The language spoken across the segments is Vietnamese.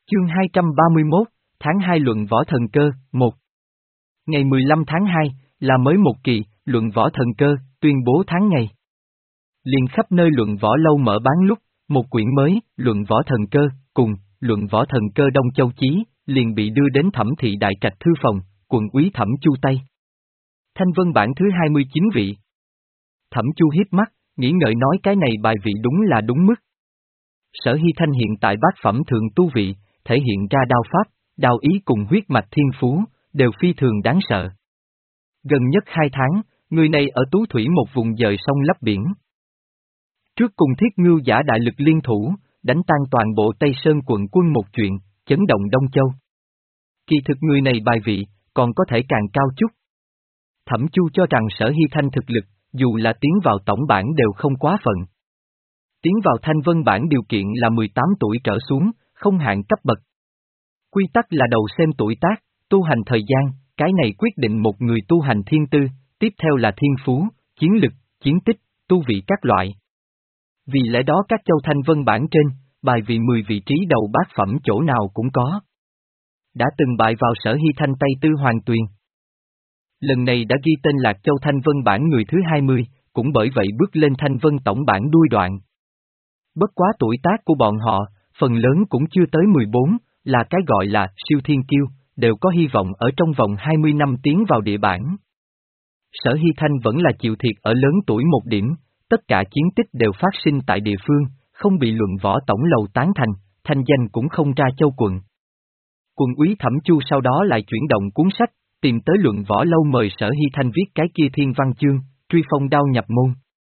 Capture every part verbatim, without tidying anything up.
Chương hai trăm ba mươi mốt, tháng hai luận võ thần cơ, một. Ngày mười lăm tháng hai, là mới một kỳ, luận võ thần cơ, tuyên bố tháng ngày. Liền khắp nơi luận võ lâu mở bán lúc, một quyển mới, luận võ thần cơ, cùng, luận võ thần cơ Đông Châu Chí, liền bị đưa đến Thẩm thị đại trạch thư phòng, quận úy Thẩm Chu Tây. Thanh vân bản thứ hai mươi chín vị. Thẩm Chu hiếp mắt, nghĩ ngợi nói cái này bài vị đúng là đúng mức. Sở Hy Thanh hiện tại bát phẩm thượng tu vị, thể hiện ra đao pháp, đao ý cùng huyết mạch thiên phú, đều phi thường đáng sợ. Gần nhất hai tháng, người này ở Tú Thủy một vùng dời sông lấp biển. Trước cùng Thiết Ngưu giả đại lực liên thủ, đánh tan toàn bộ Tây Sơn quận quân một chuyện, chấn động Đông Châu. Kỳ thực người này bài vị, còn có thể càng cao chút. Thẩm Chu cho rằng Sở Hy Thanh thực lực, dù là tiến vào tổng bản đều không quá phận. Tiến vào thanh vân bản điều kiện là mười tám tuổi trở xuống, không hạn cấp bậc. Quy tắc là đầu xem tuổi tác, tu hành thời gian, cái này quyết định một người tu hành thiên tư, tiếp theo là thiên phú, chiến lực, chiến tích, tu vị các loại. Vì lẽ đó các châu thanh vân bản trên, bài vị mười vị trí đầu bát phẩm chỗ nào cũng có. Đã từng bại vào Sở Hy Thanh Tây Tư Hoàng Tuyền. Lần này đã ghi tên Lạc Châu Thanh Vân bản người thứ hai mươi, cũng bởi vậy bước lên Thanh Vân tổng bản đuôi đoạn. Bất quá tuổi tác của bọn họ, phần lớn cũng chưa tới mười bốn, là cái gọi là siêu thiên kiêu, đều có hy vọng ở trong vòng hai mươi năm tiến vào địa bản. Sở Hy Thanh vẫn là chịu thiệt ở lớn tuổi một điểm, tất cả chiến tích đều phát sinh tại địa phương, không bị luận võ tổng lầu tán thành, thanh danh cũng không ra châu quận. Quận úy Thẩm Chu sau đó lại chuyển động cuốn sách, tìm tới luận võ lâu mời Sở Hy Thanh viết cái kia thiên văn chương, truy phong đao nhập môn.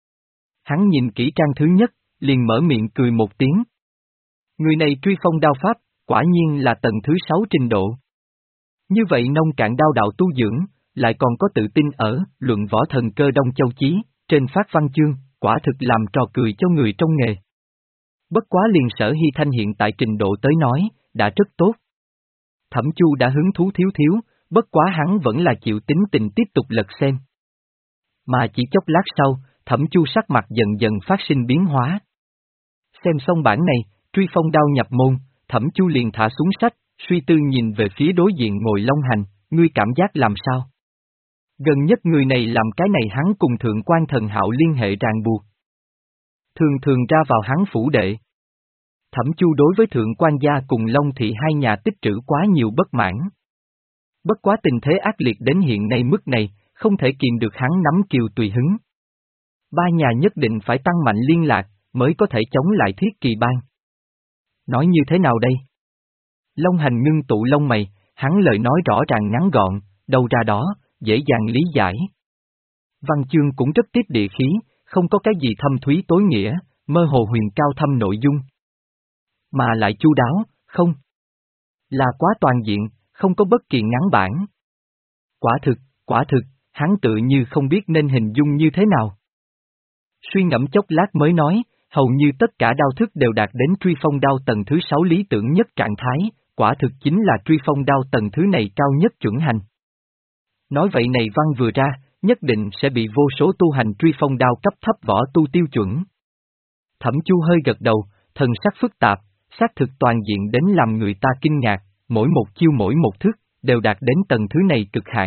Hắn nhìn kỹ trang thứ nhất, liền mở miệng cười một tiếng. Người này truy phong đao pháp, quả nhiên là tầng thứ sáu trình độ. Như vậy nông cạn đao đạo tu dưỡng, lại còn có tự tin ở luận võ thần cơ Đông Châu Chí, trên phát văn chương, quả thực làm trò cười cho người trong nghề. Bất quá liền Sở Hy Thanh hiện tại trình độ tới nói, đã rất tốt. Thẩm Chu đã hứng thú thiếu thiếu, bất quá hắn vẫn là chịu tính tình tiếp tục lật xem. Mà chỉ chốc lát sau, Thẩm Chu sắc mặt dần dần phát sinh biến hóa. Xem xong bản này, truy phong đao nhập môn, Thẩm Chu liền thả xuống sách, suy tư nhìn về phía đối diện ngồi Long Hành, ngươi cảm giác làm sao? Gần nhất người này làm cái này hắn cùng thượng quan thần hạo liên hệ ràng buộc. Thường thường ra vào hắn phủ đệ. Thẩm Chu đối với thượng quan gia cùng Long thị hai nhà tích trữ quá nhiều bất mãn. Bất quá tình thế ác liệt đến hiện nay mức này, không thể kìm được hắn nắm kiều tùy hứng. Ba nhà nhất định phải tăng mạnh liên lạc, mới có thể chống lại Thiết Kỳ Bang. Nói như thế nào đây? Long Hành ngưng tụ lông mày, hắn lời nói rõ ràng ngắn gọn, đâu ra đó, dễ dàng lý giải. Văn chương cũng rất tiếp địa khí, không có cái gì thâm thúy tối nghĩa, mơ hồ huyền cao thâm nội dung. Mà lại chu đáo, không? Là quá toàn diện, không có bất kỳ ngắn bản. Quả thực, quả thực, hắn tự như không biết nên hình dung như thế nào. Suy ngẫm chốc lát mới nói, hầu như tất cả đao thức đều đạt đến truy phong đao tầng thứ sáu lý tưởng nhất trạng thái, quả thực chính là truy phong đao tầng thứ này cao nhất chuẩn hành. Nói vậy này văn vừa ra, nhất định sẽ bị vô số tu hành truy phong đao cấp thấp võ tu tiêu chuẩn. Thẩm Chu hơi gật đầu, thần sắc phức tạp, xác thực toàn diện đến làm người ta kinh ngạc, mỗi một chiêu mỗi một thức, đều đạt đến tầng thứ này cực hạn.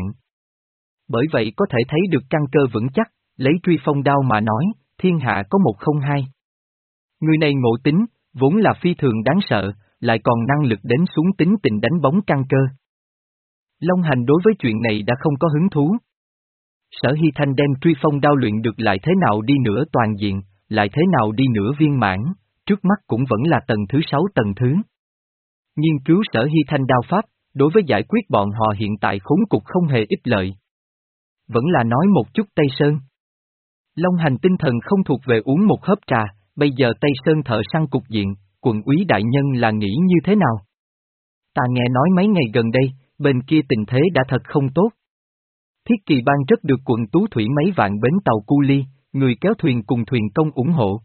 Bởi vậy có thể thấy được căn cơ vững chắc, lấy truy phong đao mà nói, thiên hạ có một không hai. Người này ngộ tính, vốn là phi thường đáng sợ, lại còn năng lực đến xuống tính tình đánh bóng căn cơ. Long Hành đối với chuyện này đã không có hứng thú. Sở Hy Thanh đem truy phong đao luyện được lại thế nào đi nữa toàn diện, lại thế nào đi nữa viên mãn, trước mắt cũng vẫn là tầng thứ sáu tầng thứ. Nghiên cứu Sở Hy Thanh đao pháp, đối với giải quyết bọn họ hiện tại khốn cục không hề ích lợi. Vẫn là nói một chút Tây Sơn. Long Hành tinh thần không thuộc về uống một hớp trà, bây giờ Tây Sơn thợ săn cục diện, quận úy đại nhân là nghĩ như thế nào? Ta nghe nói mấy ngày gần đây, bên kia tình thế đã thật không tốt. Thiết Kỳ Bang rất được quận Tú Thủy mấy vạn bến tàu cu ly, người kéo thuyền cùng thuyền công ủng hộ.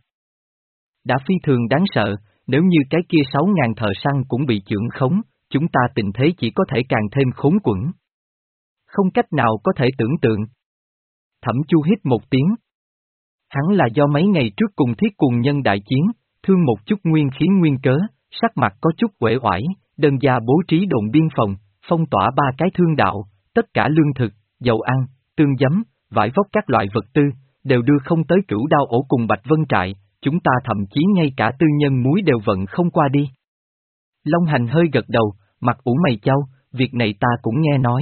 Đã phi thường đáng sợ, nếu như cái kia sáu ngàn thợ săn cũng bị chưởng khống, chúng ta tình thế chỉ có thể càng thêm khốn quẫn. Không cách nào có thể tưởng tượng. Thẩm Chu hít một tiếng. Hắn là do mấy ngày trước cùng Thiết Cuồng Nhân đại chiến, thương một chút nguyên khí nguyên cớ, sắc mặt có chút uể oải, đơn gia bố trí đồn biên phòng, phong tỏa ba cái thương đạo, tất cả lương thực, dầu ăn, tương giấm, vải vóc các loại vật tư, đều đưa không tới Cửu Đao ổ cùng Bạch Vân trại, chúng ta thậm chí ngay cả tư nhân muối đều vận không qua đi. Long Hành hơi gật đầu, mặt ủ mày chau, việc này ta cũng nghe nói.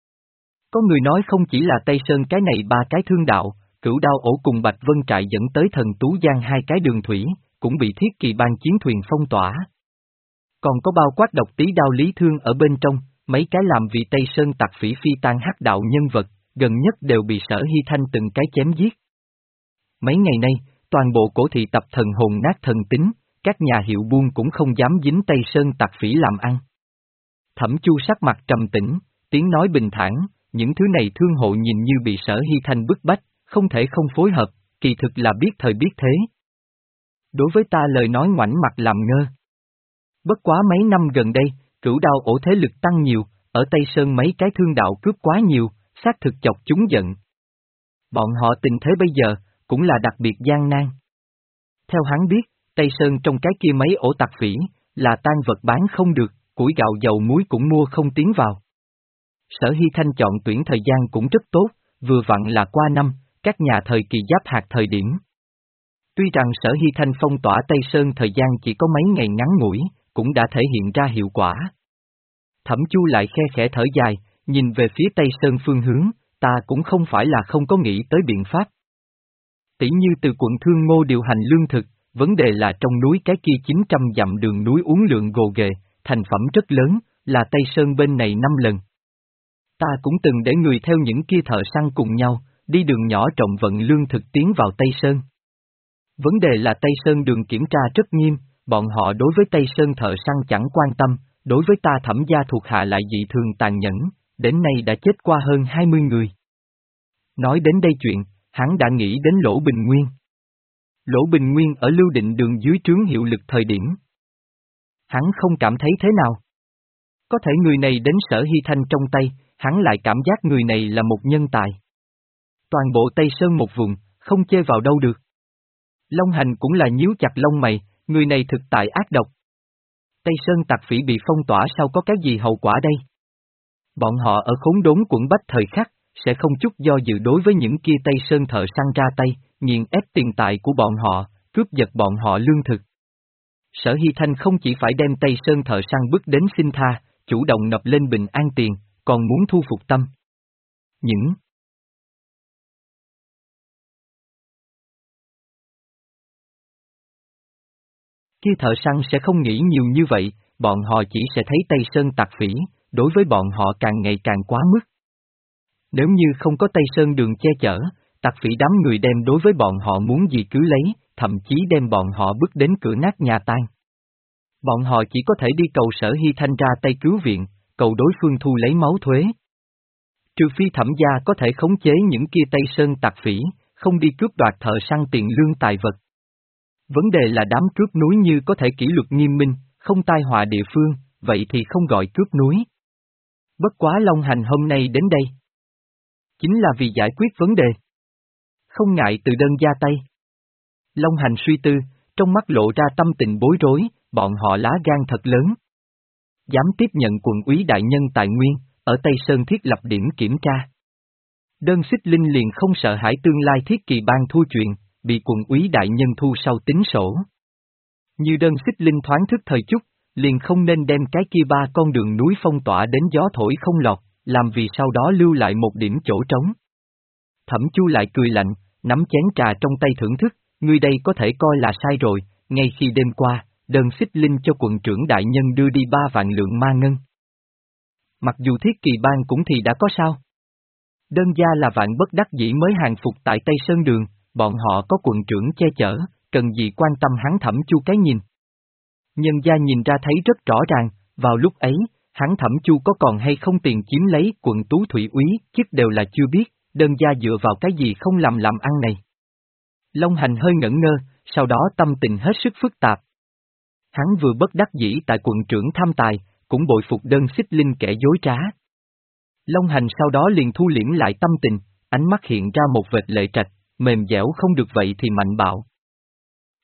Có người nói không chỉ là Tây Sơn cái này ba cái thương đạo, Cửu Đao ổ cùng Bạch Vân trại dẫn tới Thần Tú Giang hai cái đường thủy, cũng bị Thiết Kỳ Bang chiến thuyền phong tỏa. Còn có bao quát Độc Tí Đao Lý Thương ở bên trong, mấy cái làm vì Tây Sơn tặc phỉ phi tan hắc đạo nhân vật, gần nhất đều bị Sở Hy Thanh từng cái chém giết. Mấy ngày nay, toàn bộ cổ thị tập thần hồn nát thần tính, các nhà hiệu buôn cũng không dám dính Tây Sơn tặc phỉ làm ăn. Thẩm Chu sắc mặt trầm tĩnh, tiếng nói bình thản, những thứ này thương hộ nhìn như bị Sở Hy Thanh bức bách, không thể không phối hợp, kỳ thực là biết thời biết thế. Đối với ta lời nói ngoảnh mặt làm ngơ. Bất quá mấy năm gần đây, Cửu Đao ổ thế lực tăng nhiều, ở Tây Sơn mấy cái thương đạo cướp quá nhiều, xác thực chọc chúng giận. Bọn họ tình thế bây giờ, cũng là đặc biệt gian nan. Theo hắn biết, Tây Sơn trong cái kia mấy ổ tặc phỉ, là tan vật bán không được, củi gạo dầu muối cũng mua không tiến vào. Sở Hy Thanh chọn tuyển thời gian cũng rất tốt, vừa vặn là qua năm, các nhà thời kỳ giáp hạt thời điểm. Tuy rằng Sở Hy Thanh phong tỏa Tây Sơn thời gian chỉ có mấy ngày ngắn ngủi, cũng đã thể hiện ra hiệu quả. Thẩm Chu lại khe khẽ thở dài, nhìn về phía Tây Sơn phương hướng, ta cũng không phải là không có nghĩ tới biện pháp. Tỷ như từ quận Thương Ngô điều hành lương thực, vấn đề là trong núi cái kia chín trăm dặm đường núi uốn lượn gồ ghề, thành phẩm rất lớn, là Tây Sơn bên này năm lần. Ta cũng từng để người theo những kia thợ săn cùng nhau, đi đường nhỏ trọng vận lương thực tiến vào Tây Sơn. Vấn đề là Tây Sơn đường kiểm tra rất nghiêm, bọn họ đối với Tây Sơn thợ săn chẳng quan tâm, đối với ta Thẩm gia thuộc hạ lại dị thường tàn nhẫn, đến nay đã chết qua hơn hai mươi người. Nói đến đây chuyện, hắn đã nghĩ đến Lỗ Bình Nguyên. Lỗ Bình Nguyên ở Lưu Định đường dưới trướng hiệu lực thời điểm. Hắn không cảm thấy thế nào. Có thể người này đến Sở Hy Thanh trong tay, hắn lại cảm giác người này là một nhân tài. Toàn bộ Tây Sơn một vùng, không chê vào đâu được. Long Hành cũng là nhíu chặt lông mày, người này thực tại ác độc. Tây Sơn tặc phỉ bị phong tỏa sao có cái gì hậu quả đây? Bọn họ ở khốn đốn quận bách thời khắc, sẽ không chút do dự đối với những kia Tây Sơn thợ săn ra tay, nghiền ép tiền tài của bọn họ, cướp giật bọn họ lương thực. Sở Hy Thanh không chỉ phải đem Tây Sơn thợ săn bước đến xin tha, chủ động nộp lên bình an tiền, còn muốn thu phục tâm. Những kia thợ săn sẽ không nghĩ nhiều như vậy, bọn họ chỉ sẽ thấy Tây Sơn tặc phỉ, đối với bọn họ càng ngày càng quá mức. Nếu như không có Tây Sơn đường che chở, tặc phỉ đám người đem đối với bọn họ muốn gì cứ lấy, thậm chí đem bọn họ bước đến cửa nát nhà tan. Bọn họ chỉ có thể đi cầu Sở Hy Thanh ra tay cứu viện, cầu đối phương thu lấy máu thuế. Trừ phi Thẩm gia có thể khống chế những kia Tây Sơn tặc phỉ, không đi cướp đoạt thợ săn tiền lương tài vật. Vấn đề là đám cướp núi như có thể kỷ luật nghiêm minh, không tai họa địa phương, vậy thì không gọi cướp núi. Bất quá Long Hành hôm nay đến đây, chính là vì giải quyết vấn đề. Không ngại từ đơn ra tay. Long Hành suy tư, trong mắt lộ ra tâm tình bối rối, bọn họ lá gan thật lớn. Dám tiếp nhận quận úy đại nhân tài nguyên, ở Tây Sơn thiết lập điểm kiểm tra. Đơn Xích Linh liền không sợ hãi tương lai Thiết Kỳ Bang thua chuyện, bị quận úy đại nhân thu sau tính sổ. Như Đơn Xích Linh thoáng thức thời chút, liền không nên đem cái kia ba con đường núi phong tỏa đến gió thổi không lọt, làm vì sau đó lưu lại một điểm chỗ trống. Thẩm Chu lại cười lạnh, nắm chén trà trong tay thưởng thức, ngươi đây có thể coi là sai rồi, ngay khi đêm qua, Đơn Xích Linh cho quận trưởng đại nhân đưa đi ba vạn lượng ma ngân. Mặc dù Thiết Kỳ Bang cũng thì đã có sao? Đơn gia là vạn bất đắc dĩ mới hàng phục tại Tây Sơn Đường, bọn họ có quận trưởng che chở, cần gì quan tâm hắn Thẩm Chu cái nhìn. Nhân gia nhìn ra thấy rất rõ ràng, vào lúc ấy, hắn Thẩm Chu có còn hay không tiền chiếm lấy quận Tú Thủy úy, chứ đều là chưa biết, đơn gia dựa vào cái gì không làm làm ăn này. Long Hành hơi ngẩn ngơ, sau đó tâm tình hết sức phức tạp. Hắn vừa bất đắc dĩ tại quận trưởng tham tài, cũng bội phục Đơn Xích Linh kẻ dối trá. Long Hành sau đó liền thu liễm lại tâm tình, ánh mắt hiện ra một vệt lệ trạch, mềm dẻo không được vậy thì mạnh bạo.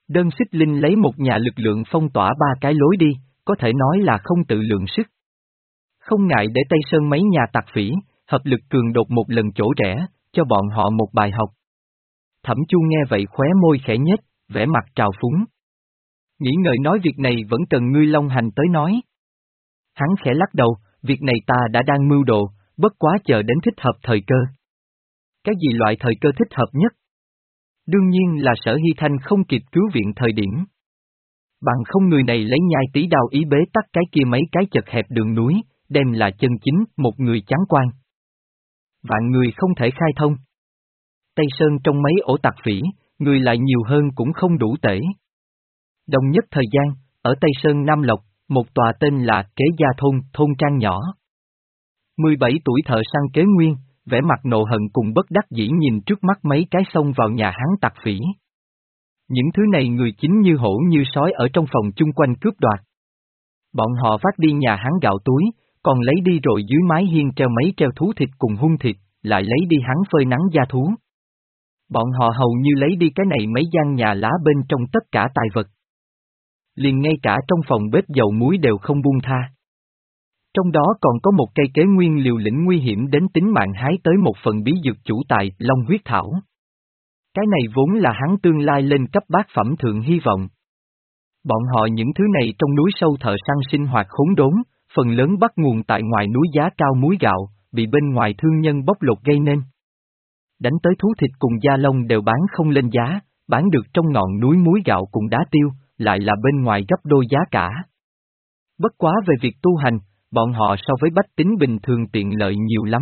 Đơn Xích Linh lấy một nhà lực lượng phong tỏa ba cái lối đi, có thể nói là không tự lượng sức. Không ngại để Tây Sơn mấy nhà tặc phỉ, hợp lực cường đột một lần chỗ rẽ, cho bọn họ một bài học. Thẩm Chu nghe vậy khóe môi khẽ nhếch, vẻ mặt trào phúng. Nghĩ ngợi nói việc này vẫn cần ngươi long hành tới nói. Hắn khẽ lắc đầu, việc này ta đã đang mưu đồ, bất quá chờ đến thích hợp thời cơ. Cái gì loại thời cơ thích hợp nhất? Đương nhiên là Sở Hy Thanh không kịp cứu viện thời điểm. Bằng không người này lấy nhai tí đao ý bế tắc cái kia mấy cái chật hẹp đường núi, đem là chân chính một người chán quan. Vạn người không thể khai thông. Tây Sơn trong mấy ổ tặc phỉ, người lại nhiều hơn cũng không đủ tể. Đồng nhất thời gian, ở Tây Sơn Nam Lộc, một tòa tên là Kế Gia Thôn, thôn trang nhỏ. mười bảy tuổi thợ săn Kế Nguyên, vẻ mặt nộ hận cùng bất đắc dĩ nhìn trước mắt mấy cái xông vào nhà hắn tặc phỉ. Những thứ này người chính như hổ như sói ở trong phòng chung quanh cướp đoạt. Bọn họ vác đi nhà hắn gạo túi, còn lấy đi rồi dưới mái hiên treo mấy treo thú thịt cùng hung thịt, lại lấy đi hắn phơi nắng da thú. Bọn họ hầu như lấy đi cái này mấy gian nhà lá bên trong tất cả tài vật. Liền ngay cả trong phòng bếp dầu muối đều không buông tha. Trong đó còn có một cây Kế Nguyên liều lĩnh nguy hiểm đến tính mạng hái tới một phần bí dược chủ tài, Long huyết thảo. Cái này vốn là hắn tương lai lên cấp bát phẩm thượng hy vọng. Bọn họ những thứ này trong núi sâu thợ săn sinh hoạt khốn đốn, phần lớn bắt nguồn tại ngoài núi giá cao muối gạo, bị bên ngoài thương nhân bóc lột gây nên. Đánh tới thú thịt cùng da lông đều bán không lên giá, bán được trong ngọn núi muối gạo cùng đá tiêu, lại là bên ngoài gấp đôi giá cả. Bất quá về việc tu hành, bọn họ so với bách tính bình thường tiện lợi nhiều lắm.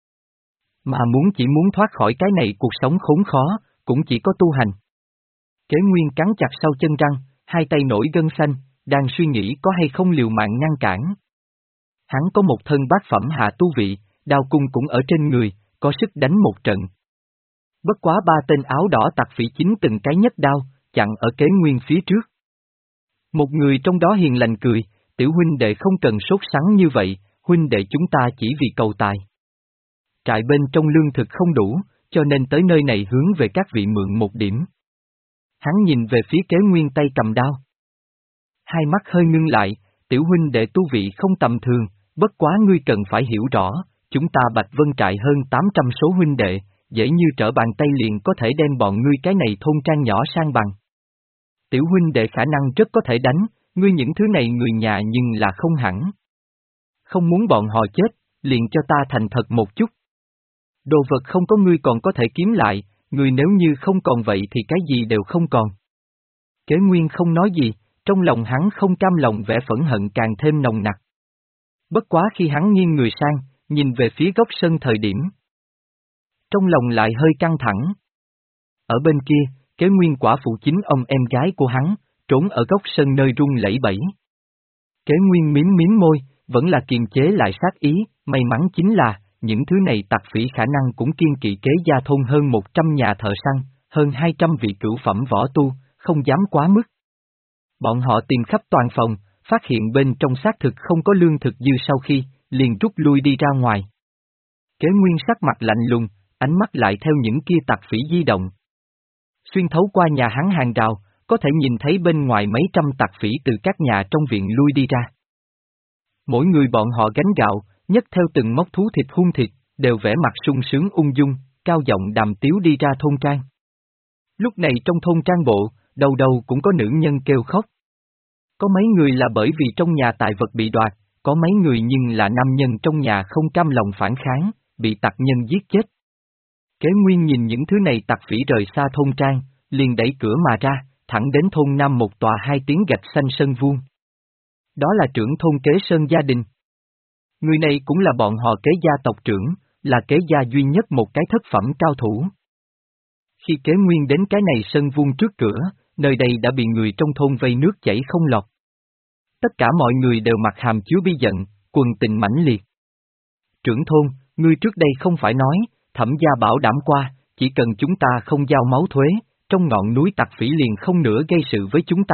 Mà muốn chỉ muốn thoát khỏi cái này cuộc sống khốn khó, cũng chỉ có tu hành. Kế Nguyên cắn chặt sau chân răng, hai tay nổi gân xanh, đang suy nghĩ có hay không liều mạng ngăn cản. Hắn có một thân bát phẩm hạ tu vị, đao cung cũng ở trên người, có sức đánh một trận. Bất quá ba tên áo đỏ tặc phỉ chính từng cái nhất đao, chặn ở Kế Nguyên phía trước. Một người trong đó hiền lành cười, tiểu huynh đệ không cần sốt sắng như vậy, huynh đệ chúng ta chỉ vì cầu tài. Trại bên trong lương thực không đủ, cho nên tới nơi này hướng về các vị mượn một điểm. Hắn nhìn về phía Kế Nguyên tay cầm đao. Hai mắt hơi ngưng lại, tiểu huynh đệ tu vị không tầm thường, bất quá ngươi cần phải hiểu rõ, chúng ta Bạch Vân trại hơn tám trăm số huynh đệ, dễ như trở bàn tay liền có thể đem bọn ngươi cái này thôn trang nhỏ sang bằng. Tiểu huynh đệ khả năng rất có thể đánh, ngươi những thứ này người nhà nhưng là không hẳn. Không muốn bọn họ chết, liền cho ta thành thật một chút. Đồ vật không có ngươi còn có thể kiếm lại, ngươi nếu như không còn vậy thì cái gì đều không còn. Kế Nguyên không nói gì, trong lòng hắn không cam lòng vẻ phẫn hận càng thêm nồng nặc. Bất quá khi hắn nghiêng người sang, nhìn về phía góc sân thời điểm. Trong lòng lại hơi căng thẳng. Ở bên kia, Kế Nguyên quả phụ chính ông em gái của hắn, trốn ở góc sân nơi rung lẩy bẩy. Kế Nguyên miếm miếm môi, vẫn là kiềm chế lại sát ý, may mắn chính là, những thứ này tặc phỉ khả năng cũng kiên kỵ Kế Gia thôn hơn một trăm nhà thợ săn, hơn hai trăm vị cửu phẩm võ tu, không dám quá mức. Bọn họ tìm khắp toàn phòng, phát hiện bên trong xác thực không có lương thực dư sau khi, liền rút lui đi ra ngoài. Kế Nguyên sắc mặt lạnh lùng, ánh mắt lại theo những kia tặc phỉ di động. Xuyên thấu qua nhà hắn hàng rào, có thể nhìn thấy bên ngoài mấy trăm tặc phỉ từ các nhà trong viện lui đi ra. Mỗi người bọn họ gánh gạo, nhấc theo từng móc thú thịt hun thịt, đều vẻ mặt sung sướng ung dung, cao giọng đàm tiếu đi ra thôn trang. Lúc này trong thôn trang bộ, đầu đầu cũng có nữ nhân kêu khóc. Có mấy người là bởi vì trong nhà tài vật bị đoạt, có mấy người nhưng là nam nhân trong nhà không cam lòng phản kháng, bị tặc nhân giết chết. Kế Nguyên nhìn những thứ này tặc phỉ rời xa thôn trang, liền đẩy cửa mà ra, thẳng đến thôn Nam một tòa hai tiếng gạch xanh sân vuông. Đó là trưởng thôn Kế Sơn gia đình. Người này cũng là bọn họ Kế gia tộc trưởng, là Kế gia duy nhất một cái thất phẩm cao thủ. Khi Kế Nguyên đến cái này sân vuông trước cửa, nơi đây đã bị người trong thôn vây nước chảy không lọt. Tất cả mọi người đều mặt hàm chứa bi giận, quần tình mãnh liệt. Trưởng thôn, ngươi trước đây không phải nói, Thẩm gia bảo đảm qua, chỉ cần chúng ta không giao máu thuế, trong ngọn núi tặc phỉ liền không nữa gây sự với chúng ta.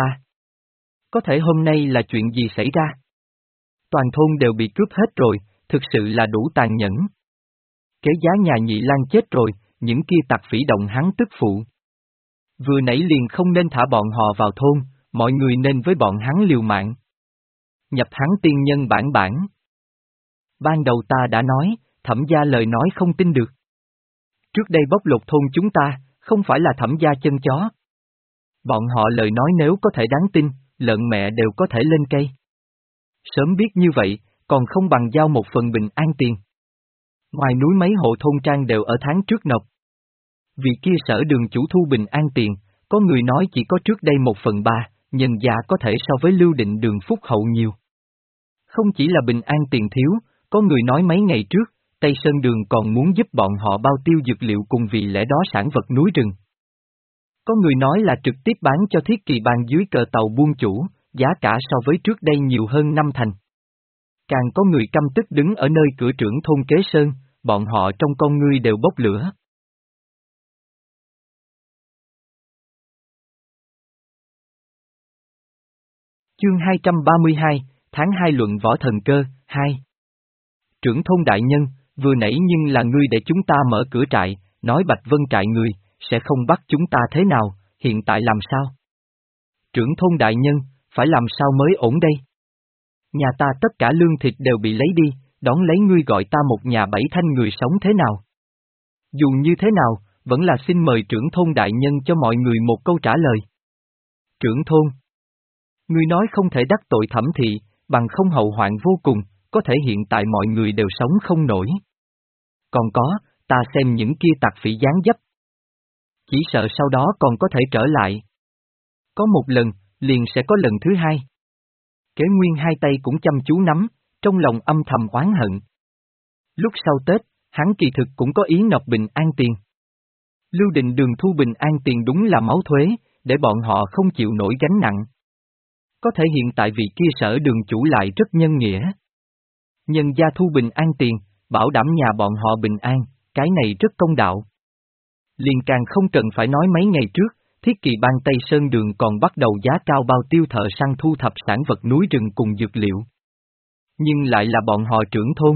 Có thể hôm nay là chuyện gì xảy ra? Toàn thôn đều bị cướp hết rồi, thực sự là đủ tàn nhẫn. Kế Giá nhà Nhị Lang chết rồi, những kia tặc phỉ động hắn tức phụ. Vừa nãy liền không nên thả bọn họ vào thôn, mọi người nên với bọn hắn liều mạng. Nhập hắn tiên nhân bản bản. Ban đầu ta đã nói, Thẩm gia lời nói không tin được. Trước đây bóc lột thôn chúng ta, không phải là Thẩm gia chân chó. Bọn họ lời nói nếu có thể đáng tin, lợn mẹ đều có thể lên cây. Sớm biết như vậy, còn không bằng giao một phần bình an tiền. Ngoài núi mấy hộ thôn trang đều ở tháng trước nộp. Vì kia sở đường chủ thu bình an tiền, có người nói chỉ có trước đây một phần ba, nhân gia có thể so với Lưu Định Đường phúc hậu nhiều. Không chỉ là bình an tiền thiếu, có người nói mấy ngày trước, Tây Sơn Đường còn muốn giúp bọn họ bao tiêu dược liệu cùng vì lẽ đó sản vật núi rừng. Có người nói là trực tiếp bán cho Thiết Kỳ Bang dưới cờ tàu buôn chủ, giá cả so với trước đây nhiều hơn năm thành. Càng có người căm tức đứng ở nơi cửa trưởng thôn Kế Sơn, bọn họ trong con ngươi đều bốc lửa. Chương hai trăm ba mươi hai, tháng hai luận võ thần cơ, hai. Trưởng thôn đại nhân, vừa nãy nhưng là ngươi để chúng ta mở cửa trại, nói Bạch Vân trại người, sẽ không bắt chúng ta thế nào, hiện tại làm sao? Trưởng thôn đại nhân, phải làm sao mới ổn đây? Nhà ta tất cả lương thịt đều bị lấy đi, đón lấy ngươi gọi ta một nhà bảy thanh người sống thế nào? Dù như thế nào, vẫn là xin mời trưởng thôn đại nhân cho mọi người một câu trả lời. Trưởng thôn. Ngươi nói không thể đắc tội Thẩm thị, bằng không hậu hoạn vô cùng, có thể hiện tại mọi người đều sống không nổi. Còn có, ta xem những kia tặc phỉ gián dấp. Chỉ sợ sau đó còn có thể trở lại. Có một lần, liền sẽ có lần thứ hai. Kế Nguyên hai tay cũng chăm chú nắm, trong lòng âm thầm oán hận. Lúc sau Tết, hắn kỳ thực cũng có ý nộp bình an tiền. Lưu Định Đường thu bình an tiền đúng là máu thuế, để bọn họ không chịu nổi gánh nặng. Có thể hiện tại vị kia sở đường chủ lại rất nhân nghĩa. Nhân gia thu bình an tiền, bảo đảm nhà bọn họ bình an, cái này rất công đạo. Liền càng không cần phải nói mấy ngày trước, Thiết Kỳ Bang Tây Sơn Đường còn bắt đầu giá cao bao tiêu thợ săn thu thập sản vật núi rừng cùng dược liệu. Nhưng lại là bọn họ trưởng thôn.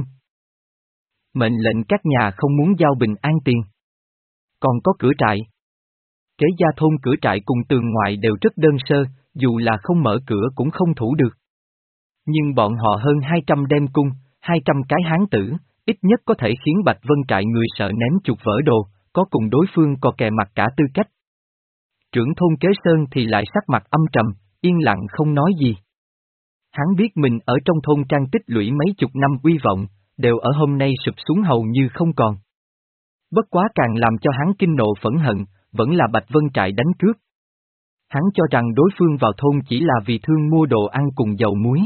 Mệnh lệnh các nhà không muốn giao bình an tiền. Còn có cửa trại. Kế gia thôn cửa trại cùng tường ngoại đều rất đơn sơ, dù là không mở cửa cũng không thủ được. Nhưng bọn họ hơn hai trăm đem cung, hai trăm cái hán tử, ít nhất có thể khiến Bạch Vân trại người sợ ném chuột vỡ đồ, có cùng đối phương có kè mặt cả tư cách. Trưởng thôn Kế Sơn thì lại sắc mặt âm trầm, yên lặng không nói gì. Hắn biết mình ở trong thôn trang tích lũy mấy chục năm uy vọng, đều ở hôm nay sụp xuống hầu như không còn. Bất quá càng làm cho hắn kinh nộ phẫn hận, vẫn là Bạch Vân trại đánh cướp. Hắn cho rằng đối phương vào thôn chỉ là vì thương mua đồ ăn cùng dầu muối.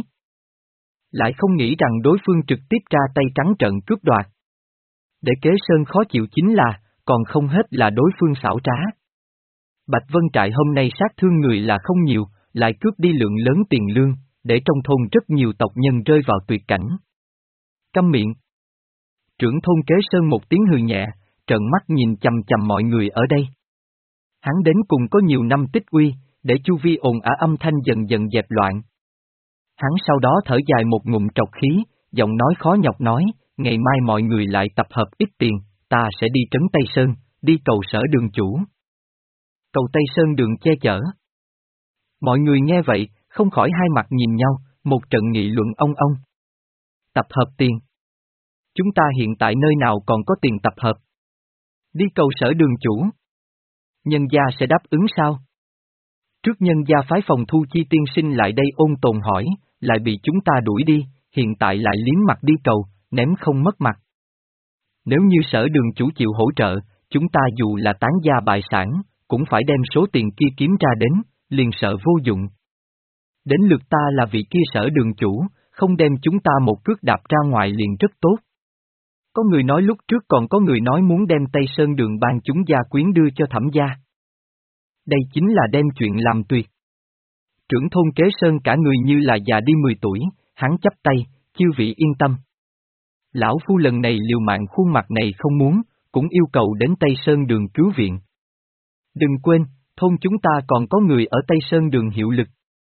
Lại không nghĩ rằng đối phương trực tiếp ra tay trắng trợn cướp đoạt. Để Kế Sơn khó chịu chính là, còn không hết là đối phương xảo trá. Bạch Vân trại hôm nay sát thương người là không nhiều, lại cướp đi lượng lớn tiền lương, để trong thôn rất nhiều tộc nhân rơi vào tuyệt cảnh. Câm miệng. Trưởng thôn Kế Sơn một tiếng hừ nhẹ, trợn mắt nhìn chằm chằm mọi người ở đây. Hắn đến cùng có nhiều năm tích uy, để chu vi ồn ả âm thanh dần dần dẹp loạn. Hắn sau đó thở dài một ngụm trọc khí, giọng nói khó nhọc nói, ngày mai mọi người lại tập hợp ít tiền, ta sẽ đi trấn Tây Sơn, đi cầu sở đường chủ. Cầu Tây Sơn đường che chở. Mọi người nghe vậy, không khỏi hai mặt nhìn nhau, một trận nghị luận ông ông. Tập hợp tiền. Chúng ta hiện tại nơi nào còn có tiền tập hợp? Đi cầu sở đường chủ. Nhân gia sẽ đáp ứng sao? Trước nhân gia phái phòng thu chi tiên sinh lại đây ôn tồn hỏi, lại bị chúng ta đuổi đi, hiện tại lại liếm mặt đi cầu, ném không mất mặt. Nếu như sở đường chủ chịu hỗ trợ, chúng ta dù là tán gia bại sản, cũng phải đem số tiền kia kiếm ra đến, liền sợ vô dụng. Đến lượt ta là vị kia sở đường chủ, không đem chúng ta một cước đạp ra ngoài liền rất tốt. Có người nói lúc trước còn có người nói muốn đem Tây Sơn đường ban chúng gia quyến đưa cho Thẩm gia. Đây chính là đem chuyện làm tuyệt. Trưởng thôn Kế Sơn cả người như là già đi mười tuổi, hắn chắp tay, chư vị yên tâm. Lão phu lần này liều mạng khuôn mặt này không muốn, cũng yêu cầu đến Tây Sơn đường cứu viện. Đừng quên, thôn chúng ta còn có người ở Tây Sơn đường hiệu lực.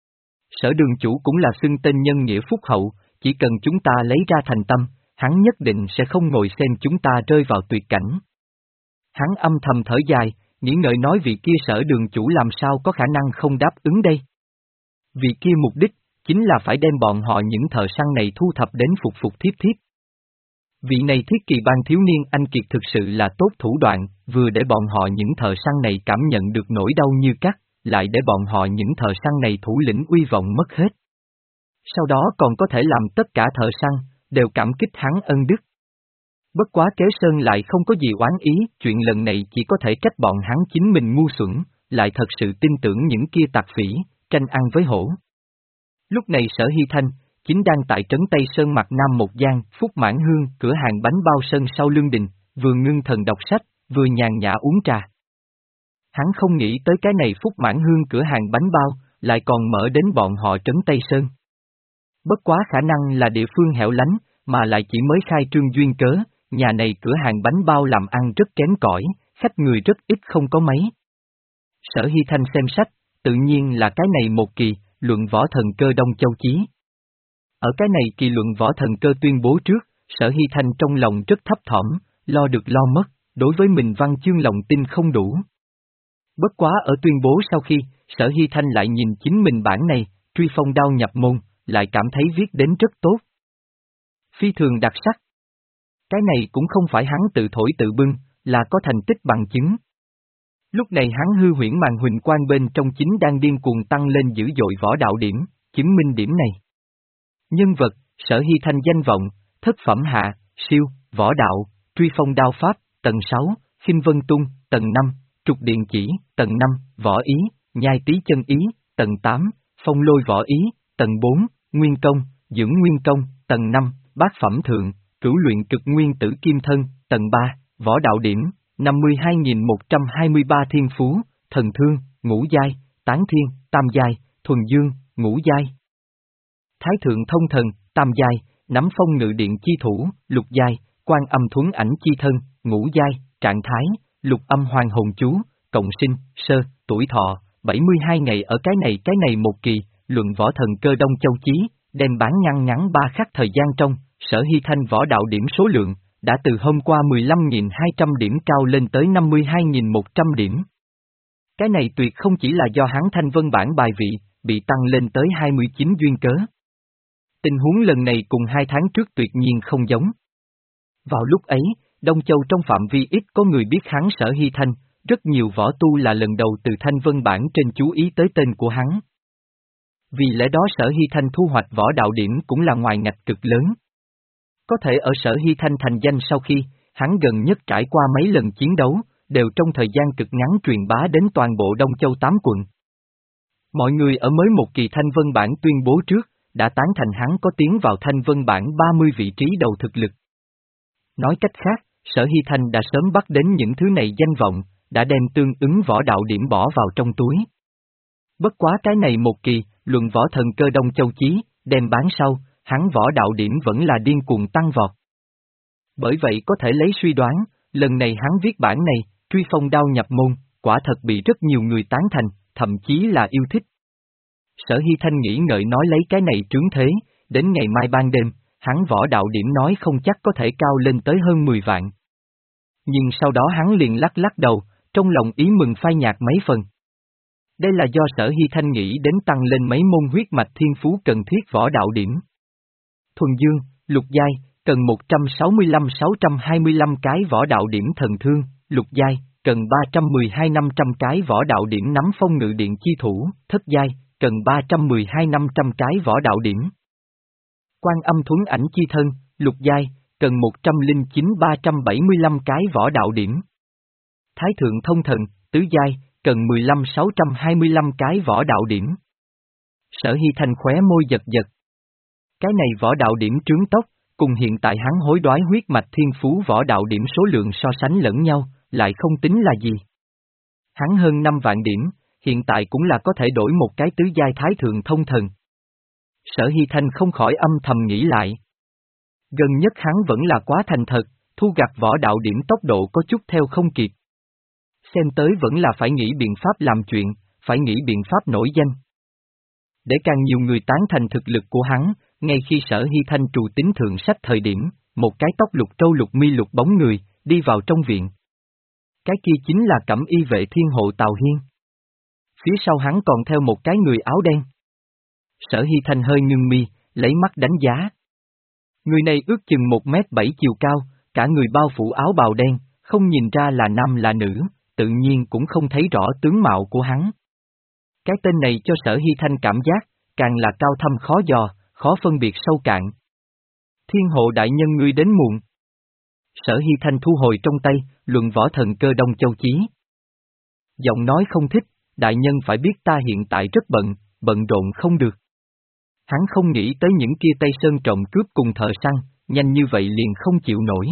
Sở đường chủ cũng là xưng tên nhân nghĩa phúc hậu, chỉ cần chúng ta lấy ra thành tâm, hắn nhất định sẽ không ngồi xem chúng ta rơi vào tuyệt cảnh. Hắn âm thầm thở dài, nghĩ ngợi nói vị kia Sở đường chủ làm sao có khả năng không đáp ứng đây. Vị kia mục đích, chính là phải đem bọn họ những thợ săn này thu thập đến phục phục thiếp thiếp. Vị này thiết kỳ ban thiếu niên anh kiệt thực sự là tốt thủ đoạn, vừa để bọn họ những thợ săn này cảm nhận được nỗi đau như cắt, lại để bọn họ những thợ săn này thủ lĩnh uy vọng mất hết. Sau đó còn có thể làm tất cả thợ săn, đều cảm kích hắn ân đức. Bất quá Kế Sơn lại không có gì oán ý, chuyện lần này chỉ có thể trách bọn hắn chính mình ngu xuẩn, lại thật sự tin tưởng những kia tặc phỉ, tranh ăn với hổ. Lúc này Sở Hy Thanh, chính đang tại trấn Tây Sơn mặt Nam một gian, Phúc Mãn Hương, cửa hàng bánh bao sân sau lương đình, vừa ngưng thần đọc sách, vừa nhàn nhã uống trà. Hắn không nghĩ tới cái này Phúc Mãn Hương cửa hàng bánh bao, lại còn mở đến bọn họ trấn Tây Sơn. Bất quá khả năng là địa phương hẻo lánh, mà lại chỉ mới khai trương duyên cớ, nhà này cửa hàng bánh bao làm ăn rất kém cỏi, khách người rất ít không có mấy. Sở Hy Thanh xem sách, tự nhiên là cái này một kỳ, luận võ thần cơ Đông Châu Chí. Ở cái này kỳ luận võ thần cơ tuyên bố trước, Sở Hy Thanh trong lòng rất thấp thỏm, lo được lo mất, đối với mình văn chương lòng tin không đủ. Bất quá ở tuyên bố sau khi, Sở Hy Thanh lại nhìn chính mình bản này, truy phong đao nhập môn, lại cảm thấy viết đến rất tốt. Phi thường đặc sắc. Cái này cũng không phải hắn tự thổi tự bưng, là có thành tích bằng chứng. Lúc này hắn hư huyễn màn huỳnh quang bên trong chính đang điên cuồng tăng lên dữ dội võ đạo điểm, chứng minh điểm này. Nhân vật, Sở Hy Thanh danh vọng, thất phẩm hạ, siêu, võ đạo, truy phong đao pháp, tầng sáu, khinh vân tung, tầng năm, trục điện chỉ, tầng năm, võ ý, nhai tí chân ý, tầng tám, phong lôi võ ý, tầng bốn, nguyên công, dưỡng nguyên công, tầng năm, bát phẩm thượng, cửu luyện cực nguyên tử kim thân, tầng ba, võ đạo điểm, năm mươi hai nghìn một trăm hai mươi ba thiên phú, thần thương, ngũ giai, tán thiên, tam giai, thuần dương, ngũ giai. Thái thượng thông thần, tam giai, nắm phong ngự điện chi thủ, lục giai, quan âm thuấn ảnh chi thân, ngũ giai, trạng thái, lục âm hoàng hồn chú, cộng sinh, sơ, tuổi thọ, bảy mươi hai ngày ở cái này cái này một kỳ, luận võ thần cơ Đông Châu Chí, đem bán ngăn ngắn ba khắc thời gian trong, Sở Hy Thanh võ đạo điểm số lượng, đã từ hôm qua mười lăm nghìn hai trăm điểm cao lên tới năm mươi hai nghìn một trăm điểm. Cái này tuyệt không chỉ là do hắn thanh vân bản bài vị, bị tăng lên tới hai mươi chín duyên cớ. Tình huống lần này cùng hai tháng trước tuyệt nhiên không giống. Vào lúc ấy, Đông Châu trong phạm vi ít có người biết hắn Sở Hy Thanh, rất nhiều võ tu là lần đầu từ thanh vân bản trên chú ý tới tên của hắn. Vì lẽ đó Sở Hy Thanh thu hoạch võ đạo điểm cũng là ngoài ngạch cực lớn. Có thể ở Sở Hy Thanh thành danh sau khi, hắn gần nhất trải qua mấy lần chiến đấu, đều trong thời gian cực ngắn truyền bá đến toàn bộ Đông Châu tám quận. Mọi người ở mới một kỳ thanh vân bản tuyên bố trước, đã tán thành hắn có tiến vào thanh vân bản ba mươi vị trí đầu thực lực. Nói cách khác, Sở Hy Thanh đã sớm bắt đến những thứ này danh vọng, đã đem tương ứng võ đạo điểm bỏ vào trong túi. Bất quá cái này một kỳ, luận võ thần cơ Đông Châu Chí, đem bán sau, hắn võ đạo điểm vẫn là điên cuồng tăng vọt. Bởi vậy có thể lấy suy đoán, lần này hắn viết bản này, truy phong đao nhập môn, quả thật bị rất nhiều người tán thành, thậm chí là yêu thích. Sở Hy Thanh nghĩ ngợi nói lấy cái này trướng thế, đến ngày mai ban đêm, hắn võ đạo điểm nói không chắc có thể cao lên tới hơn mười vạn. Nhưng sau đó hắn liền lắc lắc đầu, trong lòng ý mừng phai nhạt mấy phần. Đây là do Sở Hy Thanh nghĩ đến tăng lên mấy môn huyết mạch thiên phú cần thiết võ đạo điểm. Thuần dương, lục giai, cần một trăm sáu mươi lăm sáu trăm hai mươi lăm cái võ đạo điểm thần thương, lục giai, cần ba trăm mười hai năm trăm cái võ đạo điểm nắm phong ngự điện chi thủ, thất giai, cần ba trăm mười hai năm trăm cái võ đạo điểm. Quan âm thuấn ảnh chi thân, lục giai, cần một trăm lẻ chín ba trăm bảy mươi lăm cái võ đạo điểm. Thái thượng thông thần, tứ giai, cần mười lăm sáu trăm hai mươi lăm cái võ đạo điểm. Sở Hy Thanh khóe môi giật giật. Cái này võ đạo điểm trướng tốc, cùng hiện tại hắn hối đoái huyết mạch thiên phú võ đạo điểm số lượng so sánh lẫn nhau, lại không tính là gì. Hắn hơn năm vạn điểm, hiện tại cũng là có thể đổi một cái tứ giai thái thượng thông thần. Sở Hy Thanh không khỏi âm thầm nghĩ lại. Gần nhất hắn vẫn là quá thành thật, thu gặt võ đạo điểm tốc độ có chút theo không kịp. Xem tới vẫn là phải nghĩ biện pháp làm chuyện, phải nghĩ biện pháp nổi danh. Để càng nhiều người tán thành thực lực của hắn, ngay khi Sở Hy Thanh trù tính thượng sách thời điểm, một cái tóc lục trâu lục mi lục bóng người, đi vào trong viện. cái kia chính là Cẩm Y vệ thiên hộ Tào Hiên. Phía sau hắn còn theo một cái người áo đen. Sở Hy Thanh hơi ngưng mi, lấy mắt đánh giá. Người này ước chừng một mét bảy chiều cao, cả người bao phủ áo bào đen, không nhìn ra là nam là nữ, tự nhiên cũng không thấy rõ tướng mạo của hắn. Cái tên này cho Sở Hy Thanh cảm giác, càng là cao thâm khó dò, khó phân biệt sâu cạn. Thiên hộ đại nhân ngươi đến muộn. Sở Hy Thanh thu hồi trong tay, luận võ thần cơ Đông Châu Chí. Giọng nói không thích, đại nhân phải biết ta hiện tại rất bận, bận rộn không được. Hắn không nghĩ tới những kia Tây Sơn trộm cướp cùng thợ săn, nhanh như vậy liền không chịu nổi.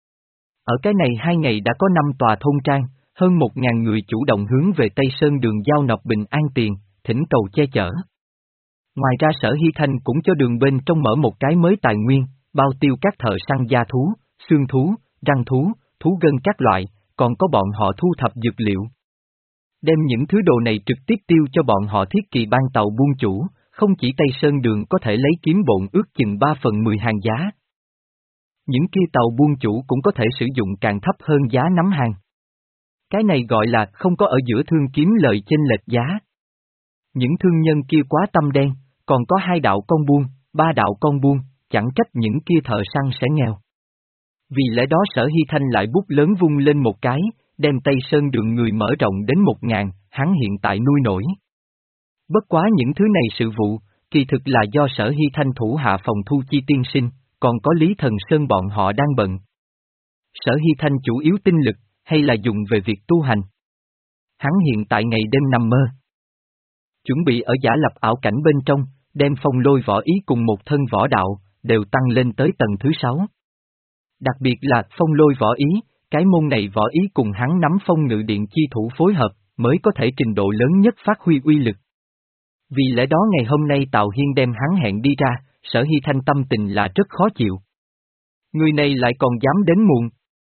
Ở cái này hai ngày đã có năm tòa thôn trang, hơn một ngàn người chủ động hướng về Tây Sơn đường giao nộp bình an tiền, thỉnh cầu che chở. Ngoài ra Sở Hy Thanh cũng cho đường bên trong mở một cái mới tài nguyên, bao tiêu các thợ săn da thú, xương thú, răng thú, thú gân các loại, còn có bọn họ thu thập dược liệu. Đem những thứ đồ này trực tiếp tiêu cho bọn họ thiết kỳ ban tàu buôn chủ, không chỉ Tây Sơn đường có thể lấy kiếm bộn ước chừng ba phần mười hàng giá. Những kia tàu buôn chủ cũng có thể sử dụng càng thấp hơn giá nắm hàng. Cái này gọi là không có ở giữa thương kiếm lợi chênh lệch giá. Những thương nhân kia quá tâm đen, còn có hai đạo con buôn, ba đạo con buôn, chẳng trách những kia thợ săn sẽ nghèo. Vì lẽ đó Sở Hy Thanh lại bút lớn vung lên một cái, đem Tây Sơn đường người mở rộng đến một ngàn, hắn hiện tại nuôi nổi. Bất quá những thứ này sự vụ, kỳ thực là do Sở Hy Thanh thủ hạ phòng thu chi tiên sinh, còn có Lý Thần Sơn bọn họ đang bận. Sở Hy Thanh chủ yếu tinh lực, hay là dùng về việc tu hành. Hắn hiện tại ngày đêm nằm mơ. Chuẩn bị ở giả lập ảo cảnh bên trong, đem phong lôi võ ý cùng một thân võ đạo, đều tăng lên tới tầng thứ sáu. Đặc biệt là phong lôi võ ý, cái môn này võ ý cùng hắn nắm phong ngự điện chi thủ phối hợp, mới có thể trình độ lớn nhất phát huy uy lực. Vì lẽ đó ngày hôm nay Tào Hiên đem hắn hẹn đi ra, Sở Hy Thanh tâm tình là rất khó chịu. Người này lại còn dám đến muộn.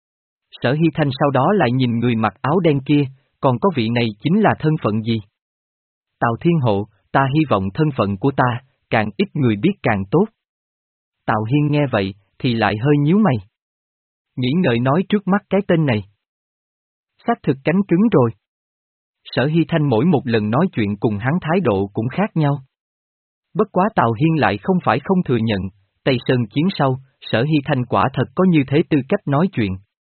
Sở Hy Thanh sau đó lại nhìn người mặc áo đen kia, còn có vị này chính là thân phận gì? Tào Thiên Hộ, ta hy vọng thân phận của ta, càng ít người biết càng tốt. Tào Hiên nghe vậy, thì lại hơi nhíu mày. Nghĩ ngợi nói trước mắt cái tên này. Xác thực cánh cứng rồi. Sở Hy Thanh mỗi một lần nói chuyện cùng hắn thái độ cũng khác nhau. Bất quá Tào Hiên lại không phải không thừa nhận, Tây Sơn chiến sau, Sở Hy Thanh quả thật có như thế tư cách nói chuyện.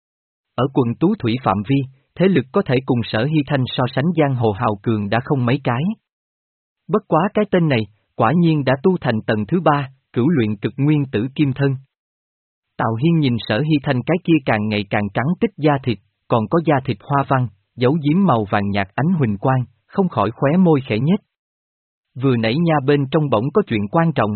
Ở quần Tú Thủy phạm vi, thế lực có thể cùng Sở Hy Thanh so sánh giang hồ hào cường đã không mấy cái. Bất quá cái tên này, quả nhiên đã tu thành tầng thứ ba, cửu luyện cực nguyên tử kim thân. Tào Hiên nhìn Sở Hy Thanh cái kia càng ngày càng trắng tích da thịt, còn có da thịt hoa văn, dấu diếm màu vàng nhạt ánh huỳnh quang, không khỏi khóe môi khẽ nhếch. Vừa nãy nha bên trong bỗng có chuyện quan trọng.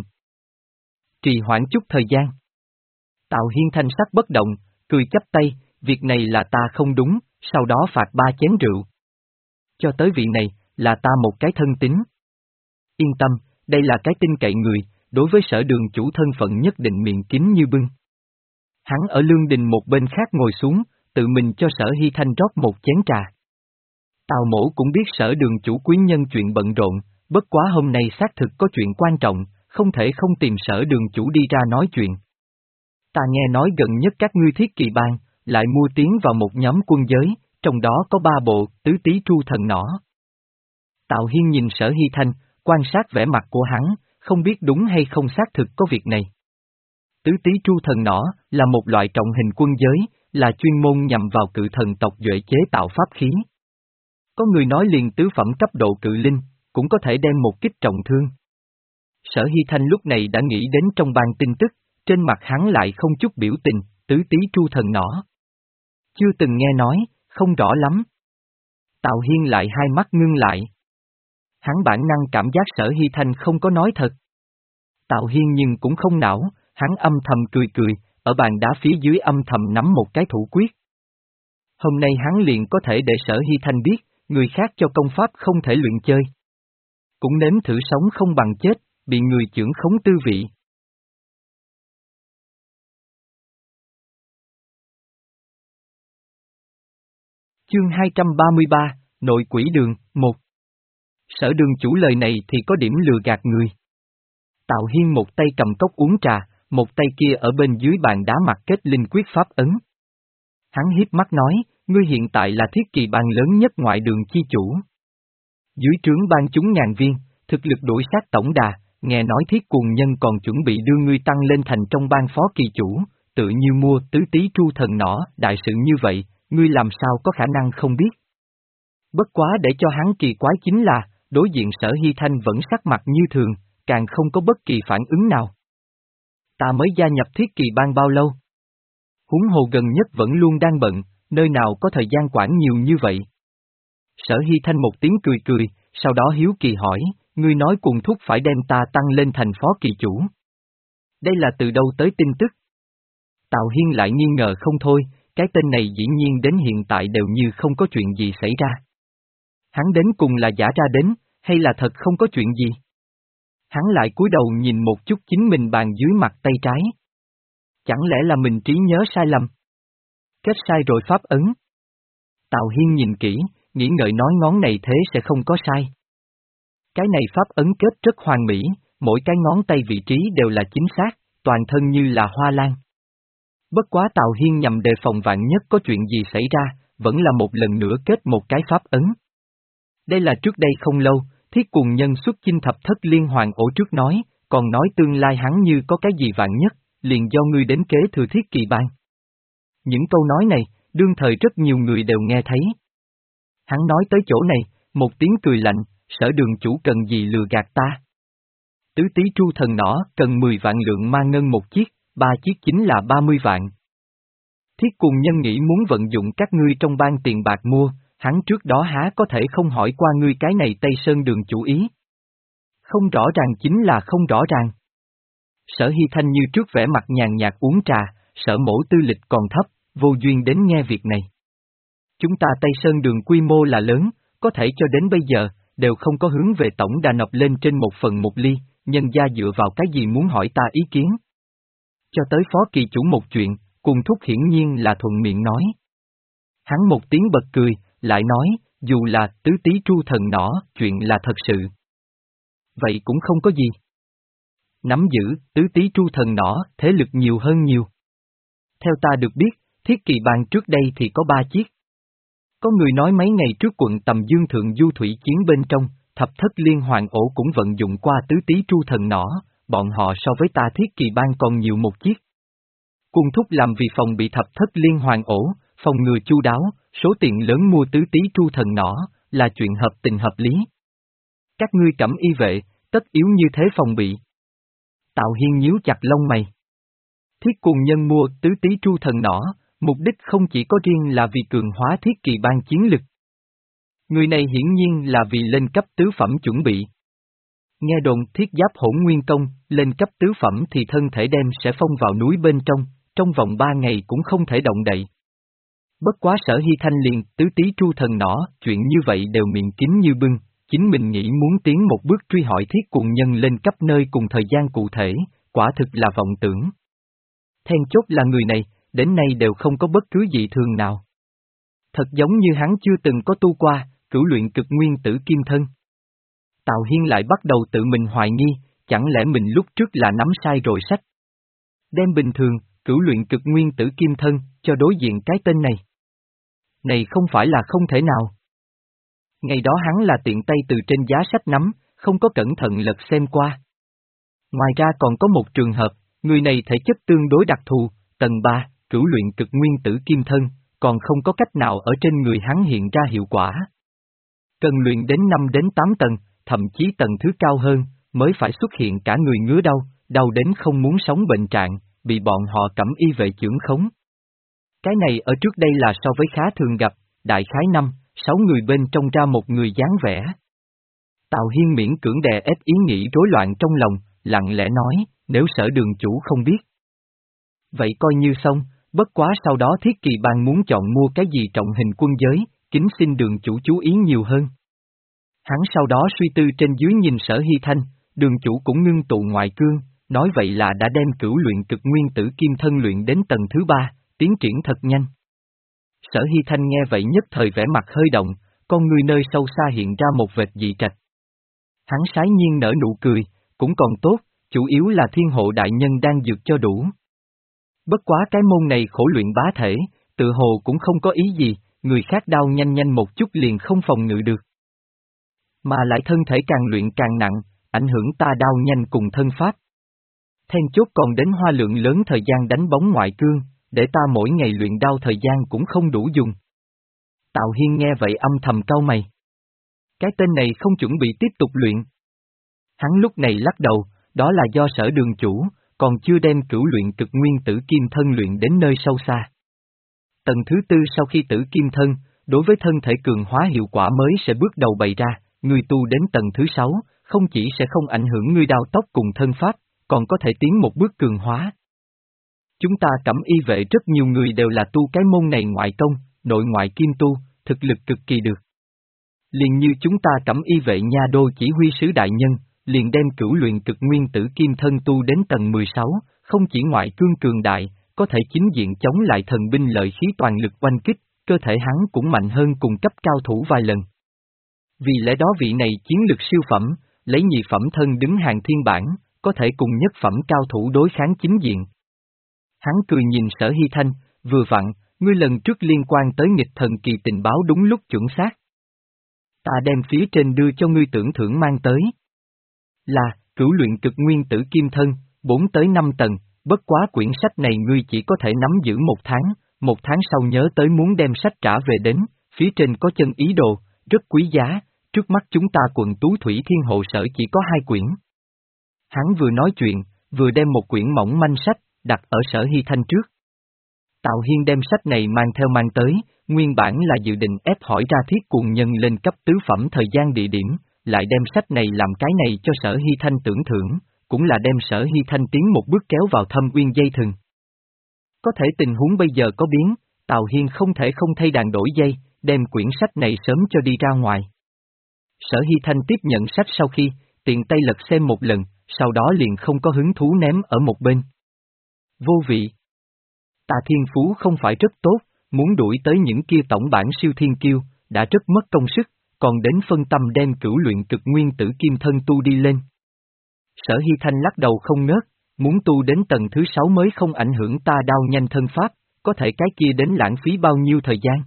Trì hoãn chút thời gian. Tào Hiên thanh sắc bất động, cười chắp tay, việc này là ta không đúng, sau đó phạt ba chén rượu. Cho tới vị này, là ta một cái thân tín. Yên tâm, đây là cái tin cậy người, đối với Sở đường chủ thân phận nhất định miệng kín như bưng. Hắn ở lương đình một bên khác ngồi xuống, tự mình cho Sở Hy Thanh rót một chén trà. Tào mổ cũng biết Sở đường chủ quý nhân chuyện bận rộn, bất quá hôm nay xác thực có chuyện quan trọng, không thể không tìm Sở đường chủ đi ra nói chuyện. Ta nghe nói gần nhất các ngươi thiết kỳ bang, lại mua tiến vào một nhóm quân giới, trong đó có ba bộ, tứ tí tru thần nỏ. Tào Hiên nhìn Sở Hy Thanh, quan sát vẻ mặt của hắn, không biết đúng hay không xác thực có việc này. Tứ tí tru thần nỏ, là một loại trọng hình quân giới, là chuyên môn nhằm vào cự thần tộc duệ chế tạo pháp khí. Có người nói liền tứ phẩm cấp độ cự linh, cũng có thể đem một kích trọng thương. Sở Hy Thanh lúc này đã nghĩ đến trong ban tin tức, trên mặt hắn lại không chút biểu tình, tứ tí tru thần nỏ. Chưa từng nghe nói, không rõ lắm. Tào Hiên lại hai mắt ngưng lại. Hắn bản năng cảm giác Sở Hy Thanh không có nói thật. Tào Hiên nhưng cũng không não, hắn âm thầm cười cười, ở bàn đá phía dưới âm thầm nắm một cái thủ quyết. Hôm nay hắn liền có thể để Sở Hy Thanh biết, người khác cho công pháp không thể luyện chơi. Cũng nếm thử sống không bằng chết, bị người chưởng khống tư vị. Chương hai trăm ba mươi ba, Nội Quỷ Đường, một. Sở đường chủ lời này thì có điểm lừa gạt người. Tào Hiên một tay cầm cốc uống trà, một tay kia ở bên dưới bàn đá mặt kết linh quyết pháp ấn. Hắn hiếp mắt nói, ngươi hiện tại là thiết kỳ bang lớn nhất ngoại đường chi chủ. Dưới trướng ban chúng ngàn viên, thực lực đuổi sát tổng đà, nghe nói thiết cuồng nhân còn chuẩn bị đưa ngươi tăng lên thành trong ban phó kỳ chủ, tự như mua tứ tí tru thần nỏ, đại sự như vậy, ngươi làm sao có khả năng không biết. Bất quá để cho hắn kỳ quái chính là, đối diện Sở Hy Thanh vẫn sắc mặt như thường, càng không có bất kỳ phản ứng nào. Ta mới gia nhập thiết kỳ bang bao lâu? Huống hồ gần nhất vẫn luôn đang bận, nơi nào có thời gian quản nhiều như vậy? Sở Hy Thanh một tiếng cười cười, sau đó hiếu kỳ hỏi, ngươi nói cùng thúc phải đem ta tăng lên thành phó kỳ chủ. Đây là từ đâu tới tin tức? Tào Hiên lại nghi ngờ không thôi, cái tên này dĩ nhiên đến hiện tại đều như không có chuyện gì xảy ra. Hắn đến cùng là giả ra đến, hay là thật không có chuyện gì? Hắn lại cúi đầu nhìn một chút chính mình bàn dưới mặt tay trái. Chẳng lẽ là mình trí nhớ sai lầm? Kết sai rồi pháp ấn. Tào Hiên nhìn kỹ, nghĩ ngợi nói ngón này thế sẽ không có sai. Cái này pháp ấn kết rất hoàn mỹ, mỗi cái ngón tay vị trí đều là chính xác, toàn thân như là hoa lan. Bất quá Tào Hiên nhằm đề phòng vạn nhất có chuyện gì xảy ra, vẫn là một lần nữa kết một cái pháp ấn. Đây là trước đây không lâu, thiết cùng nhân xuất chinh thập thất liên hoàng ổ trước nói, còn nói tương lai hắn như có cái gì vạn nhất, liền do ngươi đến kế thừa thiết kỳ bang. Những câu nói này, đương thời rất nhiều người đều nghe thấy. Hắn nói tới chỗ này, một tiếng cười lạnh, Sở đường chủ cần gì lừa gạt ta. Tứ tí tru thần nỏ cần mười vạn lượng ma ngân một chiếc, ba chiếc chính là ba mươi vạn. Thiết cùng nhân nghĩ muốn vận dụng các ngươi trong ban tiền bạc mua, hắn trước đó há có thể không hỏi qua ngươi cái này Tây Sơn đường chủ ý. Không rõ ràng chính là không rõ ràng. Sở Hy Thanh như trước vẻ mặt nhàn nhạt uống trà, Sở mổ tư lịch còn thấp, vô duyên đến nghe việc này. Chúng ta Tây Sơn đường quy mô là lớn, có thể cho đến bây giờ, đều không có hướng về tổng đà nộp lên trên một phần một ly, nhân gia dựa vào cái gì muốn hỏi ta ý kiến. Cho tới phó kỳ chủ một chuyện, cùng thúc hiển nhiên là thuận miệng nói. Hắn một tiếng bật cười, lại nói, dù là tứ tí tru thần nỏ, chuyện là thật sự. Vậy cũng không có gì. Nắm giữ, tứ tí tru thần nỏ, thế lực nhiều hơn nhiều. Theo ta được biết, thiết kỳ bang trước đây thì có ba chiếc. Có người nói mấy ngày trước quận Tầm Dương Thượng Du Thủy chiến bên trong, thập thất liên hoàng ổ cũng vận dụng qua tứ tí tru thần nỏ, bọn họ so với ta thiết kỳ bang còn nhiều một chiếc. Cung thúc làm vì phòng bị thập thất liên hoàng ổ, phòng ngừa chu đáo, số tiền lớn mua tứ tí tru thần nỏ, là chuyện hợp tình hợp lý. Các ngươi cẩm y vệ, tất yếu như thế phòng bị. Tào Hiên nhíu chặt lông mày. Thiết cùng nhân mua tứ tí tru thần nỏ, mục đích không chỉ có riêng là vì cường hóa thiết kỳ bang chiến lực. Người này hiển nhiên là vì lên cấp tứ phẩm chuẩn bị. Nghe đồn thiết giáp hỗn nguyên công, lên cấp tứ phẩm thì thân thể đem sẽ phong vào núi bên trong, trong vòng ba ngày cũng không thể động đậy. Bất quá Sở Hy Thanh liền tứ tí tru thần nỏ, chuyện như vậy đều miệng kín như bưng, chính mình nghĩ muốn tiến một bước truy hỏi thiết cùng nhân lên cấp nơi cùng thời gian cụ thể, quả thực là vọng tưởng. Then chốt là người này, đến nay đều không có bất cứ dị thường nào. Thật giống như hắn chưa từng có tu qua, cửu luyện cực nguyên tử kim thân. Tào Hiên lại bắt đầu tự mình hoài nghi, chẳng lẽ mình lúc trước là nắm sai rồi sách. Đem bình thường, cửu luyện cực nguyên tử kim thân, cho đối diện cái tên này. Này không phải là không thể nào. Ngày đó hắn là tiện tay từ trên giá sách nắm, không có cẩn thận lật xem qua. Ngoài ra còn có một trường hợp, người này thể chất tương đối đặc thù, tầng ba, cửu luyện cực nguyên tử kim thân, còn không có cách nào ở trên người hắn hiện ra hiệu quả. Cần luyện đến năm đến tám tầng, thậm chí tầng thứ cao hơn, mới phải xuất hiện cả người ngứa đau, đau đến không muốn sống bệnh trạng, bị bọn họ cẩm y vệ chưởng khống. Cái này ở trước đây là so với khá thường gặp, đại khái năm, sáu người bên trong ra một người dáng vẻ. Tào Hiên miễn cưỡng đè ép ý nghĩ rối loạn trong lòng, lặng lẽ nói, nếu Sở đường chủ không biết. Vậy coi như xong, bất quá sau đó thiết kỳ bang muốn chọn mua cái gì trọng hình quân giới, kính xin đường chủ chú ý nhiều hơn. Hắn sau đó suy tư trên dưới nhìn Sở Hy Thanh, đường chủ cũng ngưng tụ ngoại cương, nói vậy là đã đem cửu luyện cực nguyên tử kim thân luyện đến tầng thứ ba, tiến triển thật nhanh. Sở Hy Thanh nghe vậy nhất thời vẻ mặt hơi động, con người nơi sâu xa hiện ra một vệt dị trạch. Hắn sái nhiên nở nụ cười, cũng còn tốt, chủ yếu là thiên hộ đại nhân đang dược cho đủ. Bất quá cái môn này khổ luyện bá thể, tự hồ cũng không có ý gì, người khác đao nhanh nhanh một chút liền không phòng ngự được. Mà lại thân thể càng luyện càng nặng, ảnh hưởng ta đao nhanh cùng thân pháp. Then chốt còn đến hoa lượng lớn thời gian đánh bóng ngoại cương, để ta mỗi ngày luyện đao thời gian cũng không đủ dùng. Tào Hiên nghe vậy âm thầm cau mày. Cái tên này không chuẩn bị tiếp tục luyện. Hắn lúc này lắc đầu, đó là do Sở Đường chủ, còn chưa đem cửu luyện cực nguyên tử kim thân luyện đến nơi sâu xa. Tầng thứ tư sau khi tử kim thân, đối với thân thể cường hóa hiệu quả mới sẽ bước đầu bày ra, ngươi tu đến tầng thứ sáu, không chỉ sẽ không ảnh hưởng ngươi đao tốc cùng thân pháp, còn có thể tiến một bước cường hóa. Chúng ta Cẩm Y vệ rất nhiều người đều là tu cái môn này ngoại công, nội ngoại kim tu, thực lực cực kỳ được. Liền như chúng ta Cẩm Y vệ nha đô chỉ huy sứ đại nhân, liền đem cửu luyện cực nguyên tử kim thân tu đến tầng mười sáu, không chỉ ngoại cương cường đại, có thể chính diện chống lại thần binh lợi khí toàn lực oanh kích, cơ thể hắn cũng mạnh hơn cùng cấp cao thủ vài lần. Vì lẽ đó vị này chiến lực siêu phẩm, lấy nhị phẩm thân đứng hàng thiên bản, có thể cùng nhất phẩm cao thủ đối kháng chính diện. Hắn cười nhìn Sở Hy Thanh, vừa vặn, ngươi lần trước liên quan tới nghịch thần kỳ tình báo đúng lúc chuẩn xác. Ta đem phía trên đưa cho ngươi tưởng thưởng mang tới. Là, cửu luyện cực nguyên tử kim thân, bốn tới năm tầng, bất quá quyển sách này ngươi chỉ có thể nắm giữ một tháng, một tháng sau nhớ tới muốn đem sách trả về đến, phía trên có chân ý đồ, rất quý giá, trước mắt chúng ta quận Tú Thủy Thiên Hộ Sở chỉ có hai quyển. Hắn vừa nói chuyện, vừa đem một quyển mỏng manh sách, đặt ở Sở Hy Thanh trước. Tào Hiên đem sách này mang theo mang tới, nguyên bản là dự định ép hỏi ra thiết cuồng nhân lên cấp tứ phẩm thời gian địa điểm, lại đem sách này làm cái này cho Sở Hy Thanh tưởng thưởng, cũng là đem Sở Hy Thanh tiến một bước kéo vào thâm uyên dây thừng. Có thể tình huống bây giờ có biến, Tào Hiên không thể không thay đàn đổi dây, đem quyển sách này sớm cho đi ra ngoài. Sở Hy Thanh tiếp nhận sách sau khi, tiện tay lật xem một lần, sau đó liền không có hứng thú ném ở một bên. Vô vị. Ta thiên phú không phải rất tốt, muốn đuổi tới những kia tổng bản siêu thiên kiêu, đã rất mất công sức, còn đến phân tâm đem cửu luyện cực nguyên tử kim thân tu đi lên. Sở Hy Thanh lắc đầu không ngớt, muốn tu đến tầng thứ sáu mới không ảnh hưởng ta đao nhanh thân pháp, có thể cái kia đến lãng phí bao nhiêu thời gian.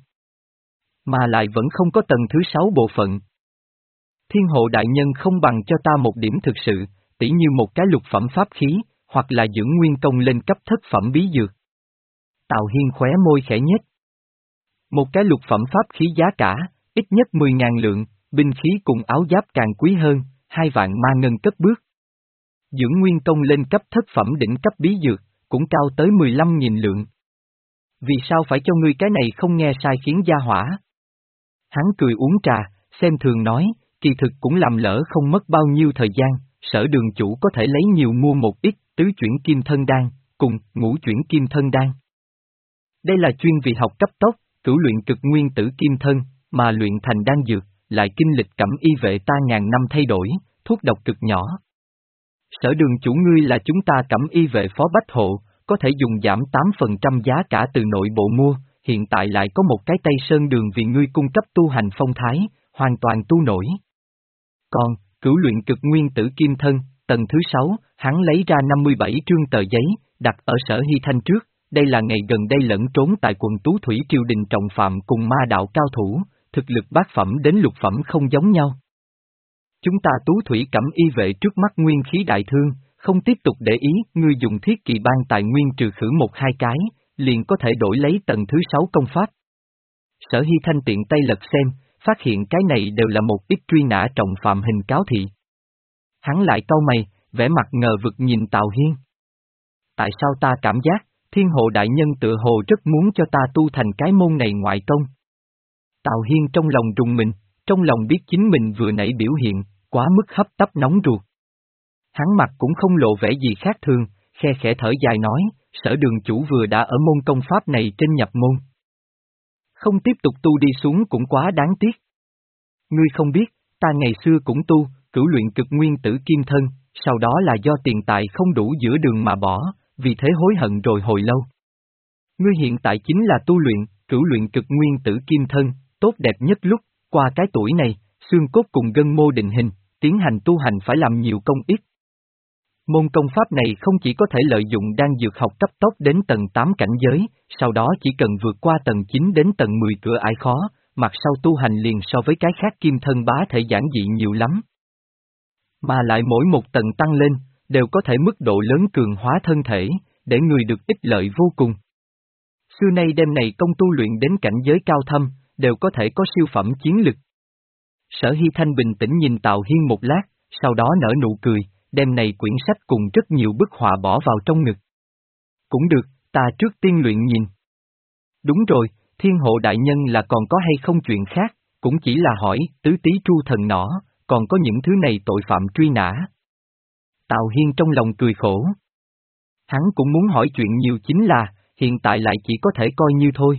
Mà lại vẫn không có tầng thứ sáu bộ phận. Thiên hộ đại nhân không bằng cho ta một điểm thực sự, tỉ như một cái lục phẩm pháp khí, hoặc là dưỡng nguyên công lên cấp thất phẩm bí dược. Tào Hiên khóe môi khẽ nhếch. Một cái lục phẩm pháp khí giá cả, ít nhất mười ngàn lượng, binh khí cùng áo giáp càng quý hơn, hai vạn ma ngân cất bước. Dưỡng nguyên công lên cấp thất phẩm đỉnh cấp bí dược, cũng cao tới mười lăm nghìn lượng. Vì sao phải cho ngươi cái này không nghe sai khiến gia hỏa? Hắn cười uống trà, xem thường nói, kỳ thực cũng làm lỡ không mất bao nhiêu thời gian, Sở đường chủ có thể lấy nhiều mua một ít tứ chuyển kim thân đan, cùng ngũ chuyển kim thân đan. Đây là chuyên vị học cấp tốc, cửu luyện cực nguyên tử kim thân, mà luyện thành đan dược, lại kinh lịch Cẩm Y vệ ta ngàn năm thay đổi, thuốc độc cực nhỏ. Sở đường chủ ngươi là chúng ta Cẩm Y vệ phó bách hộ, có thể dùng giảm tám phần trăm giá cả từ nội bộ mua, hiện tại lại có một cái Tây Sơn đường vì ngươi cung cấp tu hành phong thái, hoàn toàn tu nổi. Còn, cửu luyện cực nguyên tử kim thân, tầng thứ sáu, hắn lấy ra năm mươi bảy trương tờ giấy, đặt ở Sở Hy Thanh trước, đây là ngày gần đây lẫn trốn tại quận Tú Thủy triều đình trọng phạm cùng ma đạo cao thủ, thực lực bát phẩm đến lục phẩm không giống nhau. Chúng ta Tú Thủy Cẩm Y vệ trước mắt nguyên khí đại thương, không tiếp tục để ý, ngươi dùng thiết kỳ ban tài nguyên trừ khử một hai cái, liền có thể đổi lấy tầng thứ sáu công pháp. Sở Hy Thanh tiện tay lật xem, phát hiện cái này đều là một ít truy nã trọng phạm hình cáo thị. Hắn lại cau mày, vẻ mặt ngờ vực nhìn Tào Hiên. Tại sao ta cảm giác, Thiên hộ đại nhân tựa hồ rất muốn cho ta tu thành cái môn này ngoại công? Tào Hiên trong lòng rùng mình, trong lòng biết chính mình vừa nãy biểu hiện, quá mức hấp tấp nóng ruột. Hắn mặt cũng không lộ vẻ gì khác thường, khe khẽ thở dài nói, Sở đường chủ vừa đã ở môn công pháp này trên nhập môn. Không tiếp tục tu đi xuống cũng quá đáng tiếc. Ngươi không biết, ta ngày xưa cũng tu, cửu luyện cực nguyên tử kim thân, sau đó là do tiền tài không đủ giữa đường mà bỏ, vì thế hối hận rồi hồi lâu. Ngươi hiện tại chính là tu luyện, cửu luyện cực nguyên tử kim thân, tốt đẹp nhất lúc, qua cái tuổi này, xương cốt cùng gân mô định hình, tiến hành tu hành phải làm nhiều công ít. Môn công pháp này không chỉ có thể lợi dụng đan dược học cấp tốc đến tầng tám cảnh giới, sau đó chỉ cần vượt qua tầng chín đến tầng mười cửa ải khó, mặt sau tu hành liền so với cái khác kim thân bá thể giản dị nhiều lắm. Mà lại mỗi một tầng tăng lên, đều có thể mức độ lớn cường hóa thân thể, để người được ích lợi vô cùng. Xưa nay đêm này công tu luyện đến cảnh giới cao thâm, đều có thể có siêu phẩm chiến lực. Sở Hy Thanh bình tĩnh nhìn Tào Hiên một lát, sau đó nở nụ cười, đem này quyển sách cùng rất nhiều bức họa bỏ vào trong ngực. Cũng được, ta trước tiên luyện nhìn. Đúng rồi, Thiên Hộ đại nhân là còn có hay không chuyện khác, cũng chỉ là hỏi, tứ tí tru thần nỏ, còn có những thứ này tội phạm truy nã. Tào Hiên trong lòng cười khổ. Hắn cũng muốn hỏi chuyện nhiều chính là, hiện tại lại chỉ có thể coi như thôi.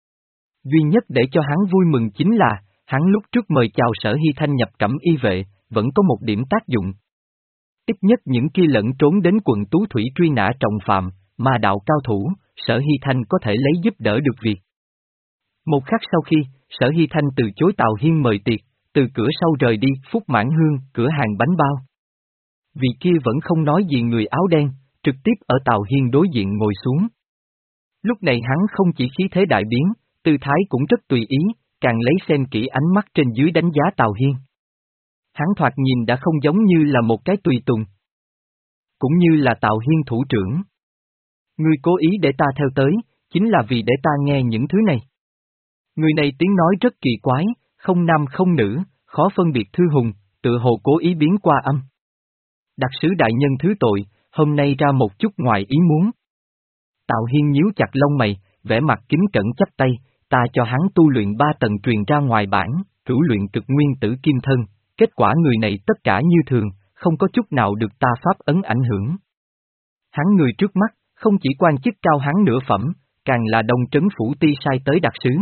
Duy nhất để cho hắn vui mừng chính là, hắn lúc trước mời chào Sở Hy Thanh nhập cẩm y vệ, vẫn có một điểm tác dụng. Ít nhất những kia lẫn trốn đến quận Tú Thủy truy nã trọng phạm, mà đạo cao thủ, Sở Hy Thanh có thể lấy giúp đỡ được việc. Một khắc sau khi, Sở Hy Thanh từ chối Tào Hiên mời tiệc, từ cửa sau rời đi, Phúc Mãn Hương, cửa hàng bánh bao. Vị kia vẫn không nói gì người áo đen, trực tiếp ở Tào Hiên đối diện ngồi xuống. Lúc này hắn không chỉ khí thế đại biến, tư thái cũng rất tùy ý, càng lấy xem kỹ ánh mắt trên dưới đánh giá Tào Hiên. Hắn thoạt nhìn đã không giống như là một cái tùy tùng. Cũng như là Tào Hiên thủ trưởng. Ngươi cố ý để ta theo tới, chính là vì để ta nghe những thứ này. Người này tiếng nói rất kỳ quái, không nam không nữ, khó phân biệt thư hùng, tự hồ cố ý biến qua âm. Đặc sứ đại nhân thứ tội, hôm nay ra một chút ngoài ý muốn. Tào Hiên nhíu chặt lông mày, vẻ mặt kính cẩn chắp tay, ta cho hắn tu luyện ba tầng truyền ra ngoài bản, cửu luyện cực nguyên tử kim thân, kết quả người này tất cả như thường, không có chút nào được ta pháp ấn ảnh hưởng. Hắn người trước mắt, không chỉ quan chức cao hắn nửa phẩm, càng là Đông Trấn Phủ Ti sai tới đặc sứ.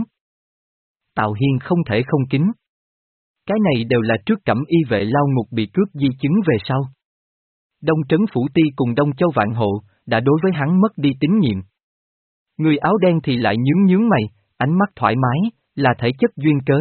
Tào Hiên không thể không kính. Cái này đều là trước cẩm y vệ lao ngục bị cướp di chứng về sau. Đông Trấn Phủ Ti cùng Đông Châu Vạn Hộ, đã đối với hắn mất đi tín nhiệm. Người áo đen thì lại nhướng nhướng mày, ánh mắt thoải mái, là thể chất duyên cớ.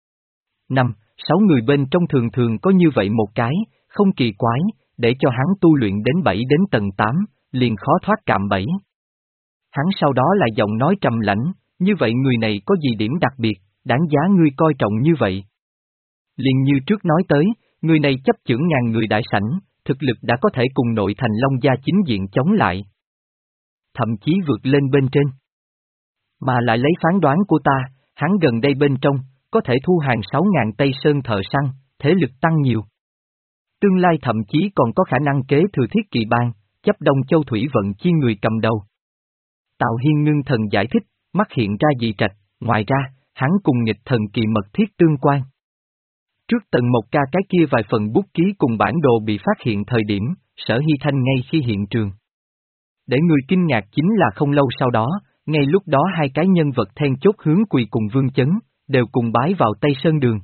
Năm, sáu người bên trong thường thường có như vậy một cái, không kỳ quái, để cho hắn tu luyện đến bảy đến tầng tám, liền khó thoát cạm bẫy. Hắn sau đó lại giọng nói trầm lãnh, như vậy người này có gì điểm đặc biệt, đáng giá ngươi coi trọng như vậy. Liền như trước nói tới, người này chấp chưởng ngàn người đại sảnh, thực lực đã có thể cùng nội thành Long Gia chính diện chống lại. Thậm chí vượt lên bên trên. Mà lại lấy phán đoán của ta, hắn gần đây bên trong, có thể thu hàng sáu ngàn Tây Sơn thợ săn, thế lực tăng nhiều. Tương lai thậm chí còn có khả năng kế thừa thiết kỳ bang, chấp Đông Châu Thủy vận chi người cầm đầu. Tào Hiên ngưng thần giải thích, mắt hiện ra dị trạch, ngoài ra, hắn cùng nghịch thần kỳ mật thiết tương quan. Trước tầng một ca cái kia vài phần bút ký cùng bản đồ bị phát hiện thời điểm, Sở Hy Thanh ngay khi hiện trường. Để người kinh ngạc chính là không lâu sau đó, ngay lúc đó hai cái nhân vật then chốt hướng quỳ cùng Vương Chấn, đều cùng bái vào Tây Sơn Đường.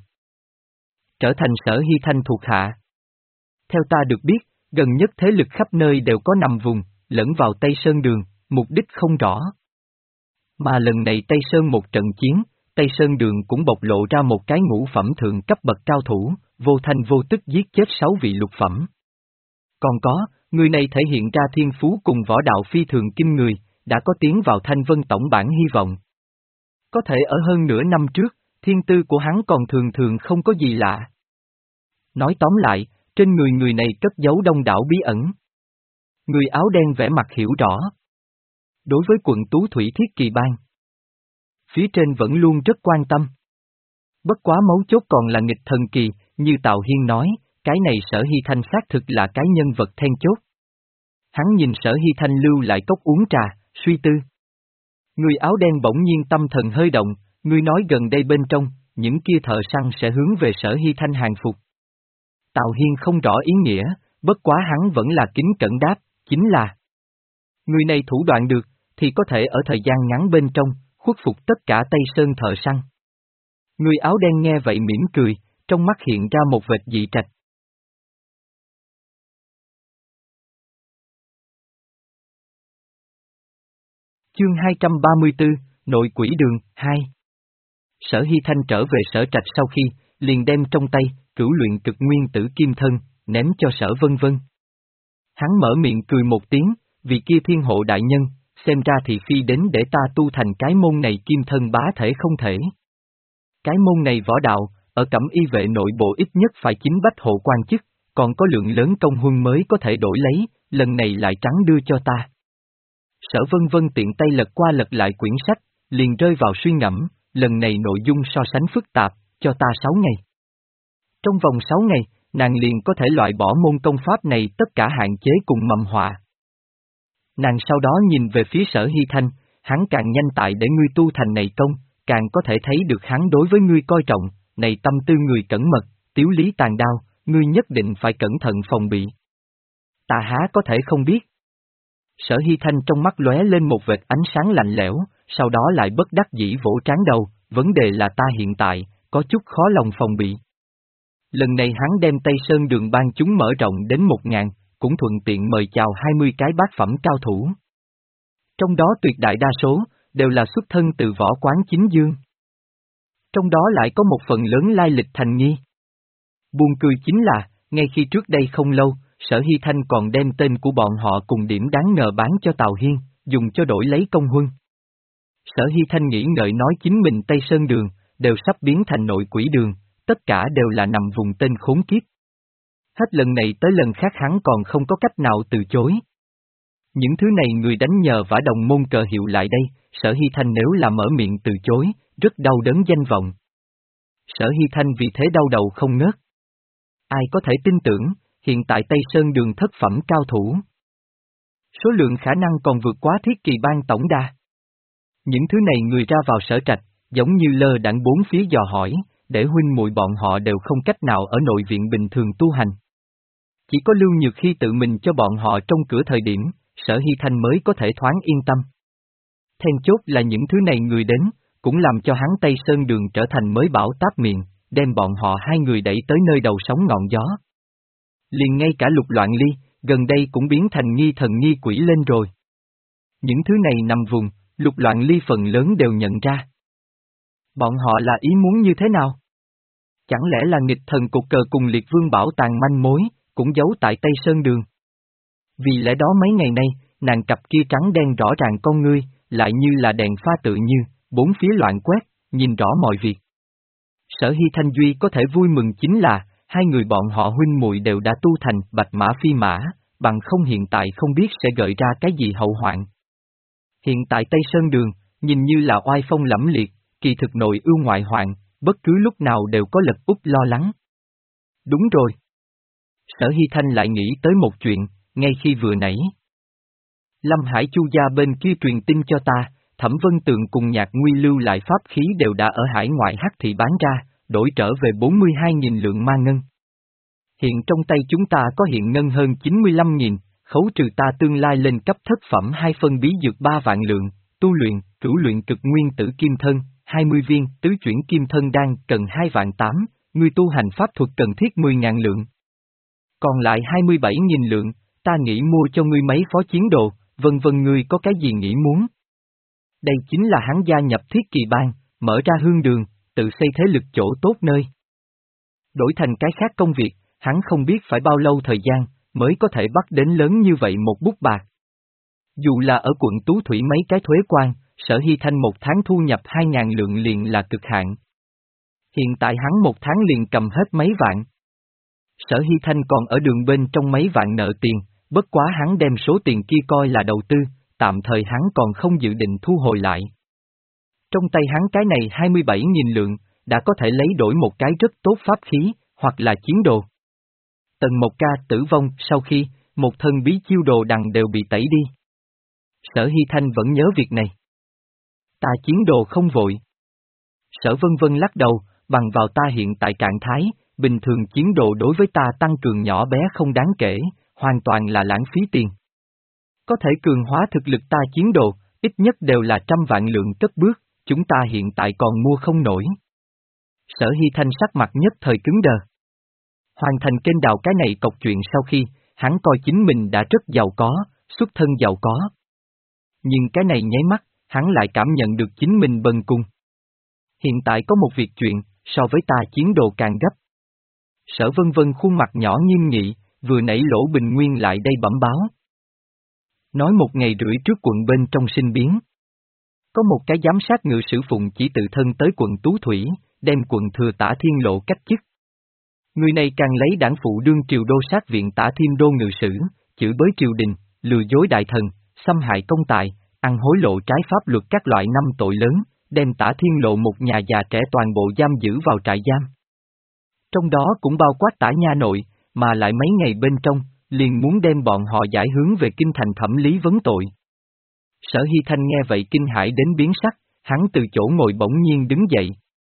Trở thành Sở Hy Thanh thuộc hạ. Theo ta được biết, gần nhất thế lực khắp nơi đều có nằm vùng, lẫn vào Tây Sơn Đường, mục đích không rõ. Mà lần này Tây Sơn một trận chiến, Tây Sơn Đường cũng bộc lộ ra một cái ngũ phẩm thượng cấp bậc cao thủ, vô thanh vô tức giết chết sáu vị lục phẩm. Còn có, người này thể hiện ra thiên phú cùng võ đạo phi thường kinh người, đã có tiến vào Thanh Vân tổng bản hy vọng. Có thể ở hơn nửa năm trước, thiên tư của hắn còn thường thường không có gì lạ. Nói tóm lại, trên người người này cất giấu đông đảo bí ẩn. Người áo đen vẽ mặt hiểu rõ. Đối với quận Tú Thủy Thiết Kỳ Bang, phía trên vẫn luôn rất quan tâm. Bất quá mấu chốt còn là nghịch thần kỳ, như Tào Hiên nói, cái này Sở Hy Thanh xác thực là cái nhân vật then chốt. Hắn nhìn Sở Hy Thanh lưu lại cốc uống trà, suy tư. Người áo đen bỗng nhiên tâm thần hơi động, người nói gần đây bên trong, những kia thợ săn sẽ hướng về Sở Hy Thanh hàng phục. Tào Hiên không rõ ý nghĩa, bất quá hắn vẫn là kính cẩn đáp, chính là người này thủ đoạn được, thì có thể ở thời gian ngắn bên trong, khuất phục tất cả Tây Sơn thợ săn. Người áo đen nghe vậy mỉm cười, trong mắt hiện ra một vệt dị trạch. Chương hai trăm ba mươi tư, Nội Quỷ Đường, hai. Sở Hy Thanh trở về sở trạch sau khi, liền đem trong tay, cửu luyện cực nguyên tử kim thân, ném cho Sở Vân Vân. Hắn mở miệng cười một tiếng, vì kia thiên hộ đại nhân, xem ra thì phi đến để ta tu thành cái môn này kim thân bá thể không thể. Cái môn này võ đạo, ở Cẩm Y vệ nội bộ ít nhất phải chính bách hộ quan chức, còn có lượng lớn công huân mới có thể đổi lấy, lần này lại trắng đưa cho ta. Sở Vân Vân tiện tay lật qua lật lại quyển sách, liền rơi vào suy ngẫm, lần này nội dung so sánh phức tạp, cho ta sáu ngày. Trong vòng sáu ngày, nàng liền có thể loại bỏ môn công pháp này tất cả hạn chế cùng mầm họa. Nàng sau đó nhìn về phía Sở Hy Thanh, hắn càng nhanh tại để ngươi tu thành này công, càng có thể thấy được hắn đối với ngươi coi trọng, này tâm tư người cẩn mật, tiếu lý tàn đao, ngươi nhất định phải cẩn thận phòng bị. Ta há có thể không biết. Sở Hy Thanh trong mắt lóe lên một vệt ánh sáng lạnh lẽo, sau đó lại bất đắc dĩ vỗ trán đầu, vấn đề là ta hiện tại, có chút khó lòng phòng bị. Lần này hắn đem Tây Sơn đường ban chúng mở rộng đến một ngàn, cũng thuận tiện mời chào hai mươi cái bát phẩm cao thủ. Trong đó tuyệt đại đa số, đều là xuất thân từ võ quán chính dương. Trong đó lại có một phần lớn lai lịch thành nghi. Buồn cười chính là, ngay khi trước đây không lâu, Sở Hy Thanh còn đem tên của bọn họ cùng điểm đáng ngờ bán cho Tào Hiên, dùng cho đổi lấy công huân. Sở Hy Thanh nghĩ ngợi nói chính mình Tây Sơn đường, đều sắp biến thành nội quỷ đường, tất cả đều là nằm vùng tên khốn kiếp. Hết lần này tới lần khác hắn còn không có cách nào từ chối. Những thứ này người đánh nhờ vả đồng môn cờ hiệu lại đây, Sở Hy Thanh nếu là mở miệng từ chối, rất đau đớn danh vọng. Sở Hy Thanh vì thế đau đầu không ngớt. Ai có thể tin tưởng, hiện tại Tây Sơn đường thất phẩm cao thủ. Số lượng khả năng còn vượt quá thiết kỳ ban tổng đa. Những thứ này người ra vào sở trạch, giống như lơ đãng bốn phía dò hỏi, để huynh muội bọn họ đều không cách nào ở nội viện bình thường tu hành. Chỉ có Lưu Nhược khi tự mình cho bọn họ trong cửa thời điểm, Sở Hy Thanh mới có thể thoáng yên tâm. Then chốt là những thứ này người đến, cũng làm cho hắn Tây Sơn đường trở thành mới bảo táp miệng, đem bọn họ hai người đẩy tới nơi đầu sóng ngọn gió. Liền ngay cả Lục Loạn Ly, gần đây cũng biến thành nghi thần nghi quỷ lên rồi. Những thứ này nằm vùng, Lục Loạn Ly phần lớn đều nhận ra. Bọn họ là ý muốn như thế nào? Chẳng lẽ là nghịch thần cục cờ cùng liệt vương bảo tàng manh mối, cũng giấu tại Tây Sơn đường? Vì lẽ đó mấy ngày nay, nàng cặp kia trắng đen rõ ràng con ngươi, lại như là đèn pha tự như, bốn phía loạn quét, nhìn rõ mọi việc. Sở Hy Thanh duy có thể vui mừng chính là, hai người bọn họ huynh muội đều đã tu thành bạch mã phi mã, bằng không hiện tại không biết sẽ gợi ra cái gì hậu hoạn. Hiện tại Tây Sơn đường, nhìn như là oai phong lẫm liệt, kỳ thực nội ưu ngoại hoạn, bất cứ lúc nào đều có lật úp lo lắng. Đúng rồi. Sở Hy Thanh lại nghĩ tới một chuyện, ngay khi vừa nãy. Lâm Hải Chu gia bên kia truyền tin cho ta, Thẩm Vân Tường cùng Nhạc Nguy lưu lại pháp khí đều đã ở hải ngoại hắc thị bán ra, đổi trở về bốn mươi hai nghìn lượng ma ngân. Hiện trong tay chúng ta có hiện ngân hơn chín mươi lăm nghìn, khấu trừ ta tương lai lên cấp thất phẩm hai phân bí dược ba vạn lượng, tu luyện, cửu luyện cực nguyên tử kim thân, hai mươi viên, tứ chuyển kim thân đan cần hai vạn tám, ngươi tu hành pháp thuật cần thiết mười ngàn lượng. Còn lại hai mươi bảy nghìn lượng, ta nghĩ mua cho ngươi mấy phó chiến đồ, vân vân ngươi có cái gì nghĩ muốn. Đây chính là hắn gia nhập thiết kỳ bang, mở ra hương đường, tự xây thế lực chỗ tốt nơi. Đổi thành cái khác công việc, hắn không biết phải bao lâu thời gian, mới có thể bắt đến lớn như vậy một bút bạc. Dù là ở quận Tú Thủy mấy cái thuế quan, Sở Hy Thanh một tháng thu nhập hai ngàn lượng liền là cực hạn. Hiện tại hắn một tháng liền cầm hết mấy vạn. Sở Hy Thanh còn ở đường bên trong mấy vạn nợ tiền, bất quá hắn đem số tiền kia coi là đầu tư, tạm thời hắn còn không dự định thu hồi lại. Trong tay hắn cái này hai mươi bảy nghìn lượng, đã có thể lấy đổi một cái rất tốt pháp khí, hoặc là chiến đồ. Tần Mộc Ca tử vong sau khi, một thân bí chiêu đồ đằng đều bị tẩy đi. Sở Hy Thanh vẫn nhớ việc này. Ta chiến đồ không vội. Sở Vân Vân lắc đầu, bằng vào ta hiện tại trạng thái, bình thường chiến đồ đối với ta tăng cường nhỏ bé không đáng kể, hoàn toàn là lãng phí tiền. Có thể cường hóa thực lực ta chiến đồ, ít nhất đều là trăm vạn lượng cất bước, chúng ta hiện tại còn mua không nổi. Sở Hy Thanh sắc mặt nhất thời cứng đờ. Hoàn thành kênh đào cái này cọc chuyện sau khi, hắn coi chính mình đã rất giàu có, xuất thân giàu có. Nhưng cái này nháy mắt, hắn lại cảm nhận được chính mình bần cùng. Hiện tại có một việc chuyện, so với ta chiến đồ càng gấp. Sở Vân Vân khuôn mặt nhỏ nghiêm nghị, vừa nãy Lỗ Bình Nguyên lại đây bẩm báo. Nói một ngày rưỡi trước quận bên trong sinh biến. Có một cái giám sát ngự sử Phụng chỉ tự thân tới quận Tú Thủy, đem quận thừa Tả Thiên Lộ cách chức. Người này càng lấy đảng phụ đương triều đô sát viện Tả Thiên Đô ngự sử, chửi bới triều đình, lừa dối đại thần, xâm hại công tài, ăn hối lộ trái pháp luật các loại năm tội lớn, đem Tả Thiên Lộ một nhà già trẻ toàn bộ giam giữ vào trại giam. Trong đó cũng bao quát Tả Nha Nội, mà lại mấy ngày bên trong, liền muốn đem bọn họ giải hướng về kinh thành thẩm lý vấn tội. Sở Hy Thanh nghe vậy kinh hãi đến biến sắc, hắn từ chỗ ngồi bỗng nhiên đứng dậy.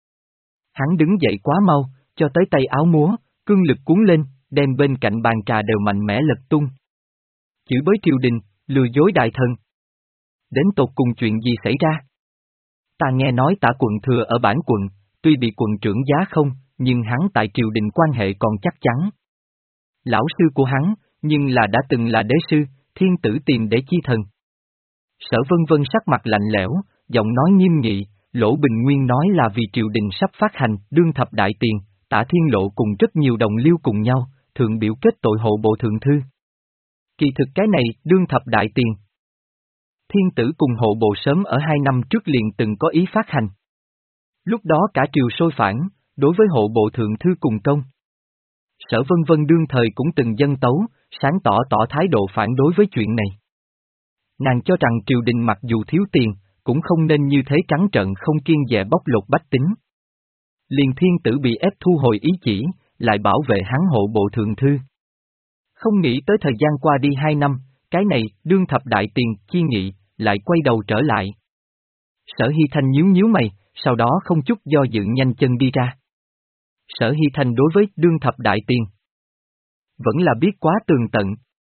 Hắn đứng dậy quá mau, cho tới tay áo múa, cương lực cuốn lên, đem bên cạnh bàn trà đều mạnh mẽ lật tung. Chửi bới triều đình, lừa dối đại thần. Đến tột cùng chuyện gì xảy ra? Ta nghe nói Tả quận thừa ở bản quận, tuy bị quận trưởng giá không, nhưng hắn tại triều đình quan hệ còn chắc chắn. Lão sư của hắn, nhưng là đã từng là đế sư, thiên tử tìm để chi thần. Sở Vân Vân sắc mặt lạnh lẽo, giọng nói nghiêm nghị, Lỗ Bình Nguyên nói là vì triều đình sắp phát hành, đương thập đại tiền, Tả Thiên Lộ cùng rất nhiều đồng liêu cùng nhau, thượng biểu kết tội hộ bộ thượng thư. Kỳ thực cái này, đương thập đại tiền. Thiên tử cùng hộ bộ sớm ở hai năm trước liền từng có ý phát hành. Lúc đó cả triều sôi phản, đối với hộ bộ thượng thư cùng công. Sở Vân Vân đương thời cũng từng dâng tấu, sáng tỏ tỏ thái độ phản đối với chuyện này. Nàng cho rằng triều đình mặc dù thiếu tiền, cũng không nên như thế trắng trợn không kiêng dè bóc lột bách tính. Liền thiên tử bị ép thu hồi ý chỉ, lại bảo vệ hắn hộ bộ thượng thư. Không nghĩ tới thời gian qua đi hai năm, cái này, đương thập đại tiền, chi nghị, lại quay đầu trở lại. Sở Hy Thanh nhíu nhíu mày, sau đó không chút do dự nhanh chân đi ra. Sở Hy Thanh đối với đương thập đại tiền vẫn là biết quá tường tận.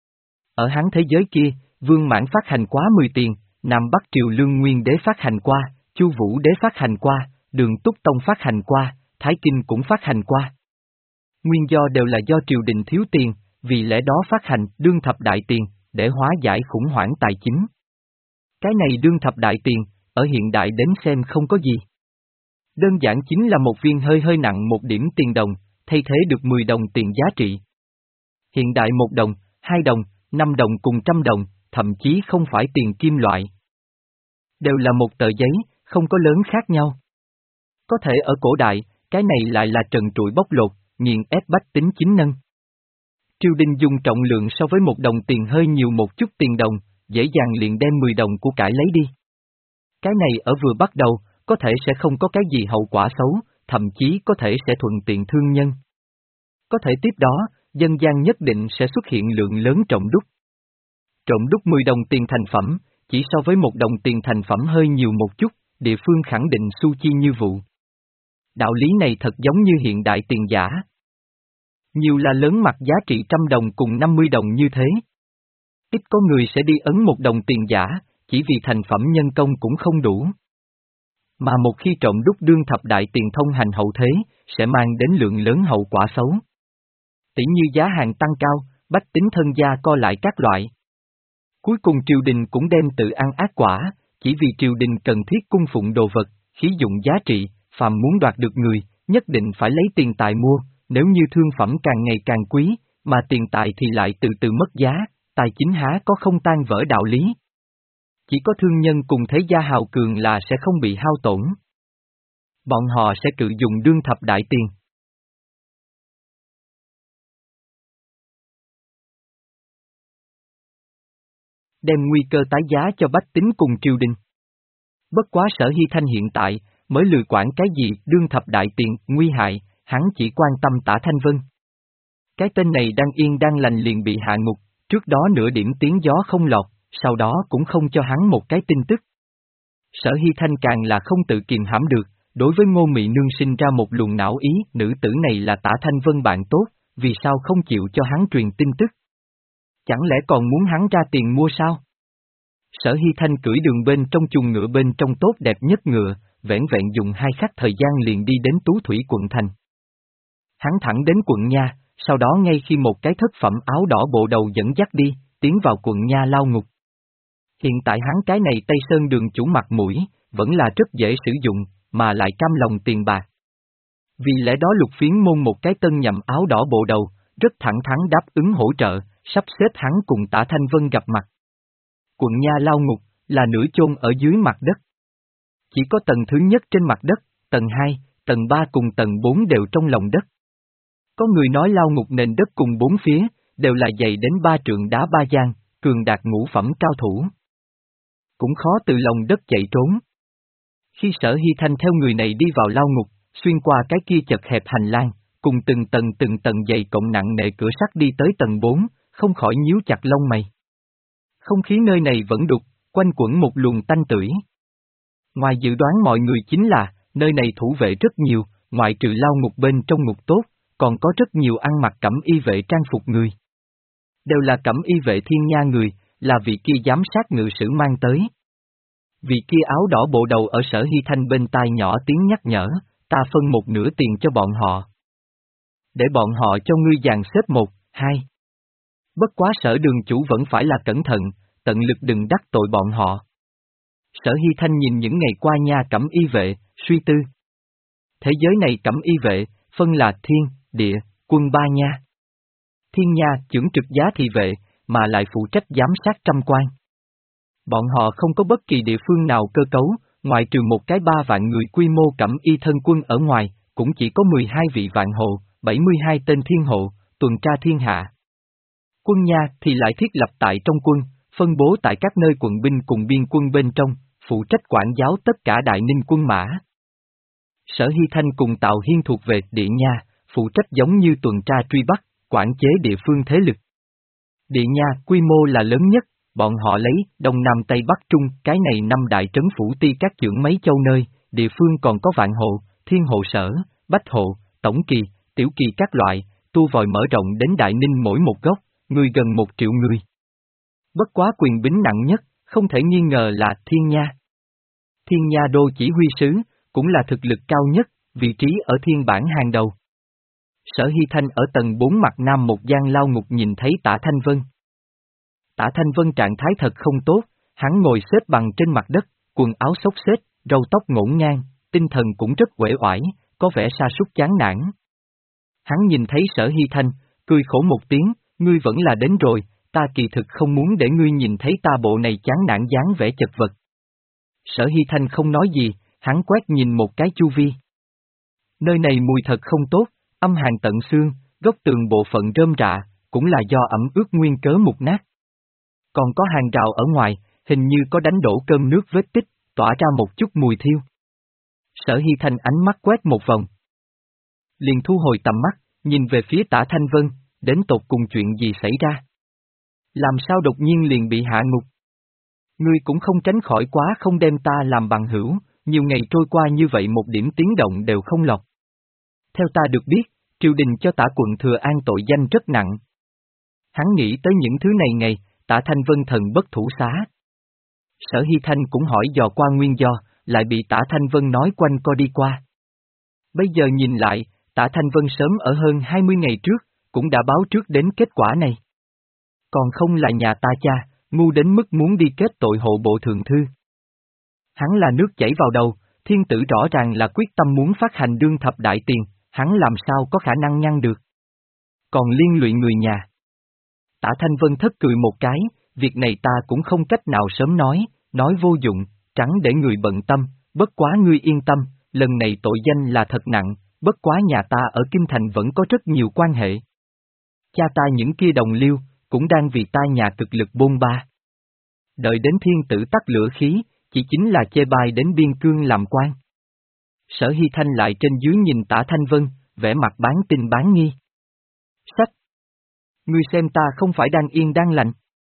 Ở hắn thế giới kia, Vương Mãn phát hành quá mười tiền, Nam Bắc Triều Lương Nguyên Đế phát hành qua, Chu Vũ Đế phát hành qua, Đường Túc Tông phát hành qua, Thái Kinh cũng phát hành qua. Nguyên do đều là do triều đình thiếu tiền, vì lẽ đó phát hành đương thập đại tiền, để hóa giải khủng hoảng tài chính. Cái này đương thập đại tiền, ở hiện đại đến xem không có gì. Đơn giản chính là một viên hơi hơi nặng một điểm tiền đồng, thay thế được mười đồng tiền giá trị. Hiện đại một đồng, hai đồng, năm đồng cùng trăm đồng, thậm chí không phải tiền kim loại. Đều là một tờ giấy, không có lớn khác nhau. Có thể ở cổ đại, cái này lại là trần trụi bóc lột, nghiền ép bách tính chính nâng. Triều đình dùng trọng lượng so với một đồng tiền hơi nhiều một chút tiền đồng, dễ dàng liền đem mười đồng của cải lấy đi. Cái này ở vừa bắt đầu, có thể sẽ không có cái gì hậu quả xấu, thậm chí có thể sẽ thuận tiện thương nhân. Có thể tiếp đó, dân gian nhất định sẽ xuất hiện lượng lớn trộm đúc. Trộm đúc mười đồng tiền thành phẩm, chỉ so với một đồng tiền thành phẩm hơi nhiều một chút, địa phương khẳng định xu chi như vụ. Đạo lý này thật giống như hiện đại tiền giả. Nhiều là lớn mặt giá trị trăm đồng cùng năm mươi đồng như thế. Ít có người sẽ đi ấn một đồng tiền giả, chỉ vì thành phẩm nhân công cũng không đủ. Mà một khi trộm đúc đương thập đại tiền thông hành hậu thế, sẽ mang đến lượng lớn hậu quả xấu. Tỉ như giá hàng tăng cao, bách tính thân gia co lại các loại. Cuối cùng triều đình cũng đem tự ăn ác quả, chỉ vì triều đình cần thiết cung phụng đồ vật, khí dụng giá trị, phàm muốn đoạt được người, nhất định phải lấy tiền tài mua, nếu như thương phẩm càng ngày càng quý, mà tiền tài thì lại từ từ mất giá, tài chính há có không tan vỡ đạo lý. Chỉ có thương nhân cùng thế gia hào cường là sẽ không bị hao tổn. Bọn họ sẽ cự dùng đương thập đại tiền. Đem nguy cơ tái giá cho bách tính cùng triều đình. Bất quá Sở Hy Thanh hiện tại, mới lười quản cái gì đương thập đại tiền, nguy hại, hắn chỉ quan tâm Tả Thanh Vân. Cái tên này đang yên đang lành liền bị hạ ngục, trước đó nửa điểm tiếng gió không lọt, sau đó cũng không cho hắn một cái tin tức. Sở Hy Thanh càng là không tự kiềm hãm được, đối với Ngô Mị Nương sinh ra một luồng não ý, nữ tử này là Tả Thanh Vân bạn tốt, vì sao không chịu cho hắn truyền tin tức? Chẳng lẽ còn muốn hắn ra tiền mua sao? Sở Hy Thanh cưỡi đường bên trong chuồng ngựa bên trong tốt đẹp nhất ngựa, vẻn vẹn dùng hai khắc thời gian liền đi đến Tú Thủy quận thành. Hắn thẳng đến quận Nha, sau đó ngay khi một cái thất phẩm áo đỏ bộ đầu dẫn dắt đi, tiến vào quận Nha lao ngục. Hiện tại hắn cái này Tây Sơn đường chủ mặt mũi, vẫn là rất dễ sử dụng, mà lại cam lòng tiền bạc. Vì lẽ đó Lục Phiến môn một cái tân nhậm áo đỏ bộ đầu, rất thẳng thắn đáp ứng hỗ trợ, sắp xếp hắn cùng Tả Thanh Vân gặp mặt. Quận Nha lao ngục, là nửa chôn ở dưới mặt đất. Chỉ có tầng thứ nhất trên mặt đất, tầng hai, tầng ba cùng tầng bốn đều trong lòng đất. Có người nói lao ngục nền đất cùng bốn phía, đều là dày đến ba trượng đá ba gian, cường đạt ngũ phẩm cao thủ. Cũng khó từ lòng đất chạy trốn. Khi Sở Hy Thanh theo người này đi vào lao ngục, xuyên qua cái kia chật hẹp hành lang, cùng từng tầng từng tầng dày cộng nặng nề cửa sắt đi tới tầng bốn, không khỏi nhíu chặt lông mày. Không khí nơi này vẫn đục, quanh quẩn một luồng tanh tưởi. Ngoài dự đoán mọi người chính là, nơi này thủ vệ rất nhiều, ngoại trừ lao ngục bên trong ngục tốt, còn có rất nhiều ăn mặc cẩm y vệ trang phục người. Đều là cẩm y vệ thiên nha người, là vị kia giám sát ngự sử mang tới. Vị kia áo đỏ bộ đầu ở Sở Hy Thanh bên tai nhỏ tiếng nhắc nhở, ta phân một nửa tiền cho bọn họ. Để bọn họ cho ngươi dàn xếp một, hai. Bất quá Sở đường chủ vẫn phải là cẩn thận, tận lực đừng đắc tội bọn họ. Sở Hy Thanh nhìn những ngày qua nha cẩm y vệ, suy tư. Thế giới này cẩm y vệ, phân là thiên, địa, quân ba nha. Thiên nha chưởng trực giá thị vệ, mà lại phụ trách giám sát trăm quan. Bọn họ không có bất kỳ địa phương nào cơ cấu, ngoại trừ một cái ba vạn người quy mô cẩm y thân quân ở ngoài, cũng chỉ có mười hai vị vạn hộ, bảy mươi hai tên thiên hộ, tuần tra thiên hạ. Quân nha thì lại thiết lập tại trong quân, phân bố tại các nơi quận binh cùng biên quân bên trong, phụ trách quản giáo tất cả đại ninh quân mã. Sở Hy Thanh cùng Tào Hiên thuộc về địa nha, phụ trách giống như tuần tra truy bắt, quản chế địa phương thế lực. Địa nha quy mô là lớn nhất, bọn họ lấy Đông Nam Tây Bắc Trung cái này năm đại trấn phủ ti các chưởng mấy châu nơi, địa phương còn có vạn hộ, thiên hộ sở, bách hộ, tổng kỳ, tiểu kỳ các loại, tu vòi mở rộng đến Đại Ninh mỗi một góc, người gần một triệu người. Bất quá quyền bính nặng nhất, không thể nghi ngờ là Thiên Nha. Thiên Nha đô chỉ huy sứ, cũng là thực lực cao nhất, vị trí ở thiên bản hàng đầu. Sở Hy Thanh ở tầng bốn mặt nam một gian lao ngục nhìn thấy Tả Thanh Vân. Tả Thanh Vân trạng thái thật không tốt, hắn ngồi xếp bằng trên mặt đất, quần áo xốc xếch, râu tóc ngổn ngang, tinh thần cũng rất uể oải, có vẻ sa sút chán nản. Hắn nhìn thấy Sở Hy Thanh, cười khổ một tiếng, ngươi vẫn là đến rồi, ta kỳ thực không muốn để ngươi nhìn thấy ta bộ này chán nản dáng vẻ chật vật. Sở Hy Thanh không nói gì, hắn quét nhìn một cái chu vi. Nơi này mùi thật không tốt, âm hàn tận xương, góc tường bộ phận rơm rạ, cũng là do ẩm ướt nguyên cớ mục nát. Còn có hàng rào ở ngoài, hình như có đánh đổ cơm nước vết tích, tỏa ra một chút mùi thiêu. Sở Hy Thanh ánh mắt quét một vòng. Liền thu hồi tầm mắt, nhìn về phía Tả Thanh Vân, đến tột cùng chuyện gì xảy ra? Làm sao đột nhiên liền bị hạ ngục? Ngươi cũng không tránh khỏi quá không đem ta làm bằng hữu, nhiều ngày trôi qua như vậy một điểm tiếng động đều không lọt. Theo ta được biết, triều đình cho Tả quận Thừa An tội danh rất nặng. Hắn nghĩ tới những thứ này ngày, Tả Thanh Vân thần bất thủ xá. Sở Hy Thanh cũng hỏi dò qua nguyên do, lại bị Tả Thanh Vân nói quanh co đi qua. Bây giờ nhìn lại, Tả Thanh Vân sớm ở hơn hai mươi ngày trước, cũng đã báo trước đến kết quả này. Còn không là nhà ta cha, ngu đến mức muốn đi kết tội hộ bộ thượng thư. Hắn là nước chảy vào đầu, thiên tử rõ ràng là quyết tâm muốn phát hành đương thập đại tiền, hắn làm sao có khả năng ngăn được. Còn liên lụy người nhà. Tả Thanh Vân thất cười một cái, việc này ta cũng không cách nào sớm nói, nói vô dụng, trắng để người bận tâm, bất quá ngươi yên tâm, lần này tội danh là thật nặng, bất quá nhà ta ở Kinh Thành vẫn có rất nhiều quan hệ. Cha ta những kia đồng liêu, cũng đang vì ta nhà cực lực bôn ba. Đợi đến thiên tử tắt lửa khí, chỉ chính là chê bai đến biên cương làm quan. Sở Hy Thanh lại trên dưới nhìn Tả Thanh Vân, vẻ mặt bán tin bán nghi. Sách! Ngươi xem ta không phải đang yên đang lành.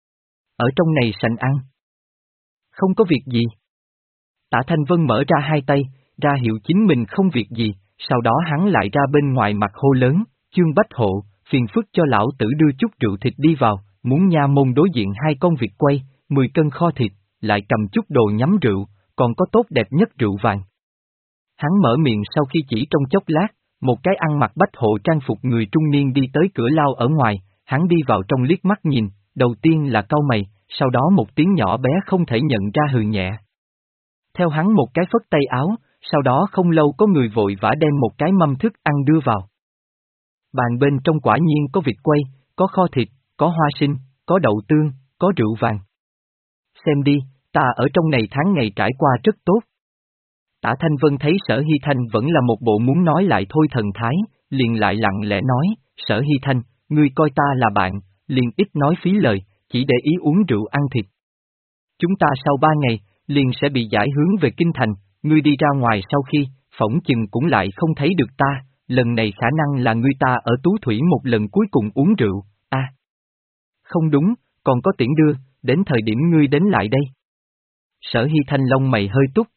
Ở trong này sành ăn. Không có việc gì. Tả Thanh Vân mở ra hai tay, ra hiệu chính mình không việc gì, sau đó hắn lại ra bên ngoài mặt hô lớn, Chương Bách Hộ, phiền phức cho lão tử đưa chút rượu thịt đi vào, muốn nha môn đối diện hai con vịt quay, mười cân kho thịt, lại cầm chút đồ nhắm rượu, còn có tốt đẹp nhất rượu vàng. Hắn mở miệng sau khi chỉ trong chốc lát, một cái ăn mặc bách hộ trang phục người trung niên đi tới cửa lao ở ngoài, hắn đi vào trong liếc mắt nhìn, đầu tiên là cau mày, sau đó một tiếng nhỏ bé không thể nhận ra hừ nhẹ. Theo hắn một cái phất tay áo, sau đó không lâu có người vội vã đem một cái mâm thức ăn đưa vào. Bàn bên trong quả nhiên có vịt quay, có kho thịt, có hoa sinh, có đậu tương, có rượu vàng. Xem đi, ta ở trong này tháng ngày trải qua rất tốt. Tả Thanh Vân thấy Sở Hy Thanh vẫn là một bộ muốn nói lại thôi thần thái, liền lại lặng lẽ nói, Sở Hy Thanh, ngươi coi ta là bạn, liền ít nói phí lời, chỉ để ý uống rượu ăn thịt. Chúng ta sau ba ngày, liền sẽ bị giải hướng về Kinh Thành, ngươi đi ra ngoài sau khi, phỏng chừng cũng lại không thấy được ta, lần này khả năng là ngươi ta ở Tú Thủy một lần cuối cùng uống rượu, a à, không đúng, còn có tiễn đưa, đến thời điểm ngươi đến lại đây. Sở Hy Thanh lông mày hơi túc.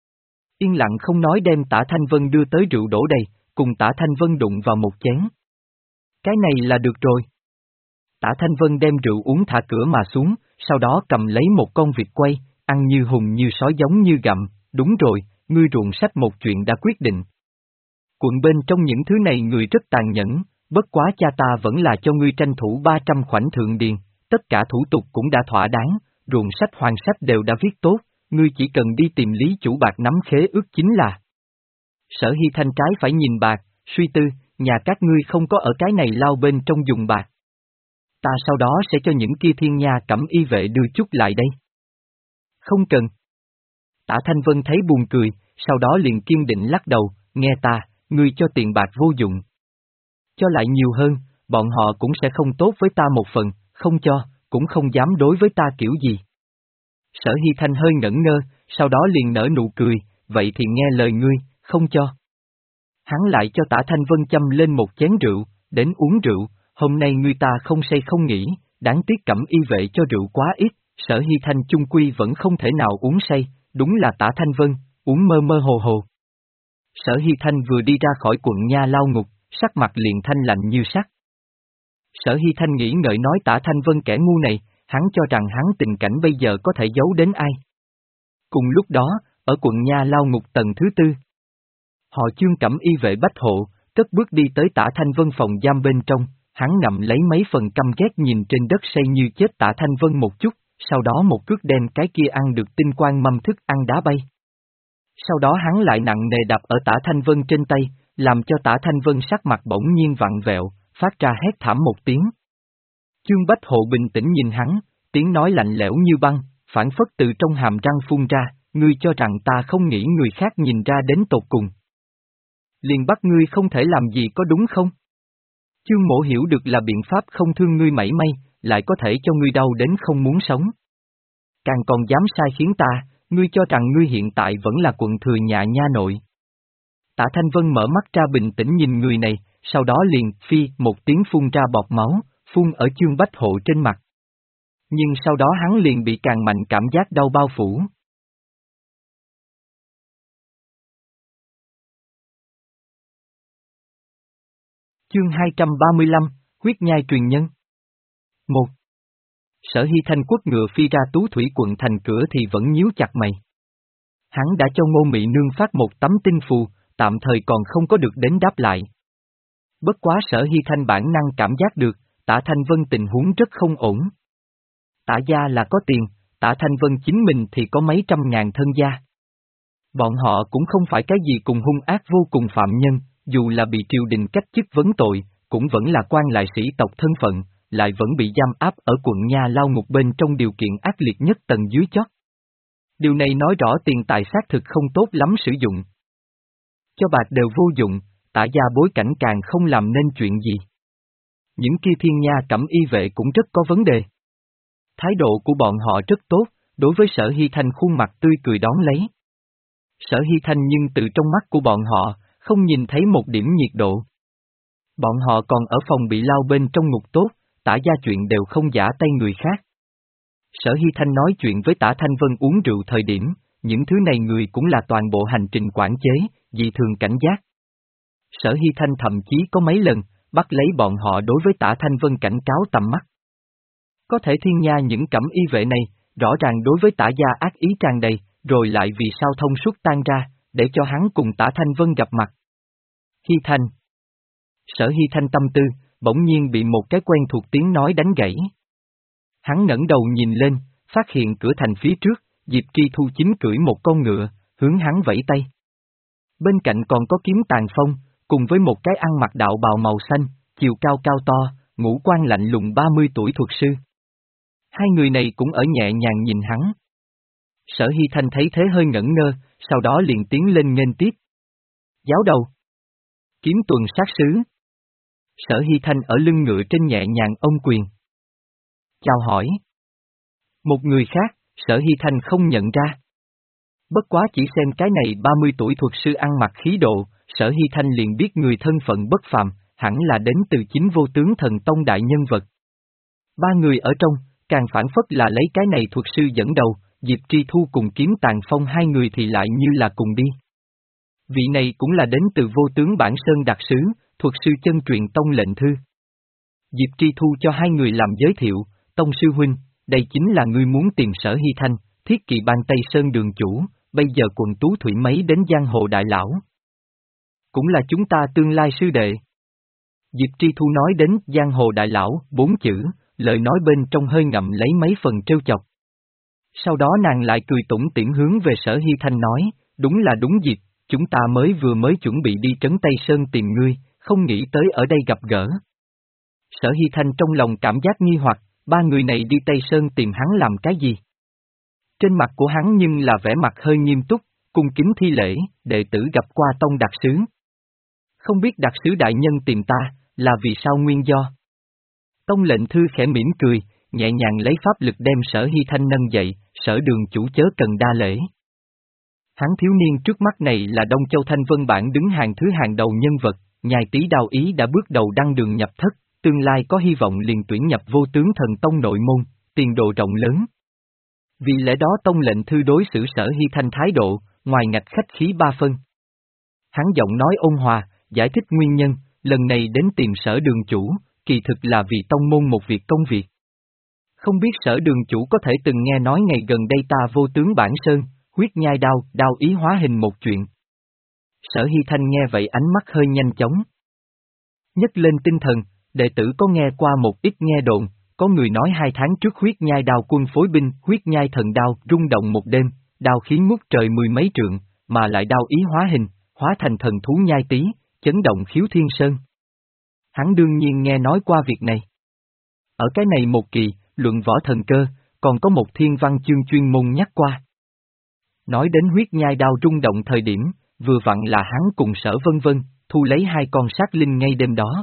Yên lặng không nói đem Tả Thanh Vân đưa tới rượu đổ đầy, cùng Tả Thanh Vân đụng vào một chén. Cái này là được rồi. Tả Thanh Vân đem rượu uống thả cửa mà xuống, sau đó cầm lấy một con vịt quay, ăn như hùng như sói giống như gặm, đúng rồi, ngươi ruộng sách một chuyện đã quyết định. Quận bên trong những thứ này người rất tàn nhẫn, bất quá cha ta vẫn là cho ngươi tranh thủ ba trăm khoảnh thượng điền, tất cả thủ tục cũng đã thỏa đáng, ruộng sách hoàng sách đều đã viết tốt, ngươi chỉ cần đi tìm lý chủ bạc nắm khế ước chính là. Sở Hy Thanh trái phải nhìn bạc, suy tư, nhà các ngươi không có ở cái này lao bên trong dùng bạc. Ta sau đó sẽ cho những kia thiên nha cẩm y vệ đưa chút lại đây. Không cần. Tả Thanh Vân thấy buồn cười, sau đó liền kiên định lắc đầu, nghe ta, ngươi cho tiền bạc vô dụng. Cho lại nhiều hơn, bọn họ cũng sẽ không tốt với ta một phần, không cho, cũng không dám đối với ta kiểu gì. Sở Hy Thanh hơi ngẩn ngơ, sau đó liền nở nụ cười, vậy thì nghe lời ngươi, không cho. Hắn lại cho Tả Thanh Vân châm lên một chén rượu, đến uống rượu, hôm nay ngươi ta không say không nghỉ, đáng tiếc cẩm y vệ cho rượu quá ít, Sở Hy Thanh chung quy vẫn không thể nào uống say, đúng là Tả Thanh Vân, uống mơ mơ hồ hồ. Sở Hy Thanh vừa đi ra khỏi quận nha lao ngục, sắc mặt liền thanh lạnh như sắt. Sở Hy Thanh nghĩ ngợi nói Tả Thanh Vân kẻ ngu này, hắn cho rằng hắn tình cảnh bây giờ có thể giấu đến ai. Cùng lúc đó, ở quận nha lao ngục tầng thứ tư, họ Chương cẩm y vệ bách hộ, cất bước đi tới Tả Thanh Vân phòng giam bên trong, hắn nằm lấy mấy phần căm ghét nhìn trên đất say như chết Tả Thanh Vân một chút, sau đó một cước đem cái kia ăn được tinh quang mâm thức ăn đá bay. Sau đó hắn lại nặng nề đạp ở Tả Thanh Vân trên tay, làm cho Tả Thanh Vân sắc mặt bỗng nhiên vặn vẹo, phát ra hét thảm một tiếng. Chương Bách Hộ bình tĩnh nhìn hắn, tiếng nói lạnh lẽo như băng, phản phất từ trong hàm răng phun ra, ngươi cho rằng ta không nghĩ người khác nhìn ra đến tột cùng. Liền bắt ngươi không thể làm gì có đúng không? Chương Mỗ hiểu được là biện pháp không thương ngươi mảy may, lại có thể cho ngươi đau đến không muốn sống. Càng còn dám sai khiến ta, ngươi cho rằng ngươi hiện tại vẫn là quận thừa nhà nha nội. Tả Thanh Vân mở mắt ra bình tĩnh nhìn người này, sau đó liền phi một tiếng phun ra bọt máu, phun ở Chương Bách Hộ trên mặt. Nhưng sau đó hắn liền bị càng mạnh cảm giác đau bao phủ. Chương hai trăm ba mươi lăm, huyết nhai truyền nhân. một. Sở Hy Thanh quất ngựa phi ra Tú Thủy quận thành cửa thì vẫn nhíu chặt mày. Hắn đã cho Ngô Mị Nương phát một tấm tinh phù, tạm thời còn không có được đến đáp lại. Bất quá Sở Hy Thanh bản năng cảm giác được, Tả Thanh Vân tình huống rất không ổn. Tả gia là có tiền, Tả Thanh Vân chính mình thì có mấy trăm ngàn thân gia. Bọn họ cũng không phải cái gì cùng hung ác vô cùng phạm nhân, dù là bị triều đình cách chức vấn tội, cũng vẫn là quan lại sĩ tộc thân phận, lại vẫn bị giam áp ở quận nha lao ngục bên trong điều kiện ác liệt nhất tầng dưới chót. Điều này nói rõ tiền tài xác thực không tốt lắm sử dụng. Cho bạc đều vô dụng, Tả gia bối cảnh càng không làm nên chuyện gì. Những kia thiên nha cẩm y vệ cũng rất có vấn đề. Thái độ của bọn họ rất tốt, đối với Sở Hy Thanh khuôn mặt tươi cười đón lấy. Sở Hy Thanh nhưng từ trong mắt của bọn họ, không nhìn thấy một điểm nhiệt độ. Bọn họ còn ở phòng bị lao bên trong ngục tốt, Tả gia chuyện đều không giả tay người khác. Sở Hy Thanh nói chuyện với Tả Thanh Vân uống rượu thời điểm, những thứ này người cũng là toàn bộ hành trình quản chế, dị thường cảnh giác. Sở Hy Thanh thậm chí có mấy lần, bắt lấy bọn họ đối với Tả Thanh Vân cảnh cáo tầm mắt. Có thể thiên nha những cẩm y vệ này, rõ ràng đối với Tả gia ác ý tràn đầy, rồi lại vì sao thông suốt tan ra, để cho hắn cùng Tả Thanh Vân gặp mặt. Hy Thanh. Sở Hy Thanh tâm tư, bỗng nhiên bị một cái quen thuộc tiếng nói đánh gãy. Hắn ngẩng đầu nhìn lên, phát hiện cửa thành phía trước, Diệp Tri Thu chính cưỡi một con ngựa, hướng hắn vẫy tay. Bên cạnh còn có Kiếm Tàn Phong, cùng với một cái ăn mặc đạo bào màu xanh, chiều cao cao to, ngũ quan lạnh lùng ba mươi tuổi thuật sư. Hai người này cũng ở nhẹ nhàng nhìn hắn. Sở Hy Thanh thấy thế hơi ngẩn ngơ, sau đó liền tiến lên nghênh tiếp. Giáo đầu. Kiếm tuần sát sứ. Sở Hy Thanh ở lưng ngựa trên nhẹ nhàng ôm quyền. Chào hỏi. Một người khác, Sở Hy Thanh không nhận ra. Bất quá chỉ xem cái này ba mươi tuổi thuật sư ăn mặc khí độ, Sở Hy Thanh liền biết người thân phận bất phàm, hẳn là đến từ chính Vô Tướng Thần Tông đại nhân vật. Ba người ở trong, càng phản phất là lấy cái này thuật sư dẫn đầu, Diệp Tri Thu cùng Kiếm Tàn Phong hai người thì lại như là cùng đi. Vị này cũng là đến từ Vô Tướng Bản Sơn đặc sứ, thuật sư chân truyền tông lệnh thư. Diệp Tri Thu cho hai người làm giới thiệu, Tông sư huynh, đây chính là ngươi muốn tìm Sở Hy Thanh, thiết kỵ ban Tây Sơn đường chủ, bây giờ quần tú thủy mấy đến giang hồ đại lão. Cũng là chúng ta tương lai sư đệ. Diệp Tri Thu nói đến giang hồ đại lão, bốn chữ, lời nói bên trong hơi ngậm lấy mấy phần trêu chọc. Sau đó nàng lại cười tủm tỉm hướng về Sở Hy Thanh nói, đúng là đúng dịp, chúng ta mới vừa mới chuẩn bị đi trấn Tây Sơn tìm ngươi, không nghĩ tới ở đây gặp gỡ. Sở Hy Thanh trong lòng cảm giác nghi hoặc, ba người này đi Tây Sơn tìm hắn làm cái gì? Trên mặt của hắn nhưng là vẻ mặt hơi nghiêm túc, cung kính thi lễ, đệ tử gặp qua tông đặc sứ. Không biết đặc sứ đại nhân tìm ta, là vì sao nguyên do? Tông lệnh thư khẽ mỉm cười, nhẹ nhàng lấy pháp lực đem Sở Hy Thanh nâng dậy, Sở đường chủ chớ cần đa lễ. Hắn thiếu niên trước mắt này là Đông Châu Thanh Vân Bản đứng hàng thứ hàng đầu nhân vật, nhai tí đao ý đã bước đầu đăng đường nhập thất, tương lai có hy vọng liền tuyển nhập Vô Tướng Thần Tông nội môn, tiền đồ rộng lớn. Vì lẽ đó tông lệnh thư đối xử Sở Hy Thanh thái độ, ngoài ngạch khách khí ba phân. Hắn giọng nói ôn hòa, giải thích nguyên nhân, lần này đến tìm Sở đường chủ, kỳ thực là vì tông môn một việc công việc. Không biết Sở đường chủ có thể từng nghe nói ngày gần đây ta Vô Tướng Bản Sơn, huyết nhai đao, đao ý hóa hình một chuyện. Sở Hy Thanh nghe vậy ánh mắt hơi nhanh chóng. Nhấc lên tinh thần, đệ tử có nghe qua một ít nghe đồn, có người nói hai tháng trước huyết nhai đao quân phối binh, huyết nhai thần đao rung động một đêm, đao khí ngút trời mười mấy trượng, mà lại đao ý hóa hình, hóa thành thần thú nhai tí, chấn động khiếu thiên sơn. Hắn đương nhiên nghe nói qua việc này. Ở cái này một kỳ, luận võ thần cơ, còn có một thiên văn chương chuyên môn nhắc qua. Nói đến huyết nhai đao rung động thời điểm, vừa vặn là hắn cùng Sở Vân Vân, thu lấy hai con sát linh ngay đêm đó.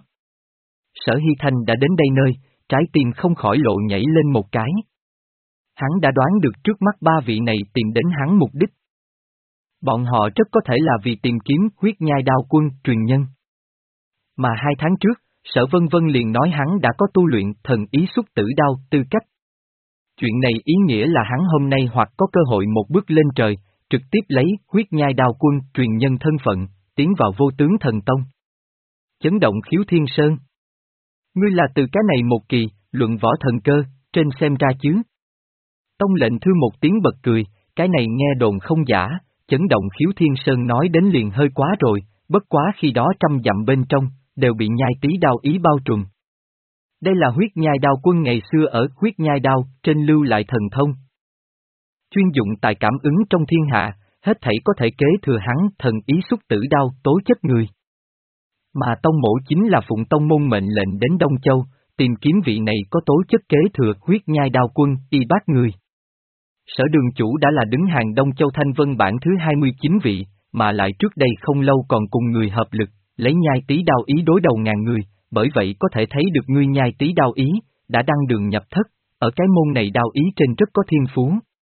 Sở Hy Thanh đã đến đây nơi, trái tim không khỏi lộ nhảy lên một cái. Hắn đã đoán được trước mắt ba vị này tìm đến hắn mục đích. Bọn họ rất có thể là vì tìm kiếm huyết nhai đao quân truyền nhân. Mà hai tháng trước, Sở Vân Vân liền nói hắn đã có tu luyện thần ý xuất tử đao tư cách. Chuyện này ý nghĩa là hắn hôm nay hoặc có cơ hội một bước lên trời, trực tiếp lấy huyết nhai đao quân truyền nhân thân phận, tiến vào Vô Tướng Thần Tông. Chấn động khiếu thiên sơn. Ngươi là từ cái này một kỳ, luận võ thần cơ, trên xem ra chứ. Tông lệnh thư một tiếng bật cười, cái này nghe đồn không giả, chấn động khiếu thiên sơn nói đến liền hơi quá rồi, bất quá khi đó trăm dặm bên trong, đều bị nhai tí đao ý bao trùm. Đây là huyết nhai đao quân ngày xưa ở huyết nhai đao, trên lưu lại thần thông. Chuyên dụng tài cảm ứng trong thiên hạ, hết thảy có thể kế thừa hắn thần ý xuất tử đao tố chất người. Mà tông mổ chính là phụng tông môn mệnh lệnh đến Đông Châu, tìm kiếm vị này có tố chất kế thừa huyết nhai đao quân, y bát người. Sở đường chủ đã là đứng hàng Đông Châu Thanh Vân Bản thứ hai mươi chín vị, mà lại trước đây không lâu còn cùng người hợp lực, lấy nhai tí đao ý đối đầu ngàn người, bởi vậy có thể thấy được ngươi nhai tí đao ý, đã đăng đường nhập thất, ở cái môn này đao ý trên rất có thiên phú.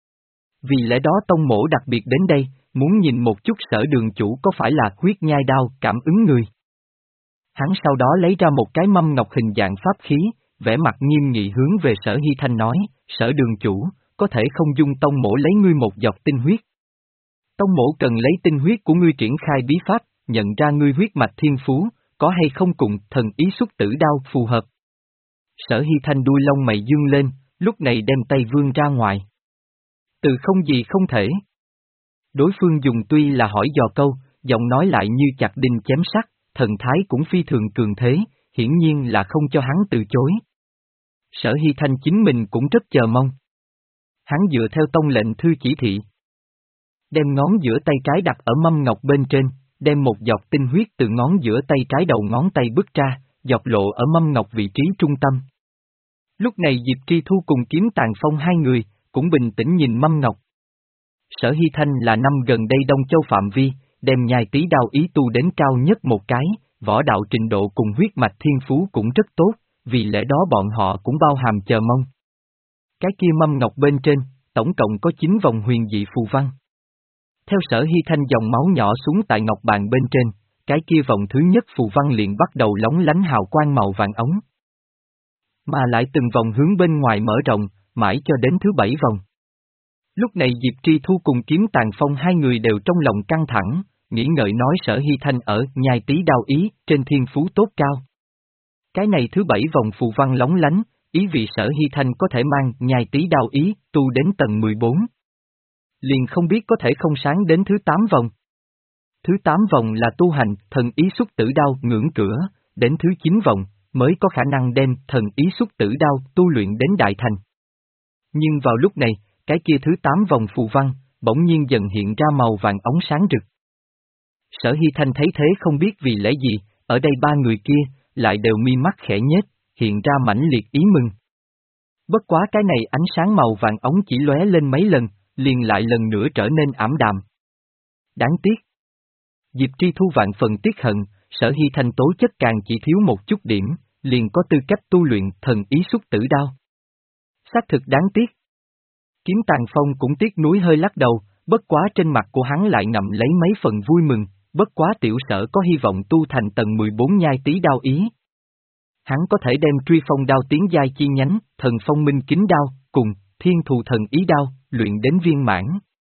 Vì lẽ đó tông mổ đặc biệt đến đây, muốn nhìn một chút Sở đường chủ có phải là huyết nhai đao cảm ứng người. Hắn sau đó lấy ra một cái mâm ngọc hình dạng pháp khí, vẻ mặt nghiêm nghị hướng về Sở Hy Thanh nói, Sở đường chủ, có thể không dung tông mổ lấy ngươi một giọt tinh huyết. Tông mổ cần lấy tinh huyết của ngươi triển khai bí pháp, nhận ra ngươi huyết mạch thiên phú, có hay không cùng thần ý xuất tử đao phù hợp. Sở Hy Thanh đuôi lông mày dương lên, lúc này đem tay vươn ra ngoài. Từ không gì không thể. Đối phương dùng tuy là hỏi dò câu, giọng nói lại như chặt đinh chém sắt, thần thái cũng phi thường cường thế, hiển nhiên là không cho hắn từ chối. Sở Hy Thanh chính mình cũng rất chờ mong. Hắn dựa theo tông lệnh thư chỉ thị. Đem ngón giữa tay trái đặt ở mâm ngọc bên trên, đem một giọt tinh huyết từ ngón giữa tay trái đầu ngón tay bứt ra, dọc lộ ở mâm ngọc vị trí trung tâm. Lúc này Diệp Tri Thu cùng Kiếm Tàn Phong hai người, cũng bình tĩnh nhìn mâm ngọc. Sở Hy Thanh là năm gần đây Đông Châu phạm vi, đem nhai tí đao ý tu đến cao nhất một cái, võ đạo trình độ cùng huyết mạch thiên phú cũng rất tốt, vì lẽ đó bọn họ cũng bao hàm chờ mong. Cái kia mâm ngọc bên trên, tổng cộng có chín vòng huyền dị phù văn. Theo Sở Hy Thanh dòng máu nhỏ xuống tại ngọc bàn bên trên, cái kia vòng thứ nhất phù văn liền bắt đầu lóng lánh hào quang màu vàng ống. Mà lại từng vòng hướng bên ngoài mở rộng, mãi cho đến thứ bảy vòng. Lúc này Diệp Tri Thu cùng Kiếm Tàn Phong hai người đều trong lòng căng thẳng, nghĩ ngợi nói Sở Hy Thanh ở nhai tí đao ý trên thiên phú tốt cao. Cái này thứ bảy vòng phù văn lóng lánh, ý vị Sở Hy Thanh có thể mang nhai tí đao ý tu đến tầng mười bốn. Liền không biết có thể không sáng đến thứ tám vòng. Thứ tám vòng là tu hành thần ý xuất tử đao ngưỡng cửa, đến thứ chín vòng mới có khả năng đem thần ý xuất tử đao tu luyện đến đại thành. Nhưng vào lúc này, cái kia thứ tám vòng phù văn, bỗng nhiên dần hiện ra màu vàng ống sáng rực. Sở Hy Thanh thấy thế không biết vì lẽ gì, ở đây ba người kia, lại đều mi mắt khẽ nhếch, hiện ra mãnh liệt ý mừng. Bất quá cái này ánh sáng màu vàng ống chỉ lóe lên mấy lần, liền lại lần nữa trở nên ảm đạm. Đáng tiếc. Diệp Tri Thu vạn phần tiếc hận, Sở Hy Thanh tố chất càng chỉ thiếu một chút điểm, liền có tư cách tu luyện thần ý xuất tử đao. Xác thực đáng tiếc. Kiếm Tàn Phong cũng tiếc nuối hơi lắc đầu, bất quá trên mặt của hắn lại ngậm lấy mấy phần vui mừng, bất quá tiểu Sở có hy vọng tu thành tầng mười bốn nhai tí đao ý. Hắn có thể đem truy phong đao tiến giai chi nhánh, thần phong minh kính đao, cùng thiên thù thần ý đao, luyện đến viên mãn.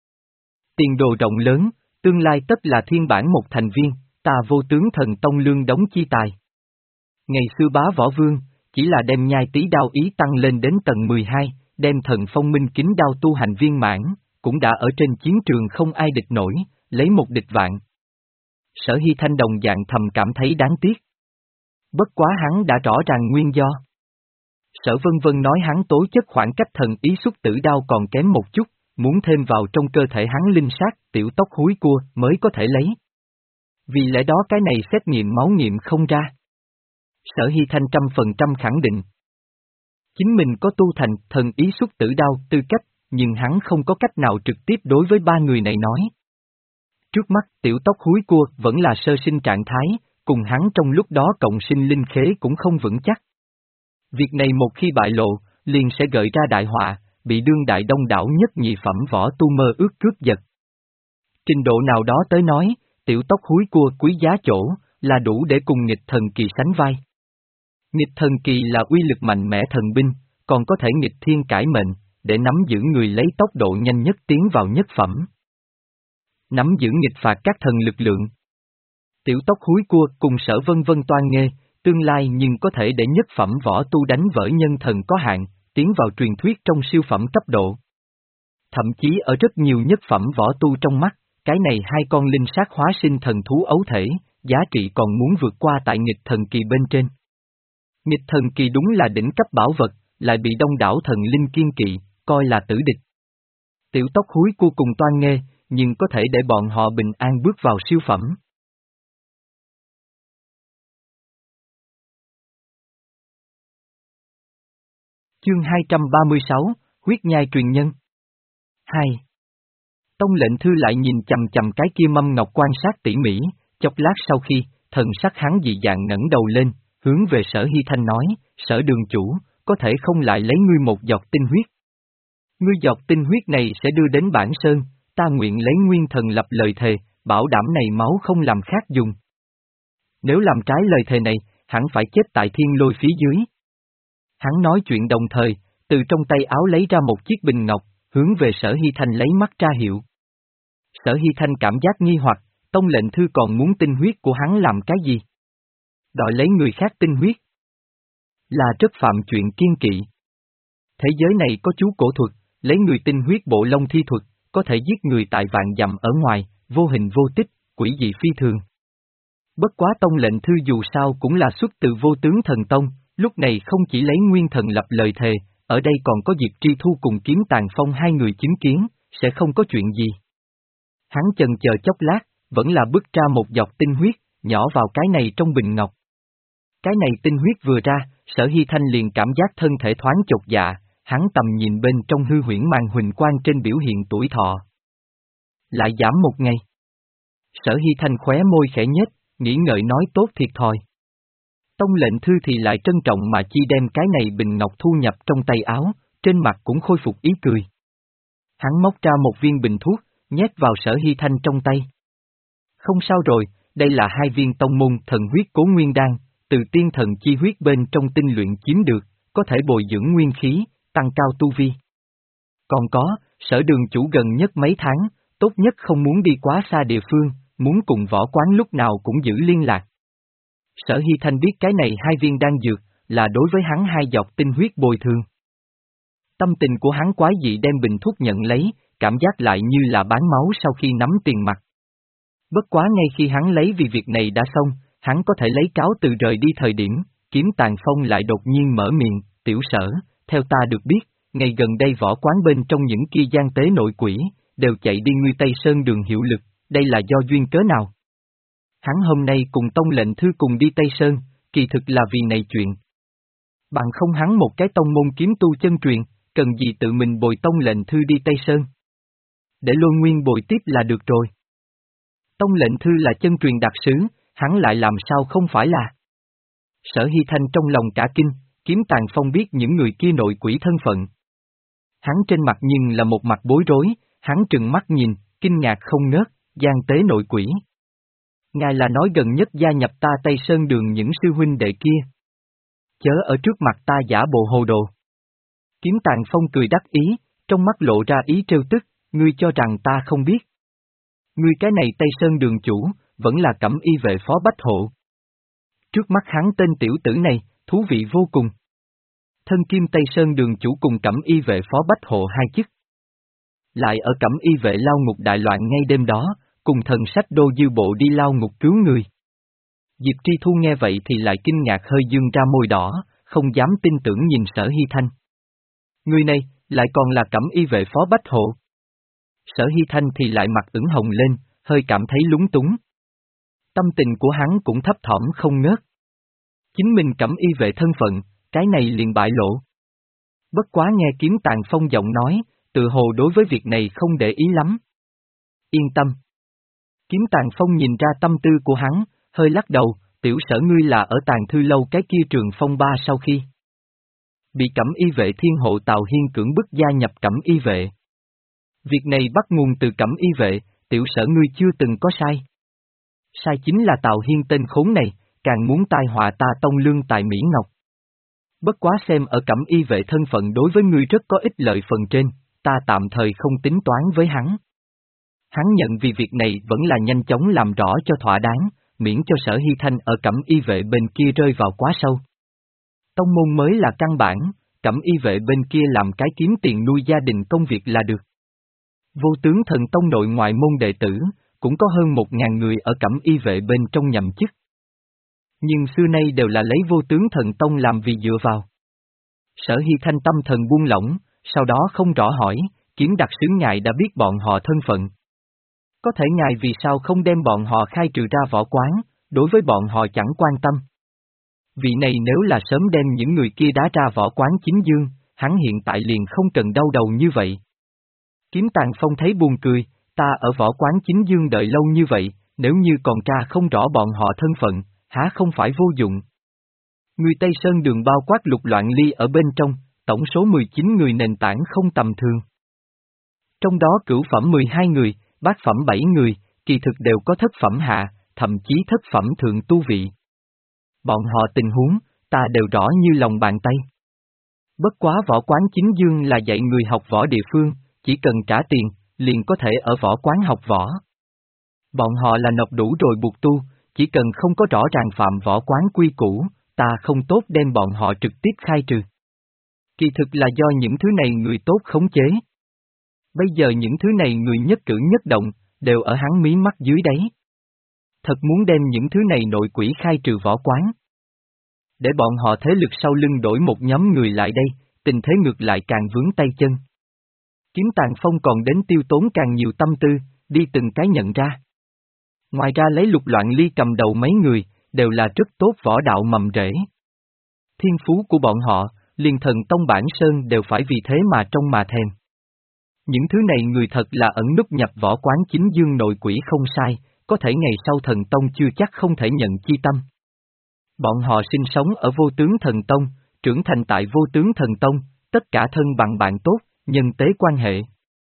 Tiền đồ rộng lớn, tương lai tất là thiên bản một thành viên, ta vô tướng thần tông lương đống chi tài. Ngày xưa bá võ vương, chỉ là đem nhai tí đao ý tăng lên đến tầng mười hai, đem thần phong minh kính đao tu hành viên mãn, cũng đã ở trên chiến trường không ai địch nổi, lấy một địch vạn. Sở Hy Thanh đồng dạng thầm cảm thấy đáng tiếc. Bất quá hắn đã rõ ràng nguyên do. Sở Vân Vân nói hắn tố chất khoảng cách thần ý xuất tử đao còn kém một chút, muốn thêm vào trong cơ thể hắn linh sát, tiểu tóc húi cua mới có thể lấy. Vì lẽ đó cái này xét nghiệm máu nghiệm không ra. Sở Hy Thanh trăm phần trăm khẳng định. Chính mình có tu thành thần ý xuất tử đao tư cách, nhưng hắn không có cách nào trực tiếp đối với ba người này nói. Trước mắt tiểu tóc húi cua vẫn là sơ sinh trạng thái, cùng hắn trong lúc đó cộng sinh linh khế cũng không vững chắc. Việc này một khi bại lộ, liền sẽ gợi ra đại họa, bị đương đại đông đảo nhất nhị phẩm võ tu mơ ước cướp giật. Trình độ nào đó tới nói, tiểu tóc húi cua quý giá chỗ, là đủ để cùng nghịch thần kỳ sánh vai. Nghịch thần kỳ là uy lực mạnh mẽ thần binh, còn có thể nghịch thiên cải mệnh, để nắm giữ người lấy tốc độ nhanh nhất tiến vào nhất phẩm. Nắm giữ nghịch phạt các thần lực lượng. Tiểu tóc húi cua cùng Sở Vân Vân toan nghê, tương lai nhưng có thể để nhất phẩm võ tu đánh vỡ nhân thần có hạn, tiến vào truyền thuyết trong siêu phẩm cấp độ. Thậm chí ở rất nhiều nhất phẩm võ tu trong mắt, cái này hai con linh sát hóa sinh thần thú ấu thể, giá trị còn muốn vượt qua tại nghịch thần kỳ bên trên. Nghịch thần kỳ đúng là đỉnh cấp bảo vật, lại bị đông đảo thần linh kiên kỵ, coi là tử địch. Tiểu tóc húi cua cùng toan nghê, nhưng có thể để bọn họ bình an bước vào siêu phẩm. Chương hai trăm ba mươi sáu, huyết nhai truyền nhân. hai. Tông lệnh thư lại nhìn chầm chầm cái kia mâm ngọc quan sát tỉ mỉ, chốc lát sau khi, thần sắc hắn dị dạng ngẩng đầu lên, hướng về Sở Hy Thanh nói, Sở đường chủ, có thể không lại lấy ngươi một giọt tinh huyết. Ngươi giọt tinh huyết này sẽ đưa đến bản sơn, ta nguyện lấy nguyên thần lập lời thề, bảo đảm này máu không làm khác dùng. Nếu làm trái lời thề này, hẳn phải chết tại thiên lôi phía dưới. Hắn nói chuyện đồng thời, từ trong tay áo lấy ra một chiếc bình ngọc, hướng về Sở Hy Thanh lấy mắt tra hiệu. Sở Hy Thanh cảm giác nghi hoặc, tông lệnh thư còn muốn tinh huyết của hắn làm cái gì? Đòi lấy người khác tinh huyết. Là rất phạm chuyện kiên kỵ. Thế giới này có chú cổ thuật, lấy người tinh huyết bộ lông thi thuật, có thể giết người tại vạn dặm ở ngoài, vô hình vô tích, quỷ dị phi thường. Bất quá tông lệnh thư dù sao cũng là xuất từ vô tướng thần tông, lúc này không chỉ lấy nguyên thần lập lời thề, ở đây còn có Diệp Tri Thu cùng Kiếm Tàn Phong hai người chứng kiến, sẽ không có chuyện gì. Hắn chần chờ chốc lát, vẫn là bứt ra một giọt tinh huyết, nhỏ vào cái này trong bình ngọc. Cái này tinh huyết vừa ra, Sở Hy Thanh liền cảm giác thân thể thoáng chột dạ, hắn tầm nhìn bên trong hư huyễn màn huỳnh quang trên biểu hiện tuổi thọ. Lại giảm một ngày. Sở Hy Thanh khóe môi khẽ nhếch, nghĩ ngợi nói tốt thiệt thòi. Tông lệnh thư thì lại trân trọng mà chi đem cái này bình ngọc thu nhập trong tay áo, trên mặt cũng khôi phục ý cười. Hắn móc ra một viên bình thuốc, nhét vào Sở Hy Thanh trong tay. Không sao rồi, đây là hai viên tông môn thần huyết cố nguyên đan, từ tiên thần chi huyết bên trong tinh luyện chiếm được, có thể bồi dưỡng nguyên khí, tăng cao tu vi. Còn có, Sở đường chủ gần nhất mấy tháng, tốt nhất không muốn đi quá xa địa phương, muốn cùng võ quán lúc nào cũng giữ liên lạc. Sở Hy Thanh biết cái này hai viên đan dược, là đối với hắn hai giọt tinh huyết bồi thường. Tâm tình của hắn quái dị đem bình thuốc nhận lấy, cảm giác lại như là bán máu sau khi nắm tiền mặt. Bất quá ngay khi hắn lấy vì việc này đã xong, hắn có thể lấy cáo từ rời đi thời điểm, Kiếm Tàn Phong lại đột nhiên mở miệng, tiểu Sở, theo ta được biết, ngày gần đây võ quán bên trong những kia gian tế nội quỷ, đều chạy đi Nguy Tây Sơn đường hiệu lực, đây là do duyên cớ nào? Hắn hôm nay cùng tông lệnh thư cùng đi Tây Sơn, kỳ thực là vì này chuyện. Bằng không hắn một cái tông môn kiếm tu chân truyền, cần gì tự mình bồi tông lệnh thư đi Tây Sơn? Để Lôi Nguyên bồi tiếp là được rồi. Tông lệnh thư là chân truyền đặc sứ, hắn lại làm sao không phải là. Sở Hy Thanh trong lòng cả kinh, Kiếm Tàn Phong biết những người kia nội quỷ thân phận. Hắn trên mặt nhưng là một mặt bối rối, hắn trừng mắt nhìn, kinh ngạc không ngớt, gian tế nội quỷ. Ngài là nói gần nhất gia nhập ta Tây Sơn đường những sư huynh đệ kia. Chớ ở trước mặt ta giả bộ hồ đồ. Kiếm Tàn Phong cười đắc ý, trong mắt lộ ra ý trêu tức, ngươi cho rằng ta không biết. Ngươi cái này Tây Sơn đường chủ, vẫn là Cẩm Y vệ phó bách hộ. Trước mắt hắn tên tiểu tử này, thú vị vô cùng. Thân kim Tây Sơn đường chủ cùng Cẩm Y vệ phó bách hộ hai chức. Lại ở Cẩm Y vệ lao ngục đại loạn ngay đêm đó, cùng thần sách đô dư bộ đi lao ngục cứu người. Diệp Tri Thu nghe vậy thì lại kinh ngạc hơi dương ra môi đỏ, không dám tin tưởng nhìn Sở Hy Thanh. Người này, lại còn là Cẩm Y vệ phó bách hộ. Sở Hy Thanh thì lại mặt ửng hồng lên, hơi cảm thấy lúng túng. Tâm tình của hắn cũng thấp thỏm không ngớt. Chính mình Cẩm Y vệ thân phận, cái này liền bại lộ. Bất quá nghe Kiếm Tàn Phong giọng nói, tự hồ đối với việc này không để ý lắm. Yên tâm. Kiếm Tàn Phong nhìn ra tâm tư của hắn, hơi lắc đầu, tiểu Sở ngươi là ở Tàn Thư lâu cái kia trường phong ba sau khi bị Cẩm Y vệ thiên hộ Tào Hiên cưỡng bức gia nhập Cẩm Y vệ. Việc này bắt nguồn từ Cẩm Y vệ, tiểu Sở ngươi chưa từng có sai. Sai chính là Tào Hiên tên khốn này, càng muốn tai họa ta tông lương tại Mỹ Ngọc. Bất quá xem ở Cẩm Y vệ thân phận đối với ngươi rất có ích lợi phần trên, ta tạm thời không tính toán với hắn. Hắn nhận vì việc này vẫn là nhanh chóng làm rõ cho thỏa đáng, miễn cho Sở Hy Thanh ở Cẩm Y vệ bên kia rơi vào quá sâu. Tông môn mới là căn bản, Cẩm Y vệ bên kia làm cái kiếm tiền nuôi gia đình công việc là được. Vô tướng thần tông nội ngoại môn đệ tử, cũng có hơn một ngàn người ở Cẩm Y vệ bên trong nhậm chức. Nhưng xưa nay đều là lấy vô tướng thần tông làm vì dựa vào. Sở Hy Thanh tâm thần buông lỏng, sau đó không rõ hỏi, Kiếm đặc sứ ngài đã biết bọn họ thân phận. Có thể ngài vì sao không đem bọn họ khai trừ ra võ quán, đối với bọn họ chẳng quan tâm. Vị này nếu là sớm đem những người kia đá ra võ quán chính dương, hắn hiện tại liền không cần đau đầu như vậy. Kiếm Tàn Phong thấy buồn cười, ta ở võ quán chính dương đợi lâu như vậy, nếu như còn tra không rõ bọn họ thân phận, há không phải vô dụng. Người Tây Sơn đường bao quát lục loạn ly ở bên trong, tổng số mười chín người nền tảng không tầm thường. Trong đó cửu phẩm mười hai người, bát phẩm bảy người, kỳ thực đều có thất phẩm hạ, thậm chí thất phẩm thượng tu vị. Bọn họ tình huống, ta đều rõ như lòng bàn tay. Bất quá võ quán chính dương là dạy người học võ địa phương, chỉ cần trả tiền, liền có thể ở võ quán học võ. Bọn họ là nộp đủ rồi buộc tu, chỉ cần không có rõ ràng phạm võ quán quy củ, ta không tốt đem bọn họ trực tiếp khai trừ. Kỳ thực là do những thứ này người tốt khống chế. Bây giờ những thứ này người nhất cử nhất động, đều ở hắn mí mắt dưới đáy. Thật muốn đem những thứ này nội quỷ khai trừ võ quán. Để bọn họ thế lực sau lưng đổi một nhóm người lại đây, tình thế ngược lại càng vướng tay chân. Kiếm Tàn Phong còn đến tiêu tốn càng nhiều tâm tư, đi từng cái nhận ra. Ngoài ra lấy lục loạn ly cầm đầu mấy người, đều là rất tốt võ đạo mầm rễ. Thiên phú của bọn họ, liền thần tông bản sơn đều phải vì thế mà trông mà thèm. Những thứ này người thật là ẩn núp nhập võ quán chính dương nội quỷ không sai, có thể ngày sau thần tông chưa chắc không thể nhận chi tâm. Bọn họ sinh sống ở vô tướng thần tông, trưởng thành tại vô tướng thần tông, tất cả thân bằng bạn tốt, nhân tế quan hệ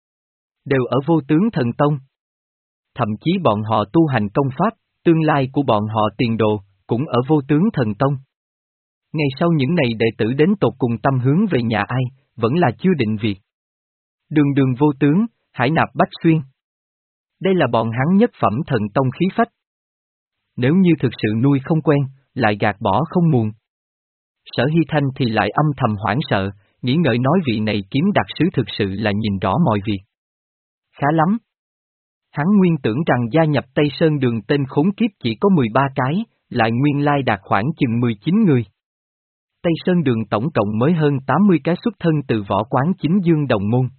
đều ở vô tướng thần tông. Thậm chí bọn họ tu hành công pháp, tương lai của bọn họ tiền đồ, cũng ở vô tướng thần tông. Ngày sau những này đệ tử đến tột cùng tâm hướng về nhà ai, vẫn là chưa định việc. Đường đường vô tướng, hải nạp bách xuyên. Đây là bọn hắn nhất phẩm thần tông khí phách. Nếu như thực sự nuôi không quen, lại gạt bỏ không muộn. Sở Hy Thanh thì lại âm thầm hoảng sợ, nghĩ ngợi nói vị này kiếm đặc sứ thực sự là nhìn rõ mọi việc. Khá lắm. Hắn nguyên tưởng rằng gia nhập Tây Sơn Đường tên khốn kiếp chỉ có mười ba cái, lại nguyên lai đạt khoảng chừng mười chín người. Tây Sơn Đường tổng cộng mới hơn tám mươi cái xuất thân từ võ quán chính dương đồng môn.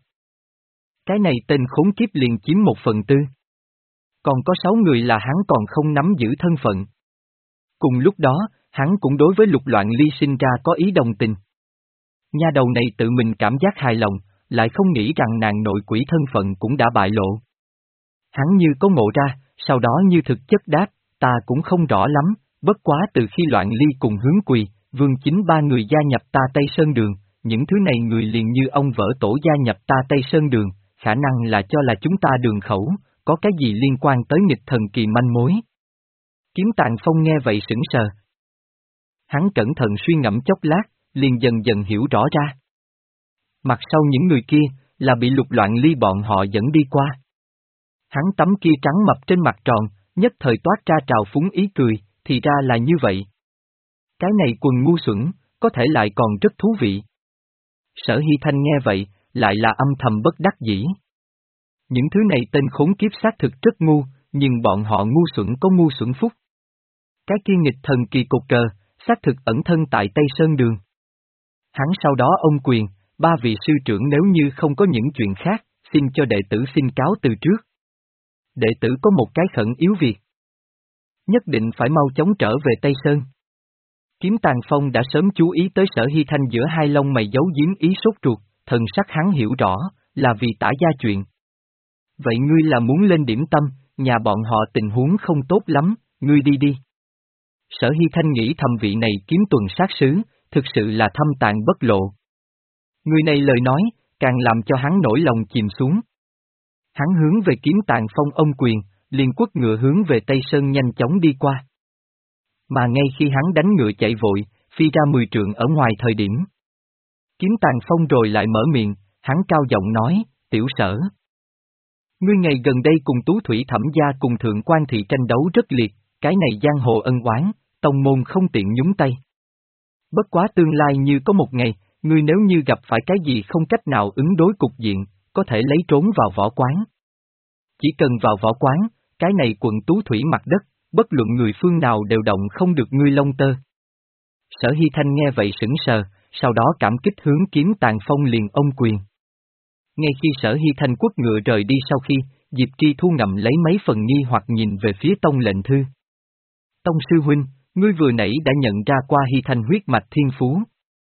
Cái này tên khốn kiếp liền chiếm một phần tư. Còn có sáu người là hắn còn không nắm giữ thân phận. Cùng lúc đó, hắn cũng đối với Lục Loạn Ly sinh ra có ý đồng tình. Nha đầu này tự mình cảm giác hài lòng, lại không nghĩ rằng nàng nội quỷ thân phận cũng đã bại lộ. Hắn như có ngộ ra, sau đó như thực chất đáp, ta cũng không rõ lắm, bất quá từ khi Loạn Ly cùng Hướng Quỳ, Vương Chính ba người gia nhập ta Tây Sơn Đường, những thứ này người liền như ông vỡ tổ gia nhập ta Tây Sơn Đường, khả năng là cho là chúng ta đường khẩu, có cái gì liên quan tới nghịch thần kỳ manh mối. Kiếm Tàng Phong nghe vậy sững sờ. Hắn cẩn thận suy ngẫm chốc lát, liền dần dần hiểu rõ ra. Mặt sau những người kia, là bị Lục Loạn Ly bọn họ dẫn đi qua. Hắn tấm kia trắng mập trên mặt tròn, nhất thời toát ra trào phúng ý cười, thì ra là như vậy. Cái này quần ngu xuẩn, có thể lại còn rất thú vị. Sở Hy Thanh nghe vậy, lại là âm thầm bất đắc dĩ. Những thứ này tên khốn kiếp xác thực rất ngu, nhưng bọn họ ngu xuẩn có ngu xuẩn phúc. Cái kia nghịch thần kỳ cột cờ, xác thực ẩn thân tại Tây Sơn Đường. Hắn sau đó ông quyền, ba vị sư trưởng nếu như không có những chuyện khác, xin cho đệ tử xin cáo từ trước. Đệ tử có một cái khẩn yếu việc. Nhất định phải mau chóng trở về Tây Sơn. Kiếm Tàng Phong đã sớm chú ý tới Sở Hy Thanh giữa hai lông mày giấu giếm ý sốt ruột, thần sắc hắn hiểu rõ, là vì tả gia chuyện. Vậy ngươi là muốn lên điểm tâm, nhà bọn họ tình huống không tốt lắm, ngươi đi đi. Sở Hy Thanh nghĩ thầm vị này kiếm tuần sát sứ, thực sự là thâm tàn bất lộ. Người này lời nói, càng làm cho hắn nổi lòng chìm xuống. Hắn hướng về Kiếm Tàng Phong ông quyền, liền quất ngựa hướng về Tây Sơn nhanh chóng đi qua. Mà ngay khi hắn đánh ngựa chạy vội, phi ra mười trượng ở ngoài thời điểm. Kiếm Tàng Phong rồi lại mở miệng, hắn cao giọng nói, tiểu Sở. Ngươi ngày gần đây cùng Tú Thủy Thẩm gia cùng Thượng Quan Thị tranh đấu rất liệt, cái này giang hồ ân oán, tông môn không tiện nhúng tay. Bất quá tương lai như có một ngày, ngươi nếu như gặp phải cái gì không cách nào ứng đối cục diện, có thể lấy trốn vào võ quán. Chỉ cần vào võ quán, cái này quận Tú Thủy mặt đất, bất luận người phương nào đều động không được ngươi lông tơ. Sở Hy Thanh nghe vậy sững sờ, sau đó cảm kích hướng Kiếm Tàng Phong liền ông quyền. Ngay khi Sở Hy Thanh quất ngựa rời đi sau khi, Diệp Tri Thu ngậm lấy mấy phần nghi hoặc nhìn về phía Tông lệnh thư. Tông sư huynh, ngươi vừa nãy đã nhận ra qua Hy Thanh huyết mạch thiên phú.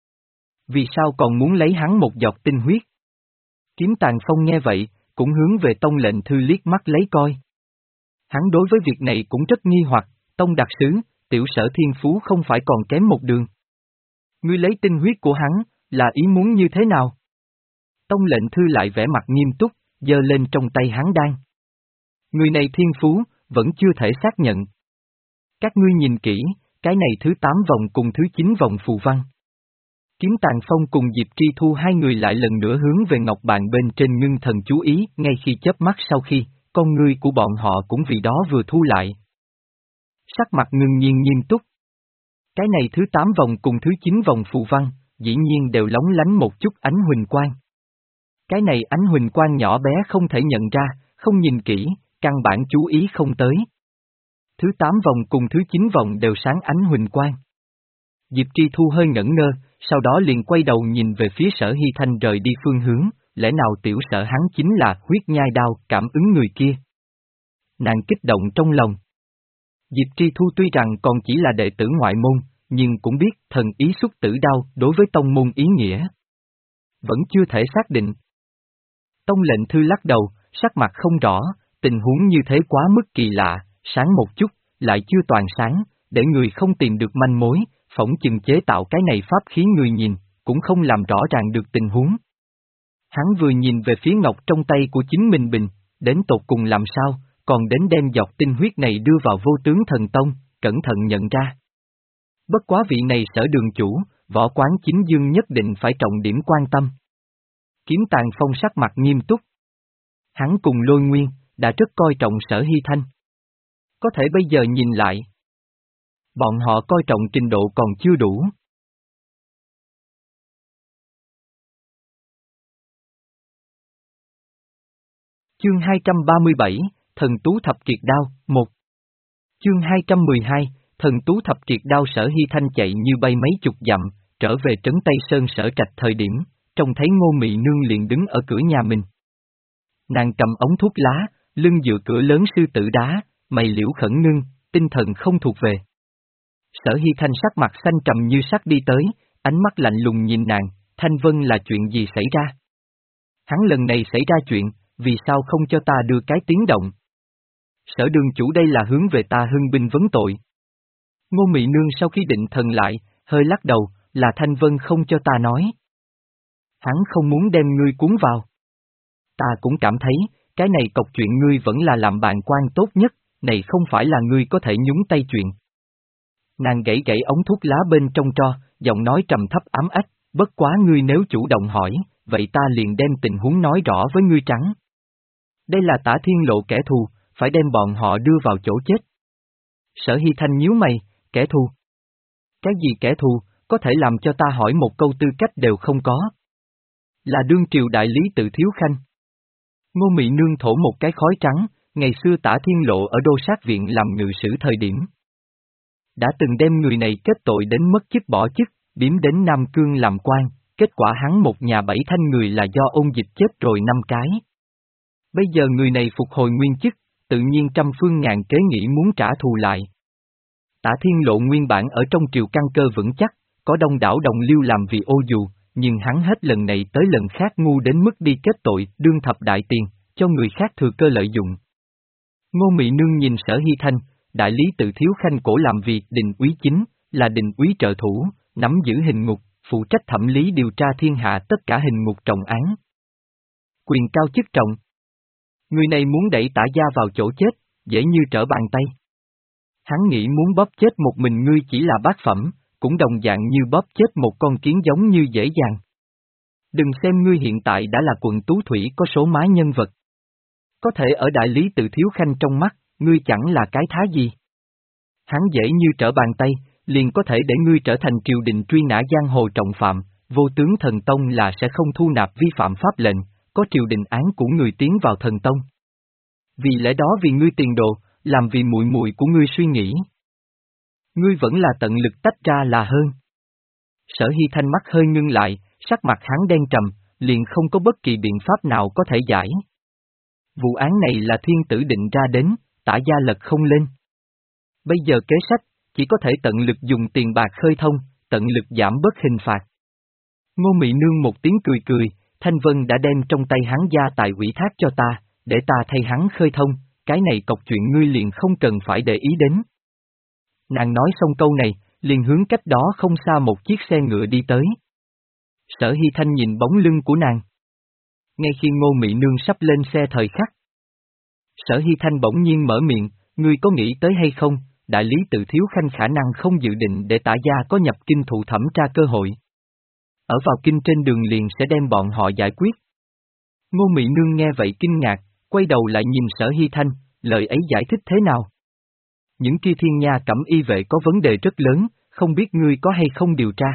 Vì sao còn muốn lấy hắn một giọt tinh huyết? Kiếm Tàng Phong nghe vậy, cũng hướng về Tông lệnh thư liếc mắt lấy coi. Hắn đối với việc này cũng rất nghi hoặc, Tông đặc sứ, tiểu Sở thiên phú không phải còn kém một đường. Ngươi lấy tinh huyết của hắn, là ý muốn như thế nào? Tông lệnh thư lại vẻ mặt nghiêm túc, giơ lên trong tay hắn đan. Người này thiên phú, vẫn chưa thể xác nhận. Các ngươi nhìn kỹ, cái này thứ tám vòng cùng thứ chín vòng phù văn. Kiếm Tàng Phong cùng Diệp Tri Thu hai người lại lần nữa hướng về ngọc bàn bên trên ngưng thần chú ý, ngay khi chớp mắt sau khi, con ngươi của bọn họ cũng vì đó vừa thu lại. Sắc mặt ngưng nhiên nghiêm túc. Cái này thứ tám vòng cùng thứ chín vòng phù văn, dĩ nhiên đều lóng lánh một chút ánh huỳnh quang. Cái này ánh huỳnh quang nhỏ bé không thể nhận ra, không nhìn kỹ, căn bản chú ý không tới. Thứ tám vòng cùng thứ chín vòng đều sáng ánh huỳnh quang. Diệp Tri Thu hơi ngẩn ngơ, sau đó liền quay đầu nhìn về phía Sở Hy Thanh rời đi phương hướng, lẽ nào tiểu Sở hắn chính là huyết nhai đao cảm ứng người kia. Nàng kích động trong lòng. Diệp Tri Thu tuy rằng còn chỉ là đệ tử ngoại môn, nhưng cũng biết thần ý xuất tử đao đối với tông môn ý nghĩa. Vẫn chưa thể xác định. Tông lệnh thư lắc đầu, sắc mặt không rõ, tình huống như thế quá mức kỳ lạ, sáng một chút, lại chưa toàn sáng, để người không tìm được manh mối, phỏng chừng chế tạo cái này pháp khí người nhìn, cũng không làm rõ ràng được tình huống. Hắn vừa nhìn về phía ngọc trong tay của chính mình bình, đến tột cùng làm sao, còn đến đem giọt tinh huyết này đưa vào vô tướng thần tông, cẩn thận nhận ra. Bất quá vị này sở đường chủ, võ quán chính dương nhất định phải trọng điểm quan tâm. Kiếm Tàn Phong sắc mặt nghiêm túc. Hắn cùng Lôi Nguyên, đã rất coi trọng Sở Hy Thanh. Có thể bây giờ nhìn lại, bọn họ coi trọng trình độ còn chưa đủ. Chương hai trăm ba mươi bảy, Thần Tú Thập Triệt Đao, một. Chương hai trăm mười hai, Thần Tú Thập Triệt Đao. Sở Hy Thanh chạy như bay mấy chục dặm, trở về trấn Tây Sơn Sở Trạch thời điểm, trông thấy Ngô Mị Nương liền đứng ở cửa nhà mình. Nàng cầm ống thuốc lá, lưng dựa cửa lớn sư tử đá, mày liễu khẩn ngưng, tinh thần không thuộc về. Sở Hy Thanh sắc mặt xanh trầm như sắt đi tới, ánh mắt lạnh lùng nhìn nàng, Thanh Vân là chuyện gì xảy ra? Hắn lần này xảy ra chuyện, vì sao không cho ta đưa cái tiếng động? Sở đường chủ đây là hướng về ta hưng binh vấn tội. Ngô Mị Nương sau khi định thần lại, hơi lắc đầu, là Thanh Vân không cho ta nói. Hắn không muốn đem ngươi cuốn vào. Ta cũng cảm thấy, cái này cọc chuyện ngươi vẫn là làm bạn quan tốt nhất, này không phải là ngươi có thể nhúng tay chuyện. Nàng gãy gãy ống thuốc lá bên trong tro, giọng nói trầm thấp ám ách, bất quá ngươi nếu chủ động hỏi, vậy ta liền đem tình huống nói rõ với ngươi trắng. Đây là Tả Thiên Lộ kẻ thù, phải đem bọn họ đưa vào chỗ chết. Sở Hy Thanh nhíu mày, kẻ thù. Cái gì kẻ thù, có thể làm cho ta hỏi một câu tư cách đều không có. Là đương triều đại lý Tự Thiếu Khanh. Ngô Mị Nương thổ một cái khói trắng, ngày xưa Tả Thiên Lộ ở đô sát viện làm ngự sử thời điểm. Đã từng đem người này kết tội đến mất chức bỏ chức, biếm đến Nam Cương làm quan, kết quả hắn một nhà bảy thanh người là do ôn dịch chết rồi năm cái. Bây giờ người này phục hồi nguyên chức, tự nhiên trăm phương ngàn kế nghĩ muốn trả thù lại. Tả Thiên Lộ nguyên bản ở trong triều căn cơ vững chắc, có đông đảo đồng liêu làm vì ô dù, nhưng hắn hết lần này tới lần khác ngu đến mức đi kết tội đương thập đại tiền, cho người khác thừa cơ lợi dụng. Ngô Mị Nương nhìn Sở Hy Thanh, đại lý Tự Thiếu Khanh cổ làm việc đình úy chính, là đình úy trợ thủ, nắm giữ hình ngục, phụ trách thẩm lý điều tra thiên hạ tất cả hình ngục trọng án. Quyền cao chức trọng. Người này muốn đẩy Tả gia vào chỗ chết, dễ như trở bàn tay. Hắn nghĩ muốn bóp chết một mình ngươi chỉ là bát phẩm, cũng đồng dạng như bóp chết một con kiến giống như dễ dàng. Đừng xem ngươi hiện tại đã là quận Tú Thủy có số má nhân vật. Có thể ở đại lý Tự Thiếu Khanh trong mắt, ngươi chẳng là cái thá gì. Hắn dễ như trở bàn tay, liền có thể để ngươi trở thành triều đình truy nã giang hồ trọng phạm, vô tướng thần tông là sẽ không thu nạp vi phạm pháp lệnh, có triều đình án của người tiến vào thần tông. Vì lẽ đó vì ngươi tiền đồ, làm vì muội muội của ngươi suy nghĩ. Ngươi vẫn là tận lực tách ra là hơn. Sở Hy Thanh mắt hơi ngưng lại, sắc mặt hắn đen trầm, liền không có bất kỳ biện pháp nào có thể giải. Vụ án này là thiên tử định ra đến, Tả gia lật không lên. Bây giờ kế sách, chỉ có thể tận lực dùng tiền bạc khơi thông, tận lực giảm bớt hình phạt. Ngô Mị Nương một tiếng cười cười, Thanh Vân đã đem trong tay hắn gia tài ủy thác cho ta, để ta thay hắn khơi thông, cái này cọc chuyện ngươi liền không cần phải để ý đến. Nàng nói xong câu này, liền hướng cách đó không xa một chiếc xe ngựa đi tới. Sở Hy Thanh nhìn bóng lưng của nàng. Ngay khi Ngô Mị Nương sắp lên xe thời khắc, Sở Hy Thanh bỗng nhiên mở miệng, ngươi có nghĩ tới hay không, đại lý Tự Thiếu Khanh khả năng không dự định để Tả gia có nhập kinh thụ thẩm tra cơ hội. Ở vào kinh trên đường liền sẽ đem bọn họ giải quyết. Ngô Mị Nương nghe vậy kinh ngạc, quay đầu lại nhìn Sở Hy Thanh, lời ấy giải thích thế nào? Những kia thiên nha cẩm y vệ có vấn đề rất lớn, không biết ngươi có hay không điều tra.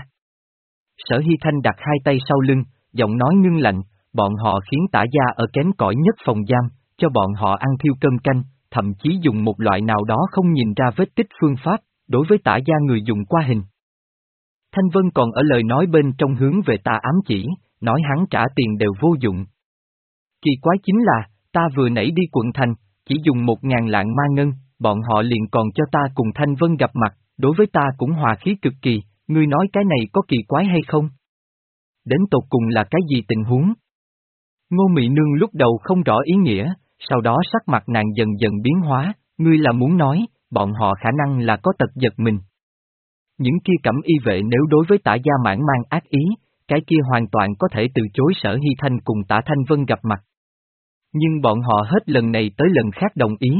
Sở Hy Thanh đặt hai tay sau lưng, giọng nói ngưng lạnh, bọn họ khiến Tả gia ở kém cỏi nhất phòng giam, cho bọn họ ăn thiêu cơm canh, thậm chí dùng một loại nào đó không nhìn ra vết tích phương pháp, đối với Tả gia người dùng qua hình. Thanh Vân còn ở lời nói bên trong hướng về ta ám chỉ, nói hắn trả tiền đều vô dụng. Kỳ quái chính là, ta vừa nãy đi quận thành, chỉ dùng một ngàn lạng ma ngân, bọn họ liền còn cho ta cùng Thanh Vân gặp mặt, đối với ta cũng hòa khí cực kỳ, ngươi nói cái này có kỳ quái hay không? Đến tột cùng là cái gì tình huống? Ngô Mị Nương lúc đầu không rõ ý nghĩa, sau đó sắc mặt nàng dần dần biến hóa, ngươi là muốn nói, bọn họ khả năng là có tật giật mình. Những kia cẩm y vệ nếu đối với Tả Gia Mãn mang ác ý, cái kia hoàn toàn có thể từ chối Sở Hy Thanh cùng Tả Thanh Vân gặp mặt. Nhưng bọn họ hết lần này tới lần khác đồng ý.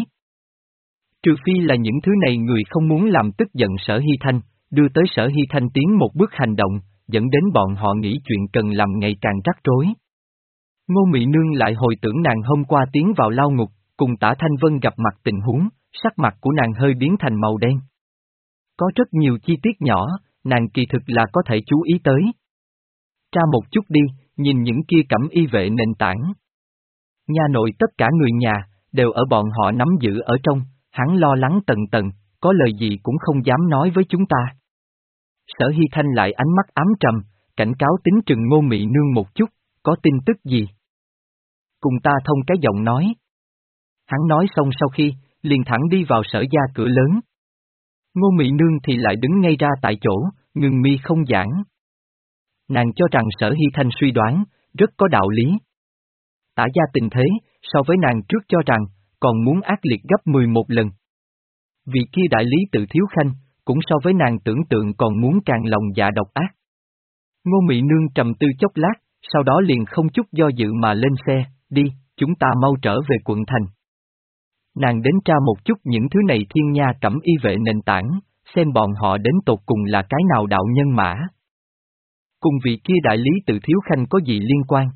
Trừ phi là những thứ này người không muốn làm tức giận Sở Hy Thanh, đưa tới Sở Hy Thanh tiến một bước hành động, dẫn đến bọn họ nghĩ chuyện cần làm ngày càng rắc rối. Ngô Mị Nương lại hồi tưởng nàng hôm qua tiến vào lao ngục, cùng Tả Thanh Vân gặp mặt tình huống, sắc mặt của nàng hơi biến thành màu đen. Có rất nhiều chi tiết nhỏ, nàng kỳ thực là có thể chú ý tới. Tra một chút đi, nhìn những kia cẩm y vệ nền tảng. Nhà nội tất cả người nhà, đều ở bọn họ nắm giữ ở trong, hắn lo lắng tần tần, có lời gì cũng không dám nói với chúng ta. Sở Hy Thanh lại ánh mắt ám trầm, cảnh cáo tính trừng Ngô Mị Nương một chút, có tin tức gì? Cùng ta thông cái giọng nói. Hắn nói xong sau khi, liền thẳng đi vào Sở gia cửa lớn. Ngô Mị Nương thì lại đứng ngay ra tại chỗ, ngừng mi không giảng. Nàng cho rằng Sở Hy Thanh suy đoán, rất có đạo lý. Tả gia tình thế, so với nàng trước cho rằng, còn muốn ác liệt gấp mười một lần. Vì kia đại lý tự Thiếu Khanh, cũng so với nàng tưởng tượng còn muốn càng lòng dạ độc ác. Ngô Mị Nương trầm tư chốc lát, sau đó liền không chút do dự mà lên xe, đi, chúng ta mau trở về quận thành. Nàng đến tra một chút những thứ này thiên nha cẩm y vệ nền tảng, xem bọn họ đến tột cùng là cái nào đạo nhân mã. Cùng vị kia đại lý tự Thiếu Khanh có gì liên quan?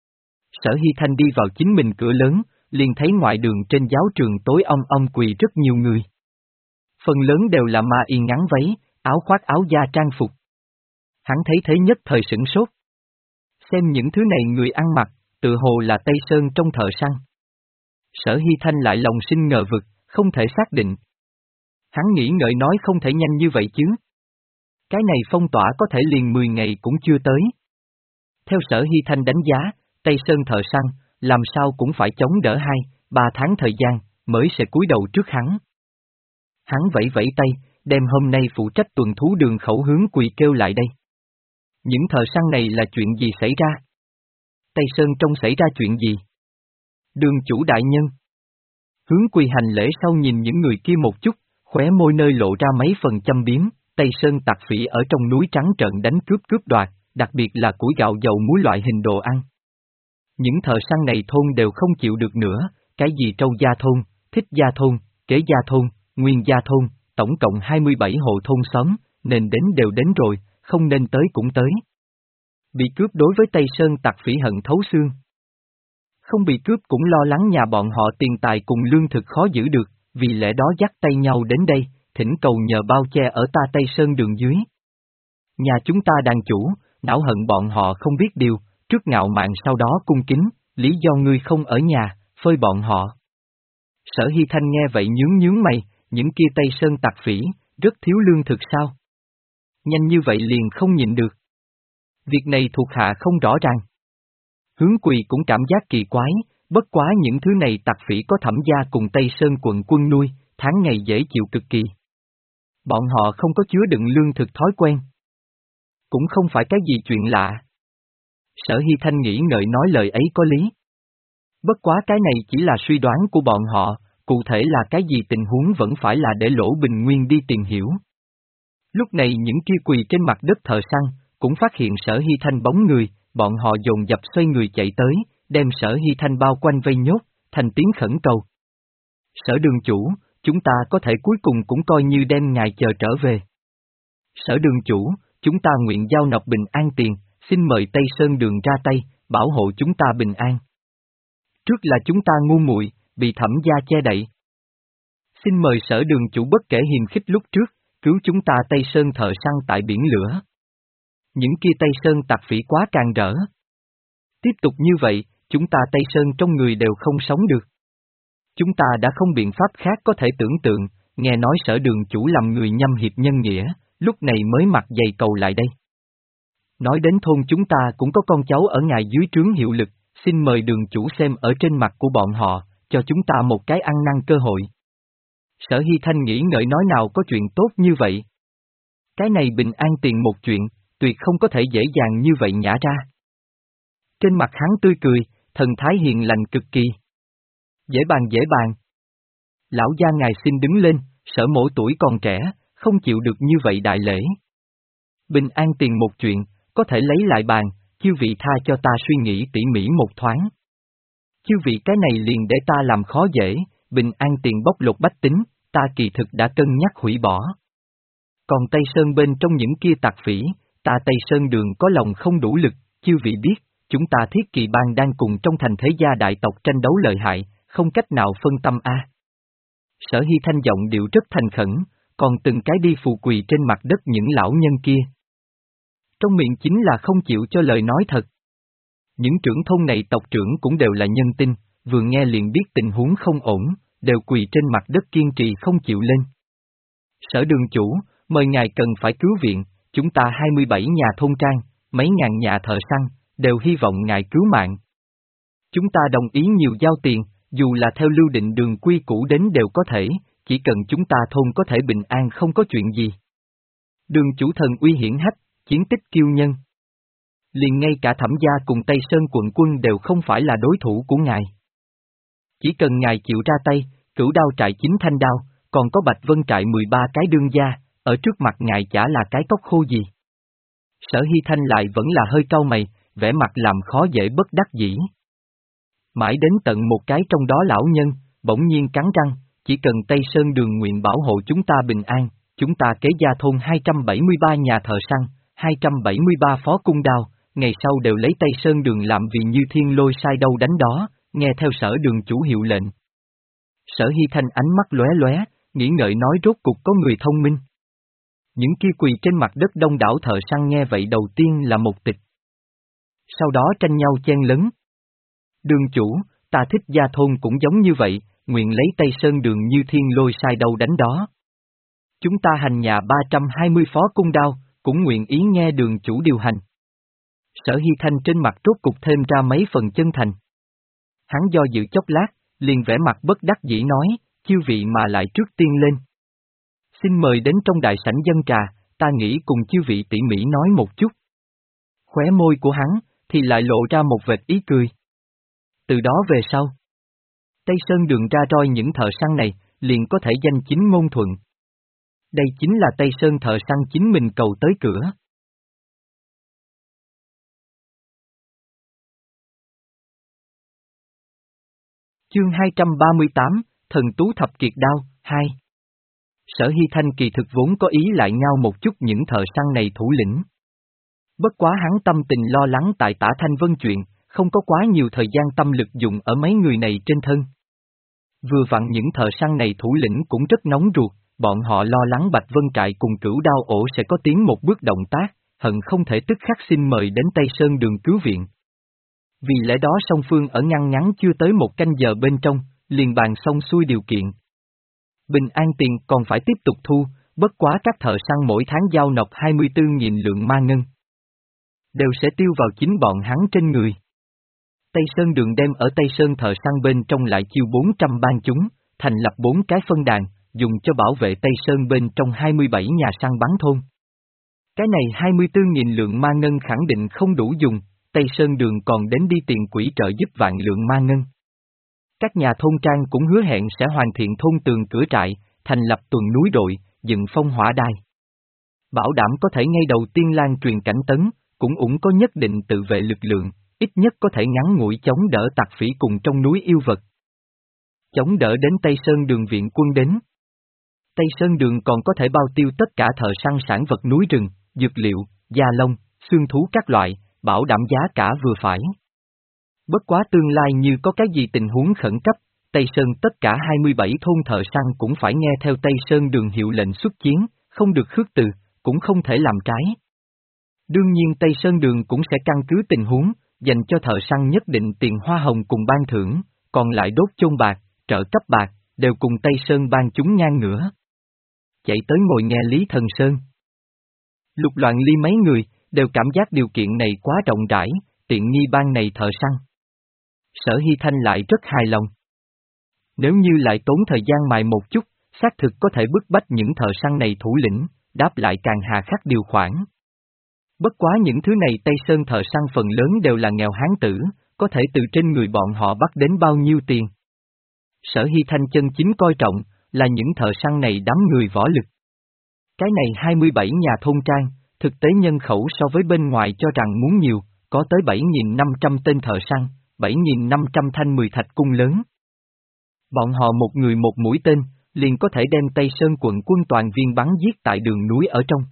Sở Hy Thanh đi vào chính mình cửa lớn, liền thấy ngoại đường trên giáo trường tối om om quỳ rất nhiều người. Phần lớn đều là ma y ngắn váy, áo khoác áo da trang phục. Hắn thấy thế nhất thời sửng sốt. Xem những thứ này người ăn mặc, tự hồ là Tây Sơn trong thợ săn. Sở Hy Thanh lại lòng sinh ngờ vực, không thể xác định. Hắn nghĩ ngợi nói không thể nhanh như vậy chứ. Cái này phong tỏa có thể liền mười ngày cũng chưa tới. Theo Sở Hy Thanh đánh giá, Tây Sơn thợ săn, làm sao cũng phải chống đỡ hai, ba tháng thời gian, mới sẽ cúi đầu trước hắn. Hắn vẫy vẫy tay, đem hôm nay phụ trách tuần thú đường khẩu hướng quỳ kêu lại đây. Những thợ săn này là chuyện gì xảy ra? Tây Sơn trong xảy ra chuyện gì? Đường chủ đại nhân. Hướng quỳ hành lễ sau nhìn những người kia một chút, khóe môi nơi lộ ra mấy phần châm biếm, Tây Sơn tặc phỉ ở trong núi trắng trợn đánh cướp cướp đoạt, đặc biệt là củi gạo dầu muối loại hình đồ ăn. Những thợ săn này thôn đều không chịu được nữa, cái gì Trâu Gia Thôn, Thích Gia Thôn, Kế Gia Thôn, Nguyên Gia Thôn, tổng cộng hai mươi bảy hộ thôn xóm, nên đến đều đến rồi, không nên tới cũng tới. Bị cướp đối với Tây Sơn tặc phỉ hận thấu xương. Không bị cướp cũng lo lắng nhà bọn họ tiền tài cùng lương thực khó giữ được, vì lẽ đó dắt tay nhau đến đây, thỉnh cầu nhờ bao che ở ta Tây Sơn đường dưới. Nhà chúng ta đàn chủ, não hận bọn họ không biết điều, trước ngạo mạn sau đó cung kính, lý do ngươi không ở nhà, phơi bọn họ. Sở Hy Thanh nghe vậy nhướng nhướng mày, những kia Tây Sơn tặc phỉ, rất thiếu lương thực sao? Nhanh như vậy liền không nhịn được. Việc này thuộc hạ không rõ ràng. Hướng Quỳ cũng cảm giác kỳ quái, bất quá những thứ này tặc phỉ có Thẩm gia cùng Tây Sơn quận quân nuôi, tháng ngày dễ chịu cực kỳ. Bọn họ không có chứa đựng lương thực thói quen. Cũng không phải cái gì chuyện lạ. Sở Hy Thanh nghĩ ngợi nói lời ấy có lý. Bất quá cái này chỉ là suy đoán của bọn họ, cụ thể là cái gì tình huống vẫn phải là để Lỗ Bình Nguyên đi tìm hiểu. Lúc này những kia quỳ trên mặt đất thợ săn, cũng phát hiện Sở Hy Thanh bóng người, bọn họ dồn dập xoay người chạy tới, đem Sở Hy Thanh bao quanh vây nhốt, thành tiếng khẩn cầu. Sở đường chủ, chúng ta có thể cuối cùng cũng coi như đem ngài chờ trở về. Sở đường chủ, chúng ta nguyện giao nộp bình an tiền, xin mời Tây Sơn đường ra tay, bảo hộ chúng ta bình an. Trước là chúng ta ngu muội, bị Thẩm gia che đậy. Xin mời sở đường chủ bất kể hiềm khích lúc trước, cứu chúng ta Tây Sơn thợ săn tại biển lửa. Những kia Tây Sơn tặc phỉ quá càng rỡ. Tiếp tục như vậy, chúng ta Tây Sơn trong người đều không sống được. Chúng ta đã không biện pháp khác có thể tưởng tượng, nghe nói sở đường chủ làm người nhâm hiệp nhân nghĩa, lúc này mới mặc giày cầu lại đây. Nói đến thôn chúng ta cũng có con cháu ở ngài dưới trướng hiệu lực, xin mời đường chủ xem ở trên mặt của bọn họ, cho chúng ta một cái ăn năn cơ hội. Sở Hy Thanh nghĩ ngợi nói nào có chuyện tốt như vậy. Cái này bình an tiền một chuyện, tuyệt không có thể dễ dàng như vậy nhả ra. Trên mặt hắn tươi cười, thần thái hiền lành cực kỳ. Dễ bàn dễ bàn. Lão gia ngài xin đứng lên, Sở mỗ tuổi còn trẻ, không chịu được như vậy đại lễ. Bình an tiền một chuyện, có thể lấy lại bàn, chư vị tha cho ta suy nghĩ tỉ mỉ một thoáng. Chư vị cái này liền để ta làm khó dễ, bình an tiền bóc lột bách tính, ta kỳ thực đã cân nhắc hủy bỏ. Còn Tây Sơn bên trong những kia tặc phỉ, ta Tây Sơn đường có lòng không đủ lực, chư vị biết, chúng ta Thiết Kỳ Bang đang cùng trong thành thế gia đại tộc tranh đấu lợi hại, không cách nào phân tâm a. À. Sở Hy Thanh giọng điệu rất thành khẩn, còn từng cái đi phù quỳ trên mặt đất những lão nhân kia. Trong miệng chính là không chịu cho lời nói thật. Những trưởng thôn này tộc trưởng cũng đều là nhân tinh, vừa nghe liền biết tình huống không ổn, đều quỳ trên mặt đất kiên trì không chịu lên. Sở đường chủ, mời ngài cần phải cứu viện, chúng ta hai mươi bảy nhà thôn trang, mấy ngàn nhà thợ săn, đều hy vọng ngài cứu mạng. Chúng ta đồng ý nhiều giao tiền, dù là theo lưu định đường quy củ đến đều có thể, chỉ cần chúng ta thôn có thể bình an không có chuyện gì. Đường chủ thần uy hiển hách, chiến tích kiêu nhân. Liền ngay cả Thẩm gia cùng Tây Sơn quận quân đều không phải là đối thủ của ngài. Chỉ cần ngài chịu ra tay, Cửu Đao trại chín thanh đao, còn có Bạch Vân trại mười ba cái đương gia, ở trước mặt ngài chả là cái cốc khô gì. Sở Hy Thanh lại vẫn là hơi cau mày, vẻ mặt làm khó dễ bất đắc dĩ. Mãi đến tận một cái trong đó lão nhân, bỗng nhiên cắn răng, chỉ cần Tây Sơn đường nguyện bảo hộ chúng ta bình an, chúng ta kế gia thôn hai trăm bảy mươi ba nhà thợ săn, hai trăm bảy mươi ba phó cung đao, ngày sau đều lấy Tây Sơn đường làm vì như thiên lôi sai đâu đánh đó, nghe theo sở đường chủ hiệu lệnh. Sở Hy Thanh ánh mắt lóe lóe, nghĩ ngợi nói rốt cục có người thông minh. Những kia quỳ trên mặt đất đông đảo thợ săn nghe vậy đầu tiên là một tịch. Sau đó tranh nhau chen lấn. Đường chủ, ta thích gia thôn cũng giống như vậy, nguyện lấy Tây Sơn đường như thiên lôi sai đâu đánh đó. Chúng ta hành nhà ba trăm hai mươi phó cung đao, cũng nguyện ý nghe đường chủ điều hành. Sở Hy Thanh trên mặt rốt cục thêm ra mấy phần chân thành. Hắn do dự chốc lát, liền vẻ mặt bất đắc dĩ nói, chư vị mà lại trước tiên lên. Xin mời đến trong đại sảnh dân trà, ta nghĩ cùng chư vị tỉ mỉ nói một chút. Khóe môi của hắn, thì lại lộ ra một vệt ý cười. Từ đó về sau, Tây Sơn đường ra roi những thợ săn này, liền có thể danh chính ngôn thuận. Đây chính là Tây Sơn thợ săn chính mình cầu tới cửa. Chương hai trăm ba mươi tám, Thần Tú Thập Kiệt Đao, hai. Sở Hy Thanh kỳ thực vốn có ý lại ngao một chút những thợ săn này thủ lĩnh. Bất quá hắn tâm tình lo lắng tại Tả Thanh Vân chuyện, không có quá nhiều thời gian tâm lực dùng ở mấy người này trên thân. Vừa vặn những thợ săn này thủ lĩnh cũng rất nóng ruột, bọn họ lo lắng Bạch Vân trại cùng Cửu Đao ổ sẽ có tiến một bước động tác, hận không thể tức khắc xin mời đến Tây Sơn đường cứu viện. Vì lẽ đó song phương ở ngăn ngắn chưa tới một canh giờ bên trong, liền bàn xong xuôi điều kiện. Bình an tiền còn phải tiếp tục thu, bất quá các thợ săn mỗi tháng giao nộp hai mươi tư nghìn lượng ma ngân. Đều sẽ tiêu vào chính bọn hắn trên người. Tây Sơn đường đem ở Tây Sơn thợ săn bên trong lại chiêu bốn trăm ban chúng, thành lập bốn cái phân đàn, dùng cho bảo vệ Tây Sơn bên trong hai mươi bảy nhà săn bắn thôn. Cái này hai mươi tư nghìn lượng ma ngân khẳng định không đủ dùng, Tây Sơn đường còn đến đi tiền quỹ trợ giúp vạn lượng ma ngân. Các nhà thôn trang cũng hứa hẹn sẽ hoàn thiện thôn tường cửa trại, thành lập tuần núi đội, dựng phong hỏa đài. Bảo đảm có thể ngay đầu tiên lan truyền cảnh tấn, cũng ủng có nhất định tự vệ lực lượng, ít nhất có thể ngắn ngủi chống đỡ tặc phỉ cùng trong núi yêu vật. Chống đỡ đến Tây Sơn đường viện quân đến. Tây Sơn đường còn có thể bao tiêu tất cả thợ săn sản vật núi rừng, dược liệu, da lông, xương thú các loại, bảo đảm giá cả vừa phải. Bất quá tương lai như có cái gì tình huống khẩn cấp, Tây Sơn tất cả hai mươi bảy thôn thợ săn cũng phải nghe theo Tây Sơn đường hiệu lệnh xuất chiến, không được khước từ, cũng không thể làm trái. Đương nhiên Tây Sơn đường cũng sẽ căn cứ tình huống, dành cho thợ săn nhất định tiền hoa hồng cùng ban thưởng, còn lại đốt chôn bạc, trợ cấp bạc, đều cùng Tây Sơn ban chúng ngang ngửa. Chạy tới ngồi nghe Lý Thần Sơn. Lục Loạn Ly mấy người, đều cảm giác điều kiện này quá rộng rãi, tiện nghi ban này thợ săn. Sở Hy Thanh lại rất hài lòng. Nếu như lại tốn thời gian mài một chút, xác thực có thể bức bách những thợ săn này thủ lĩnh, đáp lại càng hà khắc điều khoản. Bất quá những thứ này Tây Sơn thợ săn phần lớn đều là nghèo hán tử, có thể từ trên người bọn họ bắt đến bao nhiêu tiền. Sở Hy Thanh chân chính coi trọng, là những thợ săn này đám người võ lực. Cái này hai mươi bảy nhà thôn trang, thực tế nhân khẩu so với bên ngoài cho rằng muốn nhiều, có tới bảy nghìn năm trăm tên thợ săn, bảy nghìn năm trăm thanh mười thạch cung lớn. Bọn họ một người một mũi tên, liền có thể đem Tây Sơn quận quân toàn viên bắn giết tại đường núi ở trong.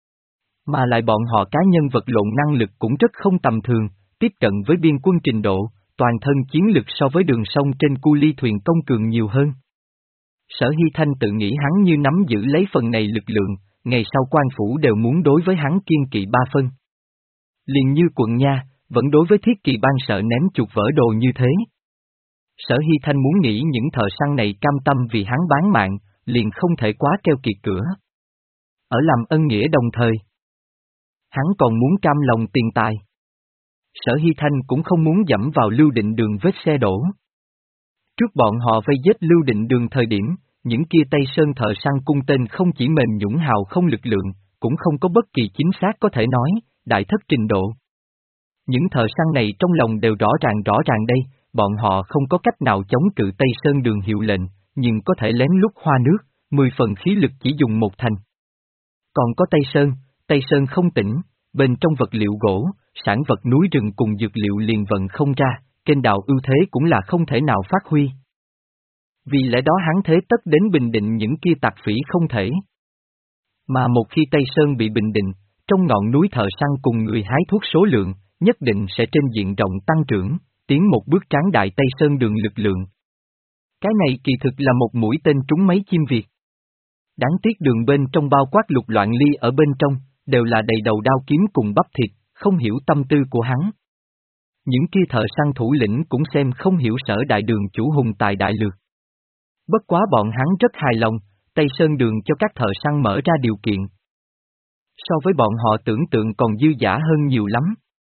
Mà lại bọn họ cá nhân vật lộn năng lực cũng rất không tầm thường, tiếp cận với biên quân trình độ, toàn thân chiến lực so với đường sông trên cu ly thuyền công cường nhiều hơn. Sở Hy Thanh tự nghĩ hắn như nắm giữ lấy phần này lực lượng, ngày sau quan phủ đều muốn đối với hắn kiên kỵ ba phân. Liền như quận nha, vẫn đối với thiết kỳ ban sợ ném chuột vỡ đồ như thế. Sở Hy Thanh muốn nghĩ những thợ săn này cam tâm vì hắn bán mạng, liền không thể quá keo kiệt cửa. Ở làm ân nghĩa đồng thời, hắn còn muốn cam lòng tiền tài. Sở Hy Thanh cũng không muốn dẫm vào Lưu Định Đường vết xe đổ. Trước bọn họ vây giết Lưu Định Đường thời điểm, những kia Tây Sơn thợ săn cung tên không chỉ mềm nhũn hào không lực lượng, cũng không có bất kỳ chính xác có thể nói, đại thất trình độ. Những thợ săn này trong lòng đều rõ ràng rõ ràng đây, bọn họ không có cách nào chống cự Tây Sơn Đường hiệu lệnh, nhưng có thể lén lút hoa nước, mười phần khí lực chỉ dùng một thành. Còn có Tây Sơn, Tây Sơn không tỉnh, bên trong vật liệu gỗ, sản vật núi rừng cùng dược liệu liền vận không ra, kênh đào ưu thế cũng là không thể nào phát huy. Vì lẽ đó hắn thế tất đến bình định những kia tặc phỉ không thể. Mà một khi Tây Sơn bị bình định, trong ngọn núi thợ săn cùng người hái thuốc số lượng, nhất định sẽ trên diện rộng tăng trưởng, tiến một bước tráng đại Tây Sơn Đường lực lượng. Cái này kỳ thực là một mũi tên trúng mấy chim Việt. Đáng tiếc đường bên trong bao quát Lục Loạn Ly ở bên trong, đều là đầy đầu đao kiếm cùng bắp thịt, không hiểu tâm tư của hắn. Những kia thợ săn thủ lĩnh cũng xem không hiểu Sở Đại Đường chủ hùng tài đại lược. Bất quá bọn hắn rất hài lòng, Tây Sơn Đường cho các thợ săn mở ra điều kiện. So với bọn họ tưởng tượng còn dư dả hơn nhiều lắm.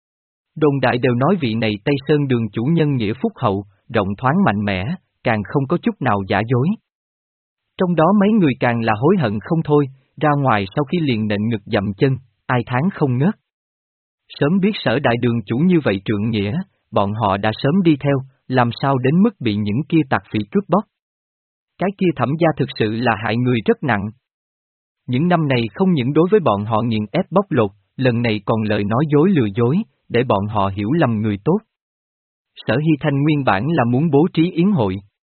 Đồn đại đều nói vị này Tây Sơn Đường chủ nhân nghĩa phúc hậu, rộng thoáng mạnh mẽ, càng không có chút nào giả dối. Trong đó mấy người càng là hối hận không thôi, ra ngoài sau khi liền nện ngực dậm chân, ai thán không ngớt. Sớm biết Sở Đại Đường chủ như vậy trượng nghĩa, bọn họ đã sớm đi theo, làm sao đến mức bị những kia tặc phỉ cướp bóc. Cái kia Thẩm gia thực sự là hại người rất nặng. Những năm này không những đối với bọn họ nghiền ép bóc lột, lần này còn lời nói dối lừa dối, để bọn họ hiểu lầm người tốt. Sở Hy Thanh nguyên bản là muốn bố trí yến hội.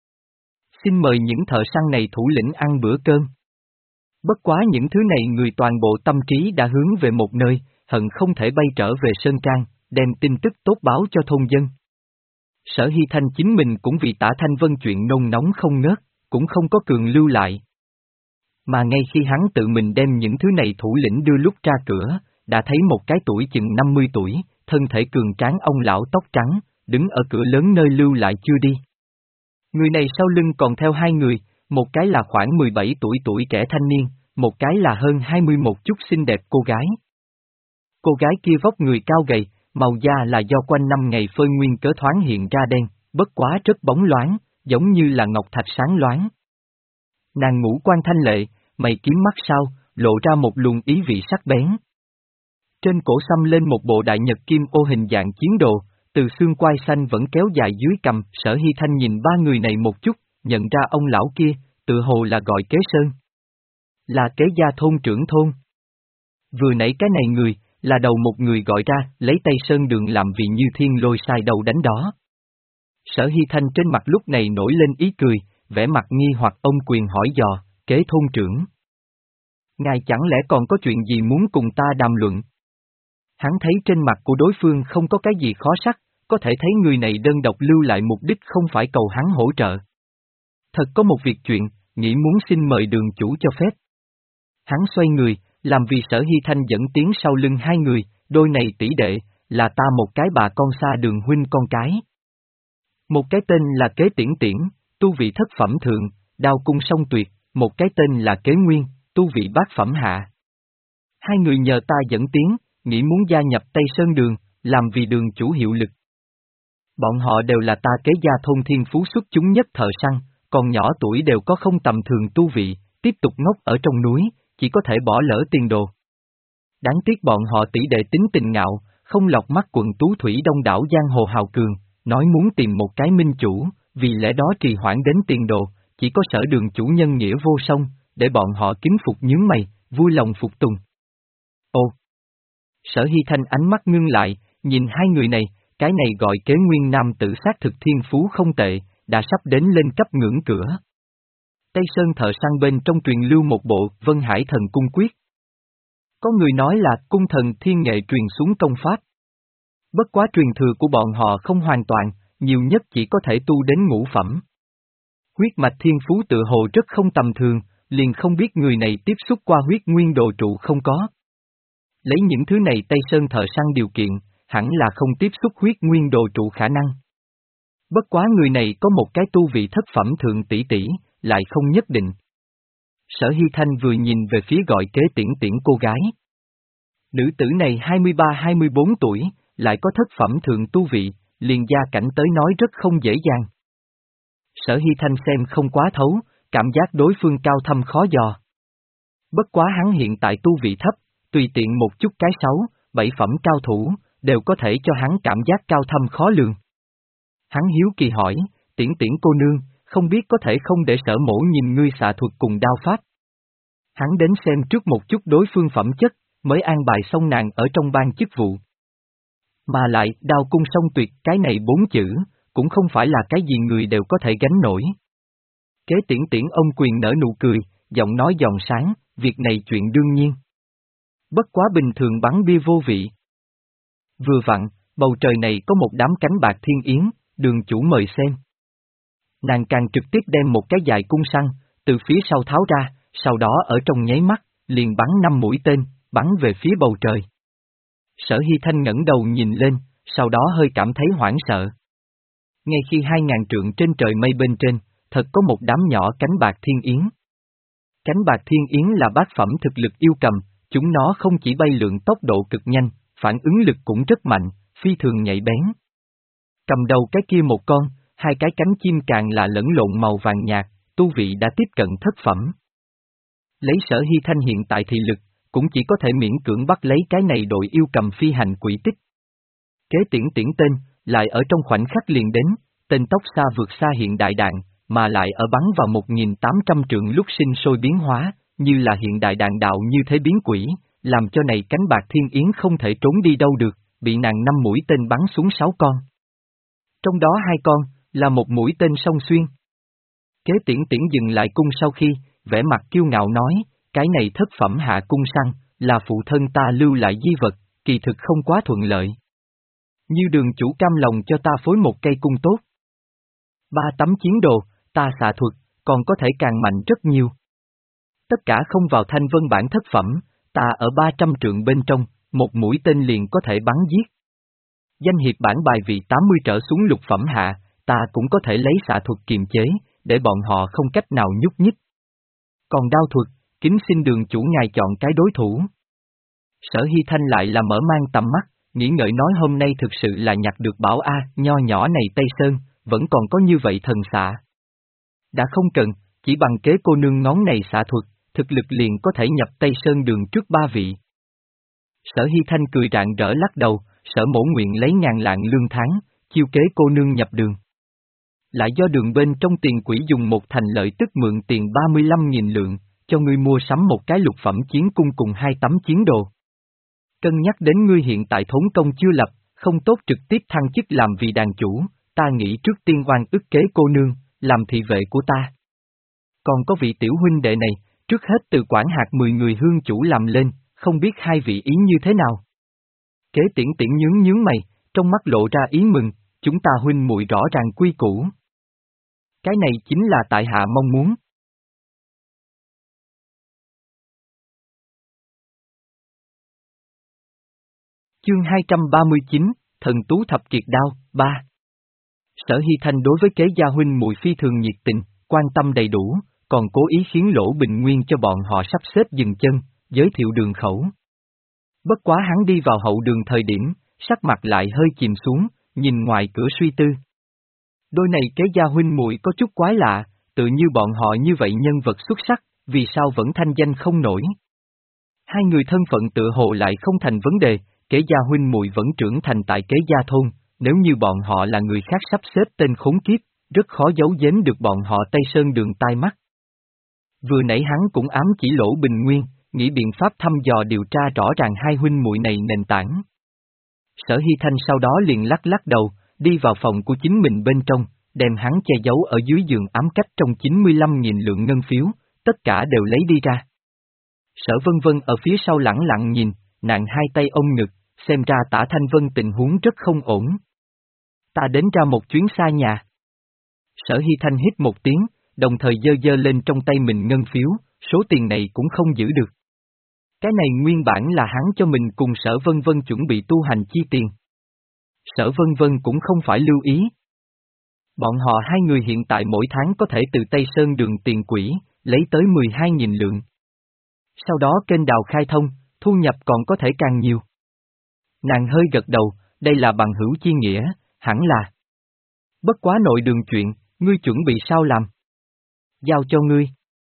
Xin mời những thợ săn này thủ lĩnh ăn bữa cơm. Bất quá những thứ này người toàn bộ tâm trí đã hướng về một nơi, hận không thể bay trở về Sơn Trang, đem tin tức tốt báo cho thôn dân. Sở Hy Thanh chính mình cũng vì Tả Thanh Vân chuyện nôn nóng không ngớt, cũng không có cường lưu lại. Mà ngay khi hắn tự mình đem những thứ này thủ lĩnh đưa lúc ra cửa, đã thấy một cái tuổi chừng năm mươi tuổi, thân thể cường tráng ông lão tóc trắng, đứng ở cửa lớn nơi lưu lại chưa đi. Người này sau lưng còn theo hai người, một cái là khoảng mười bảy tuổi tuổi trẻ thanh niên, một cái là hơn hai mươi một chút xinh đẹp cô gái. Cô gái kia vóc người cao gầy, màu da là do quanh năm ngày phơi nguyên cớ thoáng hiện ra đen, bất quá rất bóng loáng, giống như là ngọc thạch sáng loáng. Nàng ngũ quan thanh lệ, mày kiếm mắt sao, lộ ra một luồng ý vị sắc bén. Trên cổ xăm lên một bộ đại nhật kim ô hình dạng chiến đồ, từ xương quai xanh vẫn kéo dài dưới cằm. Sở Hy Thanh nhìn ba người này một chút, nhận ra ông lão kia, tự hồ là gọi Kế Sơn. Là Kế gia thôn trưởng thôn. Vừa nãy cái này người, là đầu một người gọi ra, lấy Tây Sơn Đường làm vì như thiên lôi sai đầu đánh đó. Sở Hy Thanh trên mặt lúc này nổi lên ý cười, vẻ mặt nghi hoặc ông quyền hỏi dò, Kế thôn trưởng. Ngài chẳng lẽ còn có chuyện gì muốn cùng ta đàm luận? Hắn thấy trên mặt của đối phương không có cái gì khó sắc, có thể thấy người này đơn độc lưu lại mục đích không phải cầu hắn hỗ trợ. Thật có một việc chuyện, nghĩ muốn xin mời đường chủ cho phép. Hắn xoay người, làm vì Sở Hy Thanh dẫn tiến sau lưng hai người, đôi này tỷ đệ, là ta một cái bà con xa đường huynh con cái. Một cái tên là Kế Tiễn Tiễn, tu vị thất phẩm thượng, đao cung song tuyệt, một cái tên là Kế Nguyên, tu vị bát phẩm hạ. Hai người nhờ ta dẫn tiến, nghĩ muốn gia nhập Tây Sơn Đường, làm vì đường chủ hiệu lực. Bọn họ đều là ta Kế gia thôn thiên phú xuất chúng nhất thợ săn, còn nhỏ tuổi đều có không tầm thường tu vị, tiếp tục ngốc ở trong núi, chỉ có thể bỏ lỡ tiền đồ. Đáng tiếc bọn họ tỷ đệ tính tình ngạo, không lọc mắt quận tú thủy đông đảo giang hồ hào cường, nói muốn tìm một cái minh chủ, vì lẽ đó trì hoãn đến tiền đồ, chỉ có Sở Đường chủ nhân nghĩa vô song, để bọn họ kính phục nhướng mày, vui lòng phục tùng. Ồ! Sở Hy Thanh ánh mắt ngưng lại, nhìn hai người này, cái này gọi kế nguyên nam tử xác thực thiên phú không tệ, đã sắp đến lên cấp ngưỡng cửa. Tây Sơn thợ săn bên trong truyền lưu một bộ Vân Hải Thần Cung Quyết. Có người nói là cung thần thiên nghệ truyền xuống công pháp. Bất quá truyền thừa của bọn họ không hoàn toàn, nhiều nhất chỉ có thể tu đến ngũ phẩm. Huyết mạch thiên phú tự hồ rất không tầm thường, liền không biết người này tiếp xúc qua huyết nguyên đồ trụ không có. Lấy những thứ này Tây Sơn thợ săn điều kiện, hẳn là không tiếp xúc huyết nguyên đồ trụ khả năng. Bất quá người này có một cái tu vị thất phẩm thượng tỷ tỷ, lại không nhất định. Sở Hy Thanh vừa nhìn về phía gọi kế tiễn tiễn cô gái. Nữ tử này hai mươi ba hai mươi bốn tuổi, lại có thất phẩm thượng tu vị, liền gia cảnh tới nói rất không dễ dàng. Sở Hy Thanh xem không quá thấu, cảm giác đối phương cao thâm khó dò. Bất quá hắn hiện tại tu vị thấp, tùy tiện một chút cái sáu, bảy phẩm cao thủ, đều có thể cho hắn cảm giác cao thâm khó lường. Hắn hiếu kỳ hỏi, tiễn tiễn cô nương, không biết có thể không để Sở mỗ nhìn ngươi xạ thuật cùng đao pháp. Hắn đến xem trước một chút đối phương phẩm chất, mới an bài xong nàng ở trong ban chức vụ. Mà lại, đao cung song tuyệt cái này bốn chữ, cũng không phải là cái gì người đều có thể gánh nổi. Kế tiễn tiễn ông quyền nở nụ cười, giọng nói giòn sáng, việc này chuyện đương nhiên. Bất quá bình thường bắn bia vô vị. Vừa vặn, bầu trời này có một đám cánh bạc thiên yến, đường chủ mời xem. Nàng càng trực tiếp đem một cái dài cung săn, từ phía sau tháo ra, sau đó ở trong nháy mắt, liền bắn năm mũi tên, bắn về phía bầu trời. Sở Hy Thanh ngẩng đầu nhìn lên, sau đó hơi cảm thấy hoảng sợ. Ngay khi hai ngàn trượng trên trời mây bên trên, thật có một đám nhỏ cánh bạc thiên yến. Cánh bạc thiên yến là bát phẩm thực lực yêu cầm, chúng nó không chỉ bay lượn tốc độ cực nhanh, phản ứng lực cũng rất mạnh, phi thường nhạy bén. Cầm đầu cái kia một con, hai cái cánh chim càng là lẫn lộn màu vàng nhạt, tu vị đã tiếp cận thất phẩm. Lấy Sở Hy Thanh hiện tại thị lực, cũng chỉ có thể miễn cưỡng bắt lấy cái này đội yêu cầm phi hành quỷ tích. Kế tiễn tiễn tên, lại ở trong khoảnh khắc liền đến, tên tốc xa vượt xa hiện đại đạn, mà lại ở bắn vào một nghìn tám trăm trượng lúc sinh sôi biến hóa, như là hiện đại đạn đạo như thế biến quỷ, làm cho này cánh bạc thiên yến không thể trốn đi đâu được, bị nàng năm mũi tên bắn xuống sáu con. Trong đó hai con, là một mũi tên song xuyên. Kế tiễn tiễn dừng lại cung sau khi, vẻ mặt kiêu ngạo nói, cái này thất phẩm hạ cung săn, là phụ thân ta lưu lại di vật, kỳ thực không quá thuận lợi. Như đường chủ cam lòng cho ta phối một cây cung tốt. Ba tấm chiến đồ, ta xạ thuật, còn có thể càng mạnh rất nhiều. Tất cả không vào thanh vân bản thất phẩm, ta ở ba trăm trượng bên trong, một mũi tên liền có thể bắn giết. Danh hiệp bản bài vị tám mươi trở xuống lục phẩm hạ, ta cũng có thể lấy xạ thuật kiềm chế, để bọn họ không cách nào nhúc nhích. Còn đao thuật, kính xin đường chủ ngài chọn cái đối thủ. Sở Hy Thanh lại là mở mang tầm mắt, nghĩ ngợi nói hôm nay thực sự là nhặt được bảo A, nho nhỏ này Tây Sơn, vẫn còn có như vậy thần xạ. Đã không cần, chỉ bằng kế cô nương ngón này xạ thuật, thực lực liền có thể nhập Tây Sơn đường trước ba vị. Sở Hy Thanh cười rạng rỡ lắc đầu, Sở mổ nguyện lấy ngàn lạng lương tháng, chiêu kế cô nương nhập đường. Lại do đường bên trong tiền quỹ dùng một thành lợi tức mượn tiền ba mươi lăm nghìn lượng, cho ngươi mua sắm một cái lục phẩm chiến cung cùng hai tấm chiến đồ. Cân nhắc đến ngươi hiện tại thốn công chưa lập, không tốt trực tiếp thăng chức làm vị đàn chủ, ta nghĩ trước tiên oan ức kế cô nương, làm thị vệ của ta. Còn có vị tiểu huynh đệ này, trước hết từ quản hạt mười người hương chủ làm lên, không biết hai vị ý như thế nào. Kế tiễn tiễn nhướng nhướng mày, trong mắt lộ ra ý mừng, chúng ta huynh muội rõ ràng quy củ. Cái này chính là tại hạ mong muốn. Chương hai trăm ba mươi chín, Thần Tú Thập Kiệt Đao, ba. Sở Hy Thanh đối với kế gia huynh muội phi thường nhiệt tình, quan tâm đầy đủ, còn cố ý khiến Lỗ Bình Nguyên cho bọn họ sắp xếp dừng chân, giới thiệu đường khẩu. Bất quá hắn đi vào hậu đường thời điểm, sắc mặt lại hơi chìm xuống, nhìn ngoài cửa suy tư. Đôi này kế gia huynh muội có chút quái lạ, tự như bọn họ như vậy nhân vật xuất sắc, vì sao vẫn thanh danh không nổi? Hai người thân phận tự hồ lại không thành vấn đề, Kế Gia huynh muội vẫn trưởng thành tại Kế Gia thôn, nếu như bọn họ là người khác sắp xếp tên khốn kiếp, rất khó giấu giếm được bọn họ Tây Sơn Đường tai mắt. Vừa nãy hắn cũng ám chỉ Lỗ Bình Nguyên, nghĩ biện pháp thăm dò điều tra rõ ràng hai huynh muội này nền tảng. Sở Hy Thanh sau đó liền lắc lắc đầu, đi vào phòng của chính mình bên trong, đem hắn che giấu ở dưới giường ám cách trong chín mươi lăm nghìn lượng ngân phiếu, tất cả đều lấy đi ra. Sở Vân Vân ở phía sau lẳng lặng nhìn, nàng hai tay ôm ngực, xem ra Tả Thanh Vân tình huống rất không ổn. Ta đến ra một chuyến xa nhà. Sở Hy Thanh hít một tiếng, đồng thời giơ giơ lên trong tay mình ngân phiếu, số tiền này cũng không giữ được. Cái này nguyên bản là hắn cho mình cùng Sở Vân Vân chuẩn bị tu hành chi tiền. Sở Vân Vân cũng không phải lưu ý. Bọn họ hai người hiện tại mỗi tháng có thể từ Tây Sơn Đường tiền quỹ, lấy tới mười hai nghìn lượng. Sau đó kênh đào khai thông, thu nhập còn có thể càng nhiều. Nàng hơi gật đầu, đây là bằng hữu chi nghĩa, hẳn là. Bất quá nội đường chuyện, ngươi chuẩn bị sao làm? Giao cho ngươi.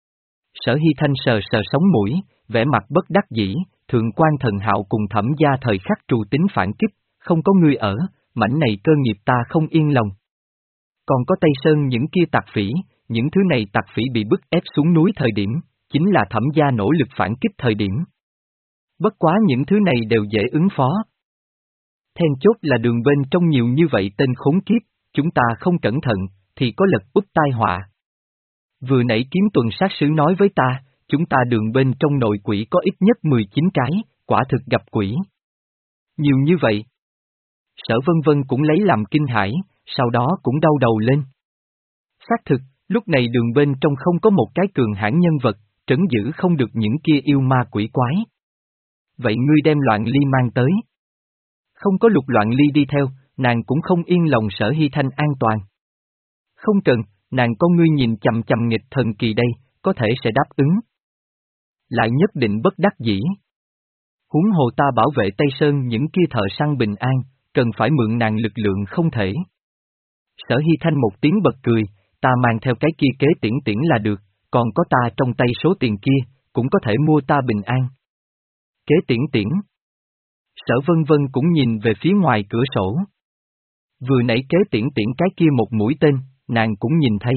Sở Hy Thanh sờ sờ sống mũi, vẻ mặt bất đắc dĩ, thượng quan thần hạo cùng Thẩm gia thời khắc trù tính phản kích, không có ngươi ở, mảnh này cơ nghiệp ta không yên lòng. Còn có Tây Sơn những kia tặc phỉ, những thứ này tặc phỉ bị bức ép xuống núi thời điểm, chính là Thẩm gia nỗ lực phản kích thời điểm. Bất quá những thứ này đều dễ ứng phó. Then chốt là đường bên trong nhiều như vậy tên khốn kiếp, chúng ta không cẩn thận, thì có lật úp tai họa. Vừa nãy kiếm tuần sát sứ nói với ta, chúng ta đường bên trong nội quỷ có ít nhất mười chín cái, quả thực gặp quỷ. Nhiều như vậy. Sở Vân Vân cũng lấy làm kinh hãi, sau đó cũng đau đầu lên. Xác thực, lúc này đường bên trong không có một cái cường hãn nhân vật, trấn giữ không được những kia yêu ma quỷ quái. Vậy ngươi đem Loạn Ly mang tới. Không có Lục Loạn Ly đi theo, nàng cũng không yên lòng Sở Hy Thanh an toàn. Không cần, nàng có ngươi nhìn chằm chằm nghịch thần kỳ đây, có thể sẽ đáp ứng. Lại nhất định bất đắc dĩ. Huống hồ ta bảo vệ Tây Sơn những kia thợ săn bình an, cần phải mượn nàng lực lượng không thể. Sở Hy Thanh một tiếng bật cười, ta mang theo cái kia kế tiễn tiễn là được, còn có ta trong tay số tiền kia, cũng có thể mua ta bình an. Kế tiễn tiễn. Sở Vân Vân cũng nhìn về phía ngoài cửa sổ. Vừa nãy kế tiễn tiễn cái kia một mũi tên, nàng cũng nhìn thấy.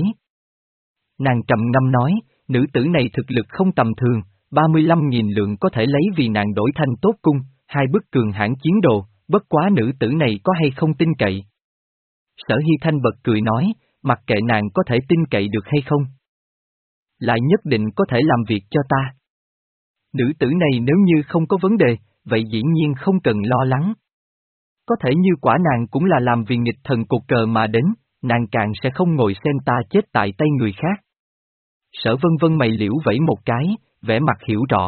Nàng trầm ngâm nói, nữ tử này thực lực không tầm thường, ba mươi lăm nghìn lượng có thể lấy vì nàng đổi thanh tốt cung, hai bức cường hãn chiến đồ, bất quá nữ tử này có hay không tin cậy. Sở Hy Thanh bật cười nói, mặc kệ nàng có thể tin cậy được hay không. Lại nhất định có thể làm việc cho ta. Nữ tử này nếu như không có vấn đề, vậy dĩ nhiên không cần lo lắng. Có thể như quả nàng cũng là làm vì nghịch thần cột cờ mà đến, nàng càng sẽ không ngồi xem ta chết tại tay người khác. Sở Vân Vân mày liễu vẫy một cái, vẻ mặt hiểu rõ.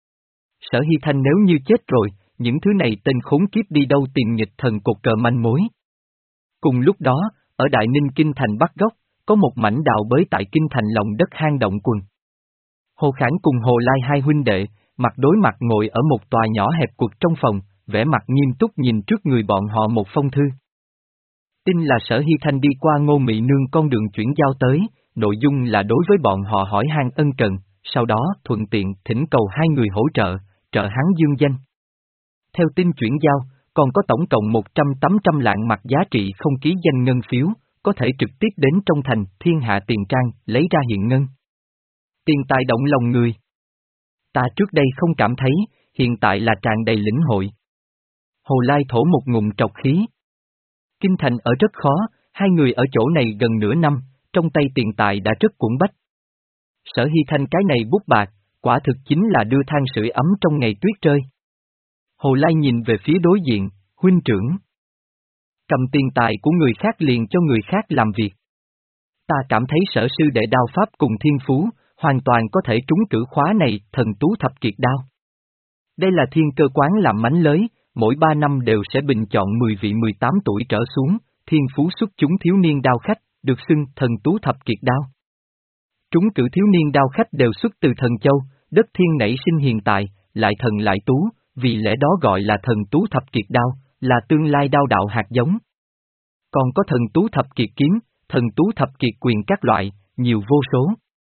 Sở Hy Thanh nếu như chết rồi, những thứ này tên khốn kiếp đi đâu tìm nghịch thần cột cờ manh mối. Cùng lúc đó, ở Đại Ninh Kinh Thành Bắc Góc, có một mảnh đào bới tại Kinh Thành lòng đất hang động quần. Hồ Khảng cùng Hồ Lai hai huynh đệ, mặt đối mặt ngồi ở một tòa nhỏ hẹp quật trong phòng, vẻ mặt nghiêm túc nhìn trước người bọn họ một phong thư. Tin là Sở Hy Thanh đi qua Ngô Mị Nương con đường chuyển giao tới, nội dung là đối với bọn họ hỏi han ân cần, sau đó thuận tiện thỉnh cầu hai người hỗ trợ, trợ hắn dương danh. Theo tin chuyển giao, còn có tổng cộng một trăm tám trăm lạng mặt giá trị không ký danh ngân phiếu, có thể trực tiếp đến trong thành Thiên Hạ Tiền Trang lấy ra hiện ngân. Tiền tài động lòng người. Ta trước đây không cảm thấy, hiện tại là tràn đầy lĩnh hội. Hồ Lai thổ một ngụm trọc khí. Kinh thành ở rất khó, hai người ở chỗ này gần nửa năm, trong tay tiền tài đã rất cuộn bách. Sở Hy Thanh cái này bút bạc, quả thực chính là đưa than sưởi ấm trong ngày tuyết rơi. Hồ Lai nhìn về phía đối diện, huynh trưởng. Cầm tiền tài của người khác liền cho người khác làm việc. Ta cảm thấy sở sư đệ đao pháp cùng thiên phú, hoàn toàn có thể trúng cử khóa này thần tú thập kiệt đao. Đây là thiên cơ quán làm mánh lới, mỗi ba năm đều sẽ bình chọn mười vị mười tám tuổi trở xuống, thiên phú xuất chúng thiếu niên đao khách, được xưng thần tú thập kiệt đao. Trúng cử thiếu niên đao khách đều xuất từ thần châu, đất thiên nảy sinh hiện tại, lại thần lại tú, vì lẽ đó gọi là thần tú thập kiệt đao, là tương lai đao đạo hạt giống. Còn có thần tú thập kiệt kiếm, thần tú thập kiệt quyền các loại, nhiều vô số.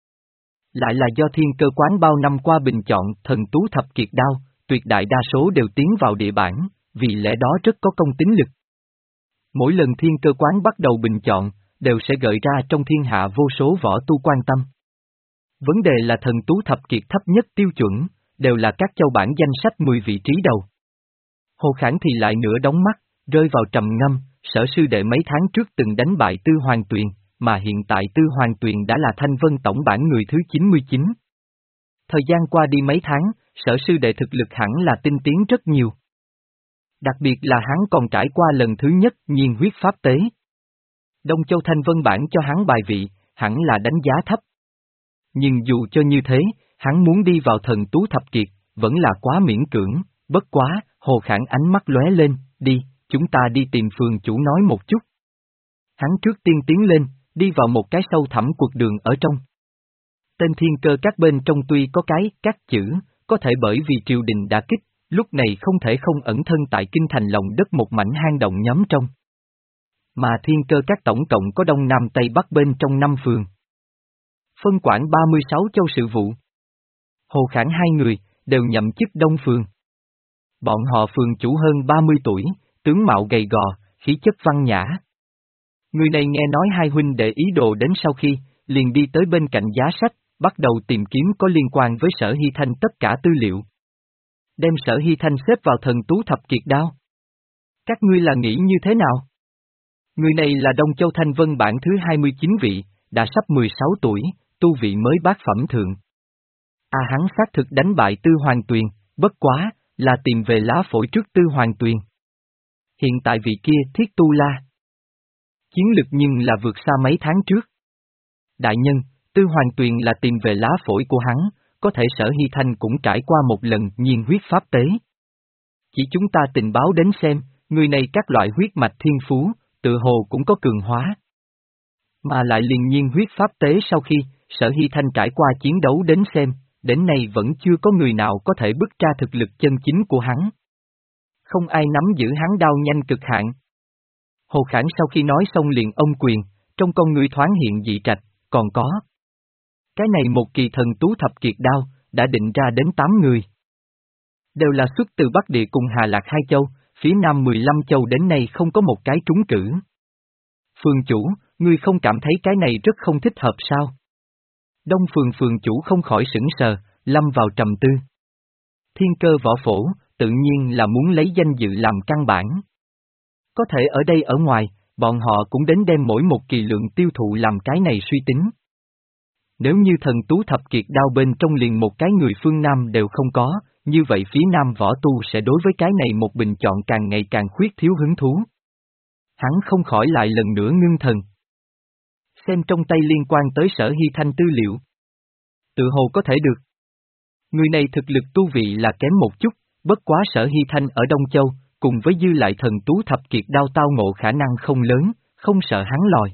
Lại là do thiên cơ quán bao năm qua bình chọn thần tú thập kiệt đao, tuyệt đại đa số đều tiến vào địa bản, vì lẽ đó rất có công tính lực. Mỗi lần thiên cơ quán bắt đầu bình chọn, đều sẽ gợi ra trong thiên hạ vô số võ tu quan tâm. Vấn đề là thần tú thập kiệt thấp nhất tiêu chuẩn, đều là các châu bản danh sách mười vị trí đầu. Hồ Khảng thì lại nửa đóng mắt, rơi vào trầm ngâm, sở sư đệ mấy tháng trước từng đánh bại Tư Hoàng Tuyền, mà hiện tại Tư Hoàng Tuyền đã là Thanh Vân tổng bản người thứ chín mươi chín. Thời gian qua đi mấy tháng, sở sư đệ thực lực hẳn là tinh tiến rất nhiều. Đặc biệt là hắn còn trải qua lần thứ nhất nhiên huyết pháp tế. Đông Châu Thanh Vân bản cho hắn bài vị, hẳn là đánh giá thấp. Nhưng dù cho như thế, hắn muốn đi vào thần tú thập kiệt, vẫn là quá miễn cưỡng, bất quá, Hồ Khảng ánh mắt lóe lên, đi, chúng ta đi tìm phường chủ nói một chút. Hắn trước tiên tiến lên, đi vào một cái sâu thẳm cuộc đường ở trong. Tên thiên cơ các bên trong tuy có cái, các chữ, có thể bởi vì triều đình đã kích, lúc này không thể không ẩn thân tại kinh thành lòng đất một mảnh hang động nhóm trong. Mà thiên cơ các tổng cộng có đông nam tây bắc bên trong năm phường. Phân quản ba mươi sáu châu sự vụ. Hồ Khảng hai người, đều nhậm chức đông phường. Bọn họ phường chủ hơn ba mươi tuổi, tướng mạo gầy gò, khí chất văn nhã. Người này nghe nói hai huynh đệ ý đồ đến sau khi, liền đi tới bên cạnh giá sách, bắt đầu tìm kiếm có liên quan với Sở Hy Thanh tất cả tư liệu. Đem Sở Hy Thanh xếp vào thần tú thập kiệt đao. Các ngươi là nghĩ như thế nào? Người này là Đông Châu Thanh Vân bản thứ hai mươi chín vị, đã sắp mười sáu tuổi, tu vị mới bát phẩm thượng. A à, hắn xác thực đánh bại Tư Hoàng Tuyền, bất quá, là tìm về lá phổi trước Tư Hoàng Tuyền. Hiện tại vị kia Thiết Tu La. Chiến lực nhưng là vượt xa mấy tháng trước. Đại nhân, Tư Hoàng Tuyền là tìm về lá phổi của hắn, có thể Sở Hy Thanh cũng trải qua một lần nhiên huyết pháp tế. Chỉ chúng ta tình báo đến xem, người này các loại huyết mạch thiên phú, tự hồ cũng có cường hóa. Mà lại liền nhiên huyết pháp tế sau khi, Sở Hy Thanh trải qua chiến đấu đến xem, đến nay vẫn chưa có người nào có thể bứt ra thực lực chân chính của hắn. Không ai nắm giữ hắn đao nhanh cực hạn. Hồ Khảng sau khi nói xong liền ôm quyền, trong con người thoáng hiện dị trạch, còn có. Cái này một kỳ thần tú thập kiệt đao, đã định ra đến tám người. Đều là xuất từ Bắc Địa cùng Hà Lạc hai châu, phía Nam mười lăm châu đến nay không có một cái trúng cử. Phường chủ, ngươi không cảm thấy cái này rất không thích hợp sao? Đông phường phường chủ không khỏi sững sờ, lâm vào trầm tư. Thiên cơ võ phổ, tự nhiên là muốn lấy danh dự làm căn bản. Có thể ở đây ở ngoài, bọn họ cũng đến đem mỗi một kỳ lượng tiêu thụ làm cái này suy tính. Nếu như thần tú thập kiệt đao bên trong liền một cái người phương Nam đều không có, như vậy phía Nam võ tu sẽ đối với cái này một bình chọn càng ngày càng khuyết thiếu hứng thú. Hắn không khỏi lại lần nữa ngưng thần. Xem trong tay liên quan tới Sở Hy Thanh tư liệu. Tự hồ có thể được. Người này thực lực tu vị là kém một chút, bất quá Sở Hy Thanh ở Đông Châu, cùng với dư lại thần tú thập kiệt đao tao ngộ khả năng không lớn, không sợ hắn lòi.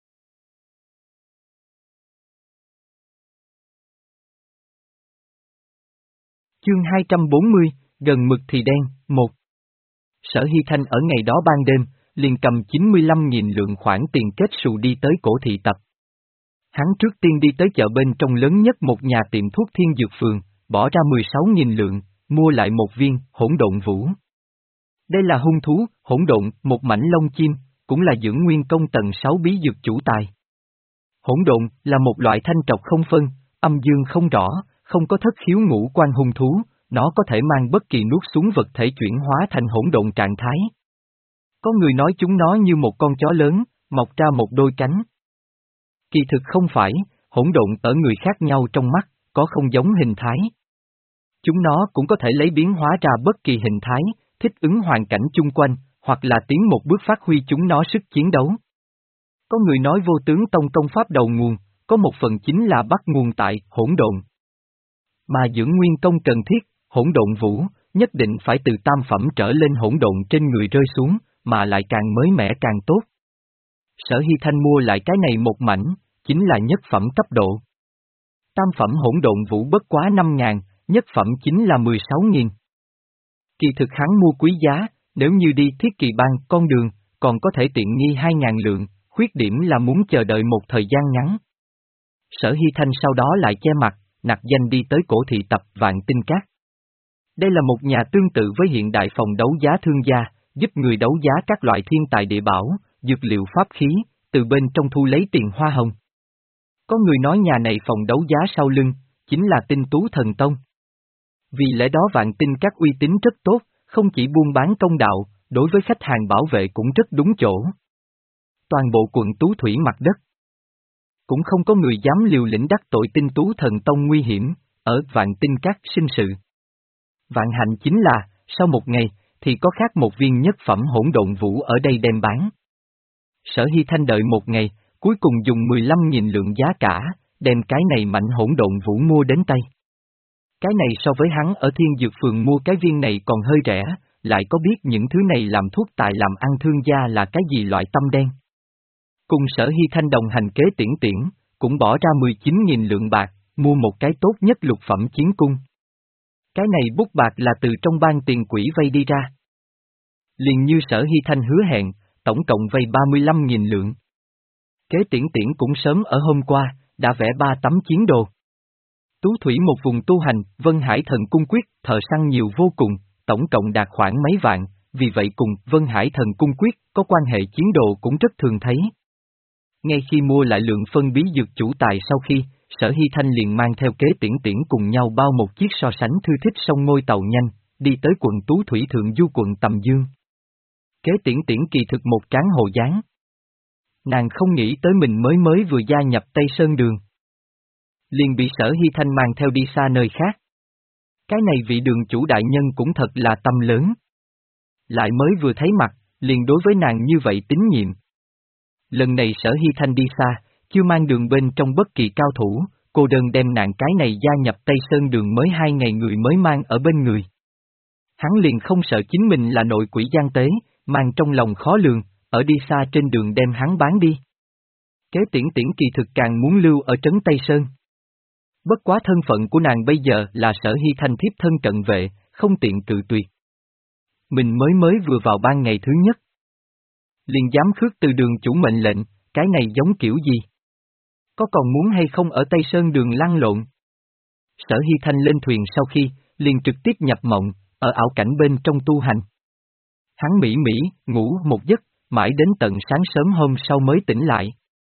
Chương hai trăm bốn mươi, gần mực thì đen, một. Sở Hy Thanh ở ngày đó ban đêm, liền cầm chín mươi lăm nghìn lượng khoản tiền kết xù đi tới cổ thị tập. Hắn trước tiên đi tới chợ bên trong lớn nhất một nhà tiệm thuốc Thiên Dược Phường, bỏ ra mười sáu nghìn lượng, mua lại một viên hỗn độn vũ. Đây là hung thú, hỗn độn, một mảnh lông chim, cũng là dưỡng nguyên công tầng sáu bí dược chủ tài. Hỗn độn là một loại thanh trọc không phân, âm dương không rõ, không có thất khiếu ngũ quan hung thú, nó có thể mang bất kỳ nuốt xuống vật thể chuyển hóa thành hỗn độn trạng thái. Có người nói chúng nó như một con chó lớn, mọc ra một đôi cánh. Kỳ thực không phải, hỗn độn ở người khác nhau trong mắt, có không giống hình thái. Chúng nó cũng có thể lấy biến hóa ra bất kỳ hình thái, thích ứng hoàn cảnh chung quanh, hoặc là tiến một bước phát huy chúng nó sức chiến đấu. Có người nói vô tướng tông công pháp đầu nguồn, có một phần chính là bắt nguồn tại hỗn độn. Mà dưỡng nguyên công cần thiết, hỗn độn vũ, nhất định phải từ tam phẩm trở lên hỗn độn trên người rơi xuống, mà lại càng mới mẻ càng tốt. Sở Hy Thanh mua lại cái này một mảnh, chính là nhất phẩm cấp độ. Tam phẩm hỗn độn vũ bất quá năm ngàn, nhất phẩm chính là mười sáu nghìn. Kỳ thực hắn mua quý giá, nếu như đi thiết kỳ bang con đường, còn có thể tiện nghi hai ngàn lượng, khuyết điểm là muốn chờ đợi một thời gian ngắn. Sở Hy Thanh sau đó lại che mặt, nặc danh đi tới cổ thị tập Vạn Tinh Các. Đây là một nhà tương tự với hiện đại phòng đấu giá thương gia, giúp người đấu giá các loại thiên tài địa bảo, dược liệu pháp khí, từ bên trong thu lấy tiền hoa hồng. Có người nói nhà này phòng đấu giá sau lưng, chính là Tinh Tú Thần Tông. Vì lẽ đó Vạn Tinh Các uy tín rất tốt, không chỉ buôn bán công đạo, đối với khách hàng bảo vệ cũng rất đúng chỗ. Toàn bộ quận Tú Thủy mặt đất. Cũng không có người dám liều lĩnh đắc tội Tinh Tú Thần Tông nguy hiểm, ở Vạn Tinh Các sinh sự. Vạn hạnh chính là, sau một ngày, thì có khác một viên nhất phẩm hỗn độn vũ ở đây đem bán. Sở Hy Thanh đợi một ngày, cuối cùng dùng mười lăm nghìn lượng giá cả, đem cái này mạnh hỗn độn vũ mua đến tay. Cái này so với hắn ở Thiên Dược Phường mua cái viên này còn hơi rẻ, lại có biết những thứ này làm thuốc tài làm ăn thương gia là cái gì loại tâm đen. Cùng Sở Hy Thanh đồng hành kế tiễn tiễn, cũng bỏ ra mười chín nghìn lượng bạc, mua một cái tốt nhất lục phẩm chiến cung. Cái này bút bạc là từ trong ban tiền quỹ vay đi ra. Liền như Sở Hy Thanh hứa hẹn, tổng cộng vay ba mươi lăm nghìn lượng. Kế tiễn tiễn cũng sớm ở hôm qua, đã vẽ ba tấm chiến đồ. Tú Thủy một vùng tu hành, Vân Hải Thần Cung Quyết, thợ săn nhiều vô cùng, tổng cộng đạt khoảng mấy vạn, vì vậy cùng Vân Hải Thần Cung Quyết có quan hệ chiến đồ cũng rất thường thấy. Ngay khi mua lại lượng phân bí dược chủ tài sau khi, Sở Hy Thanh liền mang theo kế tiễn tiễn cùng nhau bao một chiếc so sánh thư thích sông ngôi tàu nhanh, đi tới quận Tú Thủy Thượng Du quận Tầm Dương. Kế tiễn tiễn kỳ thực một tráng hồ dáng. Nàng không nghĩ tới mình mới mới vừa gia nhập Tây Sơn Đường. Liền bị Sở Hy Thanh mang theo đi xa nơi khác. Cái này vị đường chủ đại nhân cũng thật là tâm lớn. Lại mới vừa thấy mặt, liền đối với nàng như vậy tín nhiệm. Lần này Sở Hy Thanh đi xa, chưa mang đường bên trong bất kỳ cao thủ, cô đơn đem nạn cái này gia nhập Tây Sơn Đường mới hai ngày người mới mang ở bên người. Hắn liền không sợ chính mình là nội quỷ gian tế, mang trong lòng khó lường, ở đi xa trên đường đem hắn bán đi. Kế tiễn tiễn kỳ thực càng muốn lưu ở trấn Tây Sơn. Bất quá thân phận của nàng bây giờ là Sở Hy Thanh thiếp thân cận vệ, không tiện cự tuyệt. Mình mới mới vừa vào ban ngày thứ nhất. Liền dám khước từ đường chủ mệnh lệnh, cái này giống kiểu gì? Có còn muốn hay không ở Tây Sơn Đường lăn lộn? Sở Hy Thanh lên thuyền sau khi, liền trực tiếp nhập mộng, ở ảo cảnh bên trong tu hành. Hắn mỉ mỉ, ngủ một giấc, mãi đến tận sáng sớm hôm sau mới tỉnh lại.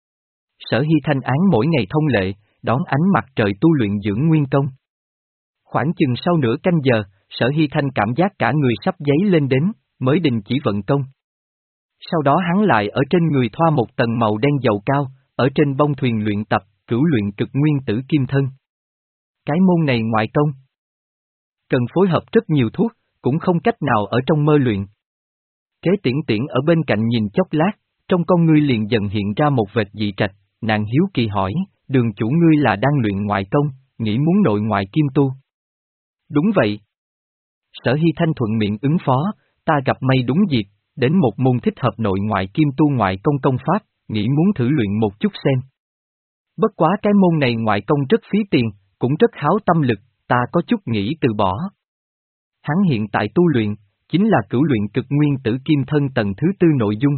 Sở Hy Thanh án mỗi ngày thông lệ, đón ánh mặt trời tu luyện dưỡng nguyên công. Khoảng chừng sau nửa canh giờ, Sở Hy Thanh cảm giác cả người sắp giấy lên đến, mới đình chỉ vận công. Sau đó hắn lại ở trên người thoa một tầng màu đen dầu cao, ở trên bông thuyền luyện tập, cửu luyện cực nguyên tử kim thân. Cái môn này ngoại công. Cần phối hợp rất nhiều thuốc, cũng không cách nào ở trong mơ luyện. Kế tiễn tiễn ở bên cạnh nhìn chốc lát, trong con ngươi liền dần hiện ra một vệt dị trạch, nàng hiếu kỳ hỏi, đường chủ ngươi là đang luyện ngoại công, nghĩ muốn nội ngoại kim tu. Đúng vậy. Sở Hy Thanh thuận miệng ứng phó, ta gặp may đúng dịp, đến một môn thích hợp nội ngoại kim tu ngoại công công pháp, nghĩ muốn thử luyện một chút xem. Bất quá cái môn này ngoại công rất phí tiền, cũng rất háo tâm lực, ta có chút nghĩ từ bỏ. Hắn hiện tại tu luyện, chính là cửu luyện cực nguyên tử kim thân tầng thứ tư nội dung.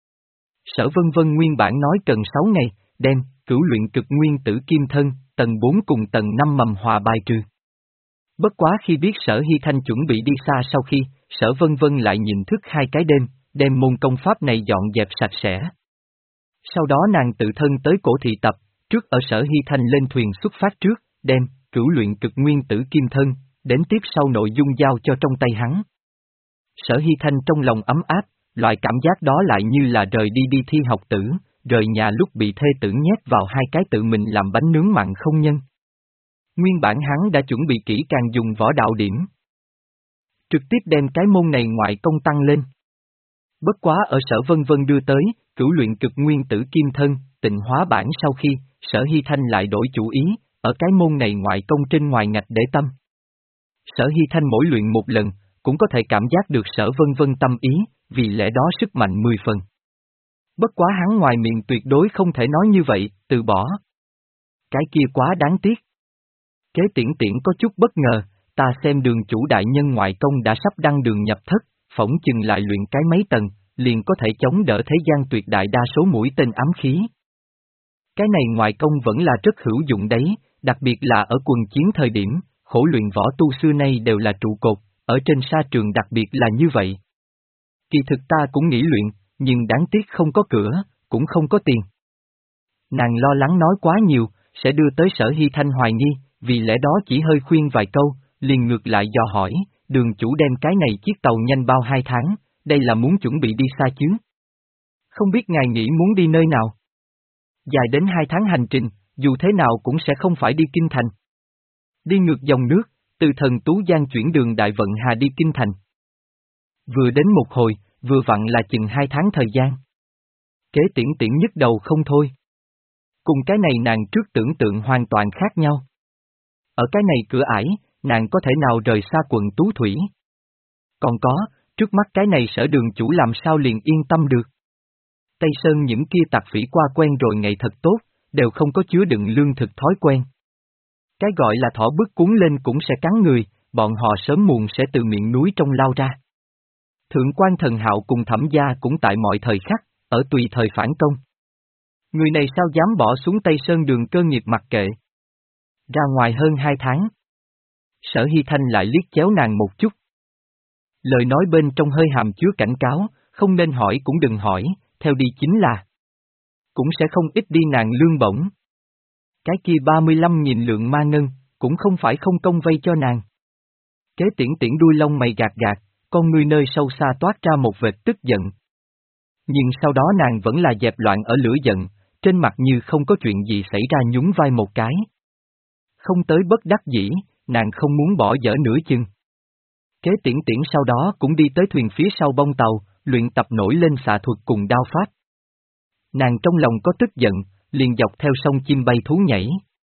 Sở Vân Vân nguyên bản nói cần sáu ngày, đem cửu luyện cực nguyên tử kim thân, tầng bốn cùng tầng năm mầm hòa bài trừ. Bất quá khi biết Sở Hy Thanh chuẩn bị đi xa sau khi, Sở Vân Vân lại nhìn thức hai cái đêm, đem môn công pháp này dọn dẹp sạch sẽ. Sau đó nàng tự thân tới cổ thị tập, trước ở Sở Hy Thanh lên thuyền xuất phát trước, đem cửu luyện cực nguyên tử kim thân, đến tiếp sau nội dung giao cho trong tay hắn. Sở Hy Thanh trong lòng ấm áp, loại cảm giác đó lại như là rời đi đi thi học tử, rời nhà lúc bị thê tử nhét vào hai cái tự mình làm bánh nướng mặn không nhân. Nguyên bản hắn đã chuẩn bị kỹ càng dùng võ đạo điểm. Trực tiếp đem cái môn này ngoại công tăng lên. Bất quá ở Sở Vân Vân đưa tới, cửu luyện cực nguyên tử kim thân, tịnh hóa bản sau khi, Sở Hy Thanh lại đổi chủ ý, ở cái môn này ngoại công trên ngoài ngạch để tâm. Sở Hy Thanh mỗi luyện một lần, cũng có thể cảm giác được Sở Vân Vân tâm ý, vì lẽ đó sức mạnh mười phần. Bất quá hắn ngoài miệng tuyệt đối không thể nói như vậy, từ bỏ. Cái kia quá đáng tiếc. Kế tiễn tiễn có chút bất ngờ, ta xem đường chủ đại nhân ngoại công đã sắp đăng đường nhập thất, phỏng chừng lại luyện cái mấy tầng, liền có thể chống đỡ thế gian tuyệt đại đa số mũi tên ám khí. Cái này ngoại công vẫn là rất hữu dụng đấy, đặc biệt là ở quần chiến thời điểm, khổ luyện võ tu xưa nay đều là trụ cột, ở trên sa trường đặc biệt là như vậy. Kỳ thực ta cũng nghĩ luyện, nhưng đáng tiếc không có cửa, cũng không có tiền. Nàng lo lắng nói quá nhiều, sẽ đưa tới Sở Hy Thanh hoài nghi, vì lẽ đó chỉ hơi khuyên vài câu, liền ngược lại dò hỏi, đường chủ đem cái này chiếc tàu nhanh bao hai tháng, đây là muốn chuẩn bị đi xa chứ? Không biết ngài nghĩ muốn đi nơi nào? Dài đến hai tháng hành trình, dù thế nào cũng sẽ không phải đi Kinh Thành. Đi ngược dòng nước, từ Thần Tú Giang chuyển đường Đại Vận Hà đi Kinh Thành. Vừa đến một hồi, vừa vặn là chừng hai tháng thời gian. Kế Tiễn Tiễn nhức đầu không thôi. Cùng cái này nàng trước tưởng tượng hoàn toàn khác nhau. Ở cái này cửa ải, nàng có thể nào rời xa quận Tú Thủy? Còn có, trước mắt cái này Sở đường chủ làm sao liền yên tâm được? Tây Sơn những kia tặc phỉ qua quen rồi ngày thật tốt, đều không có chứa đựng lương thực thói quen. Cái gọi là thỏ bước cuốn lên cũng sẽ cắn người, bọn họ sớm muộn sẽ từ miệng núi trong lao ra. Thượng quan Thần Hạo cùng Thẩm gia cũng tại mọi thời khắc, ở tùy thời phản công. Người này sao dám bỏ xuống Tây Sơn đường cơ nghiệp mặc kệ? Ra ngoài hơn hai tháng. Sở Hy Thanh lại liếc chéo nàng một chút. Lời nói bên trong hơi hàm chứa cảnh cáo, không nên hỏi cũng đừng hỏi, theo đi chính là. Cũng sẽ không ít đi nàng lương bổng. Cái kia ba mươi lăm nghìn lượng ma ngân, cũng không phải không công vay cho nàng. Kế Tiễn Tiễn đuôi lông mày gạt gạt, con ngươi nơi sâu xa toát ra một vệt tức giận. Nhưng sau đó nàng vẫn là dẹp loạn ở lửa giận, trên mặt như không có chuyện gì xảy ra nhún vai một cái. Không tới bất đắc dĩ, nàng không muốn bỏ dở nửa chừng. Kế Tiễn Tiễn sau đó cũng đi tới thuyền phía sau bông tàu, luyện tập nổi lên xạ thuật cùng đao pháp. Nàng trong lòng có tức giận, liền dọc theo sông chim bay thú nhảy.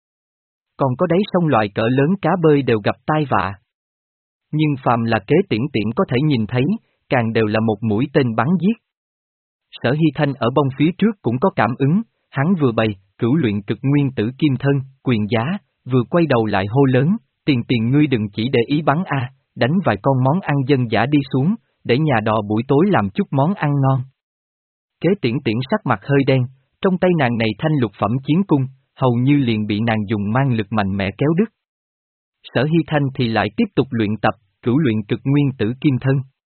Còn có đáy sông loại cỡ lớn cá bơi đều gặp tai vạ. Nhưng phàm là Kế Tiễn Tiễn có thể nhìn thấy, càng đều là một mũi tên bắn giết. Sở Hy Thanh ở bông phía trước cũng có cảm ứng, hắn vừa bày, cửu luyện cực nguyên tử kim thân, quyền giá, vừa quay đầu lại hô lớn, tiền tiền ngươi đừng chỉ để ý bắn a, đánh vài con món ăn dân dã đi xuống, để nhà đò buổi tối làm chút món ăn ngon. Kế Tiễn Tiễn sắc mặt hơi đen, trong tay nàng này thanh lục phẩm chiến cung, hầu như liền bị nàng dùng mang lực mạnh mẽ kéo đứt. Sở Hy Thanh thì lại tiếp tục luyện tập, cửu luyện cực nguyên tử kim thân.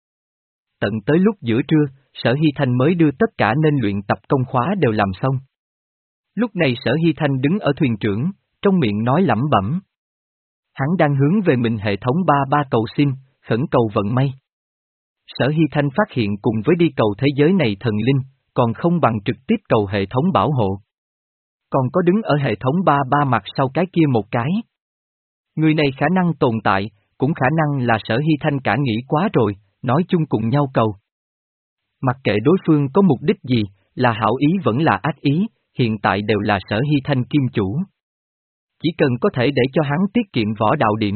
Tận tới lúc giữa trưa, Sở Hy Thanh mới đưa tất cả nên luyện tập công khóa đều làm xong. Lúc này Sở Hy Thanh đứng ở thuyền trưởng, trong miệng nói lẩm bẩm. Hắn đang hướng về mình hệ thống ba ba cầu xin, khẩn cầu vận may. Sở Hy Thanh phát hiện cùng với đi cầu thế giới này thần linh, còn không bằng trực tiếp cầu hệ thống bảo hộ. Còn có đứng ở hệ thống ba ba mặt sau cái kia một cái. Người này khả năng tồn tại, cũng khả năng là Sở Hy Thanh cả nghĩ quá rồi, nói chung cùng nhau cầu. Mặc kệ đối phương có mục đích gì, là hảo ý vẫn là ác ý, hiện tại đều là Sở Hy Thanh kim chủ. Chỉ cần có thể để cho hắn tiết kiệm võ đạo điểm.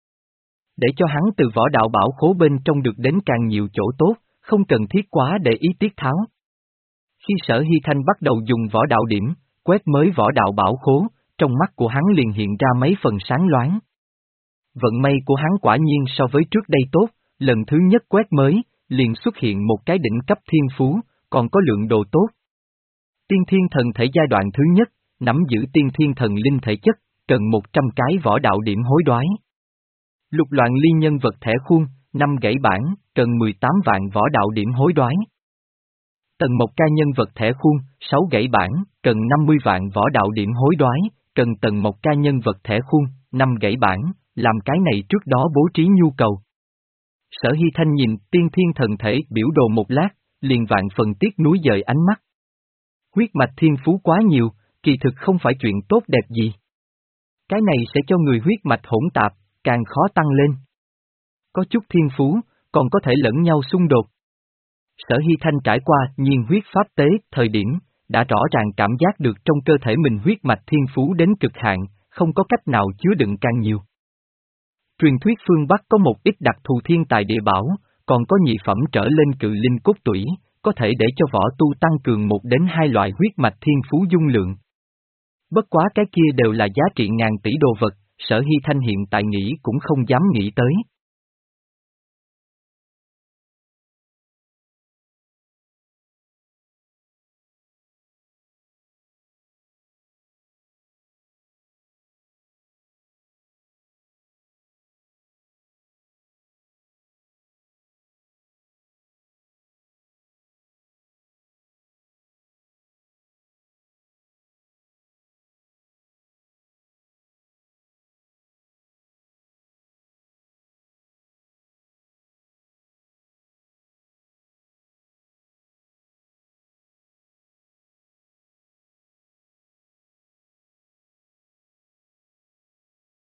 Để cho hắn từ võ đạo bảo khố bên trong được đến càng nhiều chỗ tốt, không cần thiết quá để ý tiết tháo. Khi Sở Hy Thanh bắt đầu dùng võ đạo điểm, quét mới võ đạo bảo khố, trong mắt của hắn liền hiện ra mấy phần sáng loáng. Vận may của hắn quả nhiên so với trước đây tốt, lần thứ nhất quét mới, liền xuất hiện một cái đỉnh cấp thiên phú, còn có lượng đồ tốt. Tiên thiên thần thể giai đoạn thứ nhất, nắm giữ tiên thiên thần linh thể chất, cần một trăm cái võ đạo điểm hối đoái. Lục loạn ly nhân vật thẻ khuôn, năm gãy bản, cần mười tám vạn võ đạo điểm hối đoái. Tầng một ca nhân vật thẻ khuôn, sáu gãy bản, cần năm mươi vạn võ đạo điểm hối đoái, cần tầng một ca nhân vật thẻ khuôn, năm gãy bản, làm cái này trước đó bố trí nhu cầu. Sở Hy Thanh nhìn tiên thiên thần thể biểu đồ một lát, liền vạn phần tiếc núi dời ánh mắt. Huyết mạch thiên phú quá nhiều, kỳ thực không phải chuyện tốt đẹp gì. Cái này sẽ cho người huyết mạch hỗn tạp, càng khó tăng lên. Có chút thiên phú, còn có thể lẫn nhau xung đột. Sở Hy Thanh trải qua nhiên huyết pháp tế, thời điểm, đã rõ ràng cảm giác được trong cơ thể mình huyết mạch thiên phú đến cực hạn, không có cách nào chứa đựng càng nhiều. Truyền thuyết phương Bắc có một ít đặc thù thiên tài địa bảo, còn có nhị phẩm trở lên cự linh cốt tủy, có thể để cho võ tu tăng cường một đến hai loại huyết mạch thiên phú dung lượng. Bất quá cái kia đều là giá trị ngàn tỷ đồ vật, Sở Hy Thanh hiện tại nghĩ cũng không dám nghĩ tới.